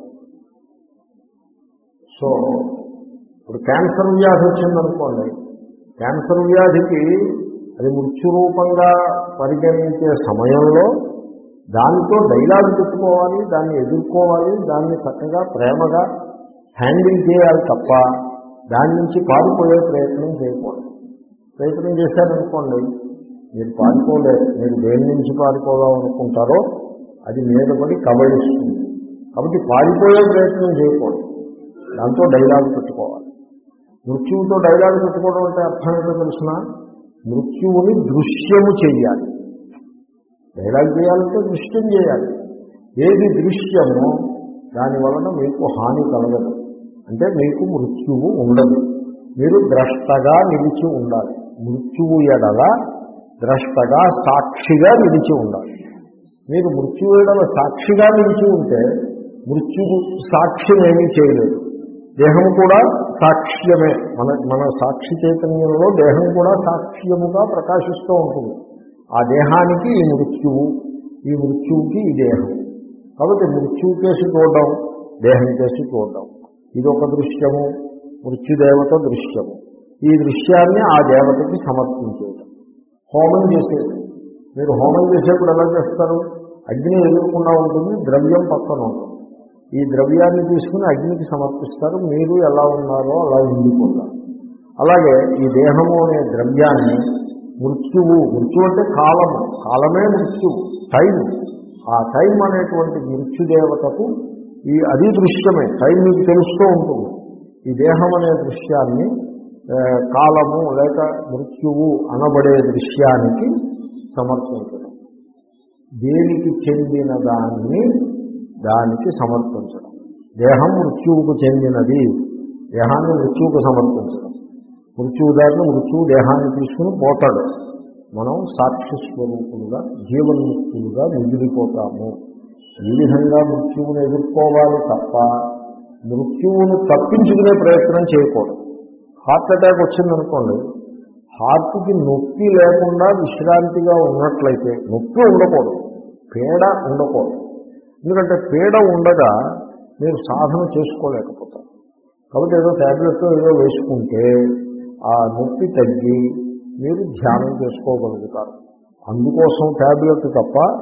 సో ఇప్పుడు క్యాన్సర్ వ్యాధి వచ్చిందనుకోండి, క్యాన్సర్ వ్యాధికి అది మృత్యురూపంగా పరిగణించే సమయంలో దానితో డైలాగ్ పెట్టుకోవాలి, దాన్ని ఎదుర్కోవాలి, దాన్ని చక్కగా ప్రేమగా హ్యాండిల్ చేయాలి తప్ప దాని నుంచి పారిపోయే ప్రయత్నం చేయకూడదు. ప్రయత్నం చేశారనుకోండి, మీరు పారిపోలేరు. మీరు దేని నుంచి పారిపోదాం అనుకుంటారో అది మీద పడి కబళిస్తుంది. కాబట్టి పారిపోయే ప్రయత్నం చేయకూడదు, దాంతో డైలాగ్ పెట్టుకోవాలి. మృత్యువుతో డైలాగ్ పెట్టుకోవడం అంటే అర్థం ఏంటో తెలిసిన, మృత్యువుని దృశ్యము చెయ్యాలి. డైలాగ్ చేయాలంటే దృశ్యం చేయాలి. ఏది దృశ్యమో దాని వలన మీకు హాని కలగదు, అంటే మీకు మృత్యువు ఉండదు. మీరు ద్రష్టగా నిలిచి ఉండాలి. మృత్యువు ఎడల ద్రష్టగా సాక్షిగా నిలిచి ఉండాలి. మీరు మృత్యువు ఎడల సాక్షిగా నిలిచి ఉంటే మృత్యువు సాక్ష్యం ఏమీ చేయలేదు. దేహం కూడా సాక్ష్యమే. మన మన సాక్షి చైతన్యంలో దేహం కూడా సాక్ష్యముగా ప్రకాశిస్తూ ఉంటుంది. ఆ దేహానికి ఈ మృత్యువు, ఈ మృత్యువుకి ఈ దేహం. కాబట్టి మృత్యువు కేసి చూడడం, దేహం కేసి చూడడం, ఇది ఒక దృశ్యము. మృత్యుదేవత దృశ్యము. ఈ దృశ్యాన్ని ఆ దేవతకి సమర్పించేయడం. హోమం చేసేది, మీరు హోమం చేసేప్పుడు ఎలా చేస్తారు, అగ్ని ఎదురకుండా ఉంటుంది, ద్రవ్యం పక్కన ఉంటుంది. ఈ ద్రవ్యాన్ని తీసుకుని అగ్నికి సమర్పిస్తారు. మీరు ఎలా ఉన్నారో అలా ఉండిపోతారు. అలాగే ఈ దేహము అనే ద్రవ్యాన్ని మృత్యువు, మృత్యు అంటే కాలము, కాలమే మృత్యువు, టైం. ఆ టైం అనేటువంటి మృత్యుదేవతకు ఈ అది దృశ్యమే, టైం మీకు తెలుస్తూ ఉంటుంది. ఈ దేహం అనే దృశ్యాన్ని కాలము లేక మృత్యువు అనబడే దృశ్యానికి సమర్పించడం. దేనికి చెందిన దాన్ని దానికి సమర్పించడం. దేహం మృత్యువుకు చెందినది, దేహాన్ని మృత్యువుకు సమర్పించడం. మృత్యువు దాన్ని మృత్యువు దేహాన్ని తీసుకుని పోతాడు. మనం సాక్షి స్వరూపులుగా జీవన్ముక్తులుగా మిగిలిపోతాము. ఈ విధంగా మృత్యువును ఎదుర్కోవాలి తప్ప మృత్యువును తప్పించుకునే ప్రయత్నం చేయకూడదు. హార్ట్ అటాక్ వచ్చిందనుకోండి, హార్ట్కి నొప్పి లేకుండా విశ్రాంతిగా ఉన్నట్లయితే, నొప్పి ఉండకూడదు, పీడ ఉండకూడదు. ఎందుకంటే పీడ ఉండగా మీరు సాధన చేసుకోలేకపోతారు. కాబట్టి ఏదో ట్యాబ్లెట్ ఏదో వేసుకుంటే ఆ నొప్పి తగ్గి మీరు ధ్యానం చేసుకోగలుగుతారు. అందుకోసం ట్యాబ్లెట్ తప్ప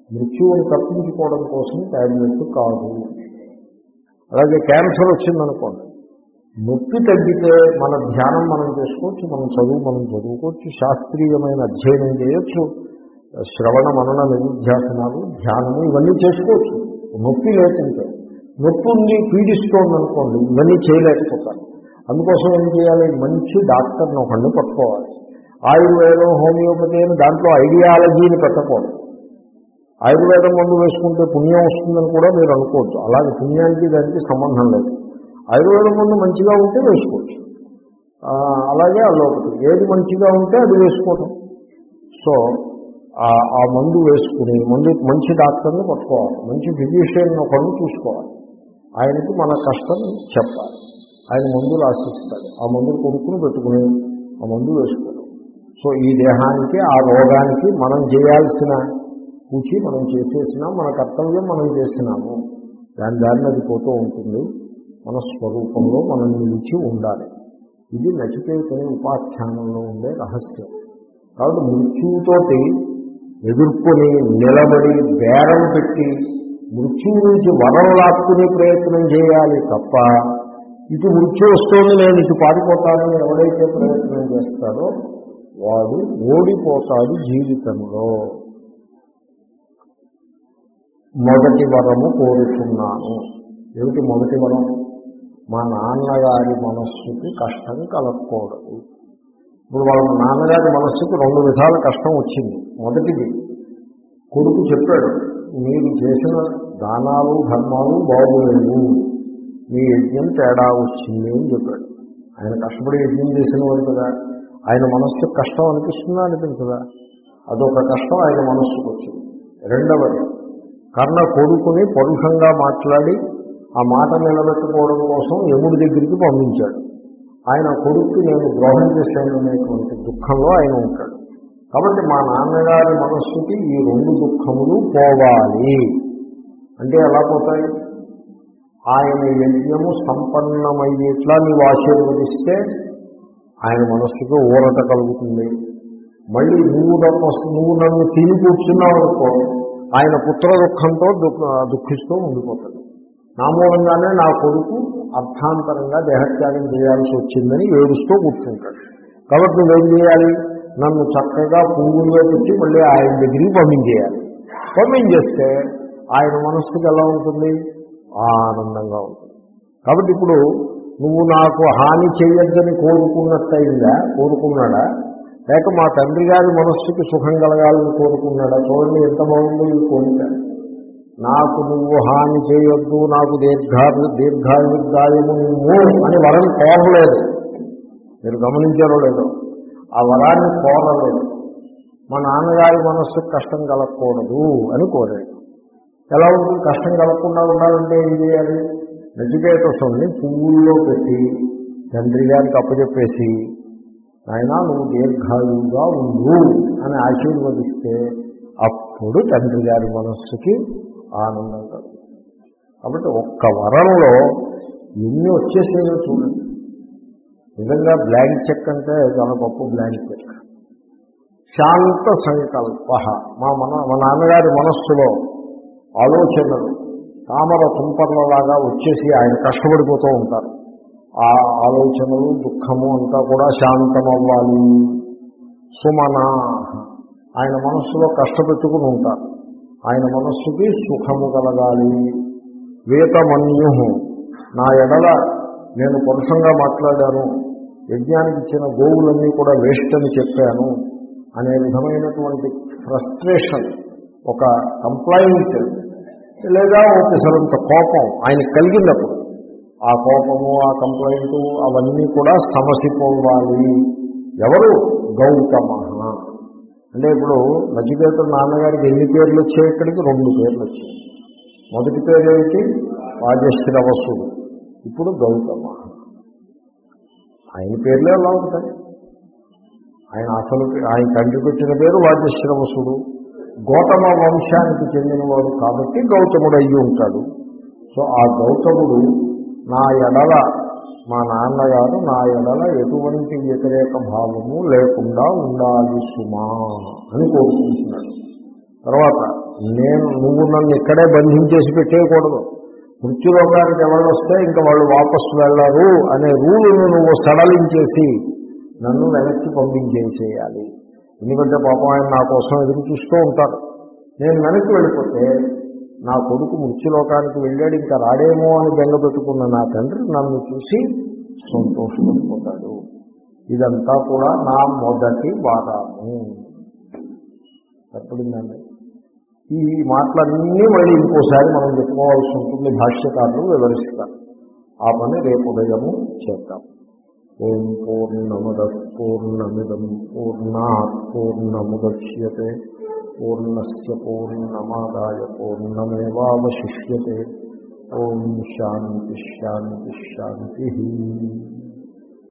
మృత్యువుని తప్పించుకోవడం కోసం టాబ్లెట్ కాదు. అలాగే క్యాన్సర్ వచ్చిందనుకోండి, నొప్పి తగ్గితే మన ధ్యానం మనం చేసుకోవచ్చు, మనం చదువు మనం చదువుకోవచ్చు, శాస్త్రీయమైన అధ్యయనం చేయొచ్చు, శ్రవణ మనన నిరుధ్యాసనాలు ధ్యానము ఇవన్నీ చేసుకోవచ్చు. నొప్పి లేకుంటే, నొప్పి ఉంది పీడిస్తోంది అనుకోండి, ఇవన్నీ చేయలేకపోతారు. అందుకోసం ఏం చేయాలి, మంచి డాక్టర్ని ఒకళ్ళు పట్టుకోవాలి. ఆయుర్వేదం హోమియోపతి అని దాంట్లో ఐడియాలజీని పెట్టకూడదు. ఆయుర్వేదం మందు వేసుకుంటే పుణ్యం వస్తుందని కూడా మీరు అనుకోవద్దు. అలాగే పుణ్యానికి దానికి సంబంధం లేదు. ఆయుర్వేదం మందు మంచిగా ఉంటే వేసుకోవచ్చు. అలాగే అల్లోపతి ఏది మంచిగా ఉంటే అది వేసుకోవటం. సో ఆ మందు వేసుకుని మందు మంచి డాక్టర్ని పట్టుకోవాలి, మంచి ఫిజిషియన్ ఒకరిని చూసుకోవాలి. ఆయనకి మన కష్టం చెప్పాలి, ఆయన మందులు ఆశిస్తాడు, ఆ మందులు కొనుక్కుని పెట్టుకుని ఆ మందు వేసుకోవడం. సో ఈ దేహానికి ఆ రోగానికి మనం చేయాల్సిన పూచి మనం చేసేసినాం, మన కర్తవ్యం మనం చేసినాము, దాని దారిని అది పోతూ ఉంటుంది. మన స్వరూపంలో మనం నిలిచి ఉండాలి. ఇది నచికేతుని ఉపాఖ్యానంలో ఉండే రహస్యం. కాబట్టి మృత్యువుతోటి ఎదుర్కొని నిలబడి బేరం పెట్టి మృత్యువు నుంచి వరం లాక్కునే ప్రయత్నం చేయాలి తప్ప, ఇటు మృత్యు వస్తుంది నేను ఇటు పారిపోతానని ఎవడైతే ప్రయత్నం చేస్తాడో వాడు ఓడిపోతాడు జీవితంలో. మొదటి వరము కోరుతున్నాను. ఏమిటి మొదటి వరం? మా నాన్నగారి మనస్సుకి కష్టం కలగకూడదు. ఇప్పుడు వాళ్ళ నాన్నగారి మనస్సుకి రెండు విధాల కష్టం వచ్చింది. మొదటిది, కొడుకు చెప్పాడు, మీరు చేసిన దానాలు ధర్మాలు బాగులేవు, మీ యజ్ఞం తేడా వచ్చింది అని చెప్పాడు. ఆయన కష్టపడి యజ్ఞం చేసిన వాడు కదా, ఆయన మనస్సుకి కష్టం అనిపిస్తుందా అనిపించదా? అదొక కష్టం ఆయన మనస్సుకు వచ్చింది. రెండవది, కర్ణ కొడుకుని పరుషంగా మాట్లాడి ఆ మాట నిలబెట్టుకోవడం కోసం యముడి దగ్గరికి పంపించాడు. ఆయన కొడుక్కి నేను ద్రోహం చేశాననేటువంటి దుఃఖంలో ఆయన ఉంటాడు. కాబట్టి మా నాన్నగారి మనస్సుకి ఈ రెండు దుఃఖములు పోవాలి అంటే ఎలా పోతాయి? ఆయన యజ్ఞము సంపన్నమయ్యేట్లా నీవు ఆశీర్వదిస్తే ఆయన మనస్సుకి ఊరట కలుగుతుంది. మళ్ళీ నువ్వు నువ్వు నన్ను తిని కూర్చున్నావు అనుకో, ఆయన పుత్ర దుఃఖంతో దుఃఖిస్తూ ఉండిపోతాడు. నా మూలంగానే నా కొడుకు అర్థాంతరంగా దేహత్యాగం చేయాల్సి వచ్చిందని ఏడుస్తూ కూర్చుంటాడు. కాబట్టి నువ్వేం చేయాలి? నన్ను చక్కగా పువ్వుల్లో పెట్టి మళ్ళీ ఆయన దగ్గరికి పంపించేయాలి. పంపించేస్తే ఆయన మనస్సుకి ఎలా ఉంటుంది? ఆనందంగా ఉంటుంది. కాబట్టి ఇప్పుడు నువ్వు నాకు హాని చేయొద్దని కోరుకున్నట్టయిందా? కోరుకున్నాడా? లేక మా తండ్రి గారి మనస్సుకి సుఖం కలగాలని కోరుకున్నాడా? చూడండి ఎంత బాగుందో ఈ కోరిక. నాకు నువ్వు హాని చేయొద్దు, నాకు దీర్ఘా దీర్ఘాయుర్దాయము అని వరం కోరలేదు. మీరు గమనించారో లేదో? ఆ వరాన్ని కోరలేదు. మా నాన్నగారి మనస్సుకు కష్టం కలగకూడదు అని కోరాడు. ఎలా ఉంటుంది? కష్టం కలగకుండా ఉండాలంటే ఏం చేయాలి? నచికేతసుని పువ్వుల్లో పెట్టి తండ్రి గారికి అప్పచెప్పేసి, ఆయన నువ్వు దీర్ఘాయువుగా ఉండు అని ఆశీర్వదిస్తే అప్పుడు తండ్రి గారి మనస్సుకి ఆనందం కలుగుతుంది. కాబట్టి ఒక్క వరంలో ఎన్ని వచ్చేసేదో చూడండి. నిజంగా బ్లాంక్ చెక్ అంటే చాలా గొప్ప బ్లాంక్ చెక్. శాంత సంకల్ప. మా మన మా నాన్నగారి మనస్సులో ఆలోచనలు తామర తుంపర్లలాగా వచ్చేసి ఆయన కష్టపడిపోతూ ఉంటారు. ఆ ఆలోచనలు దుఃఖము అంతా కూడా శాంతమవ్వాలి. సుమనా, ఆయన మనస్సులో కష్టపెట్టుకుని ఉంటారు, ఆయన మనస్సుకి సుఖము కలగాలి. వేతమన్యు, నా ఎడల నేను పరుషంగా మాట్లాడాను, యజ్ఞానికి ఇచ్చిన గోవులన్నీ కూడా వేస్ట్ అని చెప్పాను అనే విధమైనటువంటి ఫ్రస్ట్రేషన్, ఒక కంప్లైంట్ లేదా ఒకసారంత కోపం ఆయన కలిగినప్పుడు ఆ కోపము ఆ కంప్లైంట్ అవన్నీ కూడా సమసిపోవాలి. ఎవరు? గౌతమ. అంటే ఇప్పుడు నచికేతుడు నాన్నగారికి ఎన్ని పేర్లు వచ్చాయి? ఇక్కడికి రెండు పేర్లు వచ్చాయి. మొదటి పేరు ఏమిటి? వాజశ్రవసుడు. ఇప్పుడు గౌతమ. ఆయన పేర్లే ఎలా ఉంటాయి? ఆయన అసలు ఆయన తండ్రికి వచ్చిన పేరు వాజశ్రవసుడు, గౌతమ వంశానికి చెందినవాడు కాబట్టి గౌతముడు అయ్యి ఉంటాడు. సో ఆ గౌతముడు నా ఎడల, మా నాన్నగారు నా ఎడల ఎటువంటి వ్యతిరేక భావము లేకుండా ఉండాలి సుమా అని కోరుకుంటున్నాడు. తర్వాత నేను నువ్వు నన్ను ఇక్కడే బంధించేసి పెట్టేయకూడదు. మృత్యులోకానికి ఎవరు వస్తే ఇంకా వాళ్ళు వాపసు వెళ్ళరు అనే రూలును నువ్వు సడలించేసి నన్ను వెనక్కి పంపించేసేయాలి. ఎందుకంటే పాపం ఆయన నా కోసం ఎదురు చూస్తూ ఉంటారు. నేను వెనక్కి వెళ్ళిపోతే నా కొడుకు మృత్యులోకానికి వెళ్ళాడు, ఇంకా రాడేమో అని బెంగ పెట్టుకున్న నా తండ్రి నన్ను చూసి సంతోషపడిపోతాడు. ఇదంతా కూడా నా మొదటి వాదాము. తప్పడిందండి. ఈ మాటలన్నీ మళ్ళీ ఇంకోసారి మనం చెప్పుకోవాల్సి ఉంటుంది. భాష్యకారులు వివరిస్తారు. ఆ పని రేపు ఉదయము చేద్దాం. ఓం పూర్ణమద పూర్ణమిదం పూర్ణాత్ పూర్ణముద్యతే పూర్ణస్య పూర్ణమాదాయ పూర్ణమేవావశిష్యతే. ఓం శాంతి శాంతి శాంతి.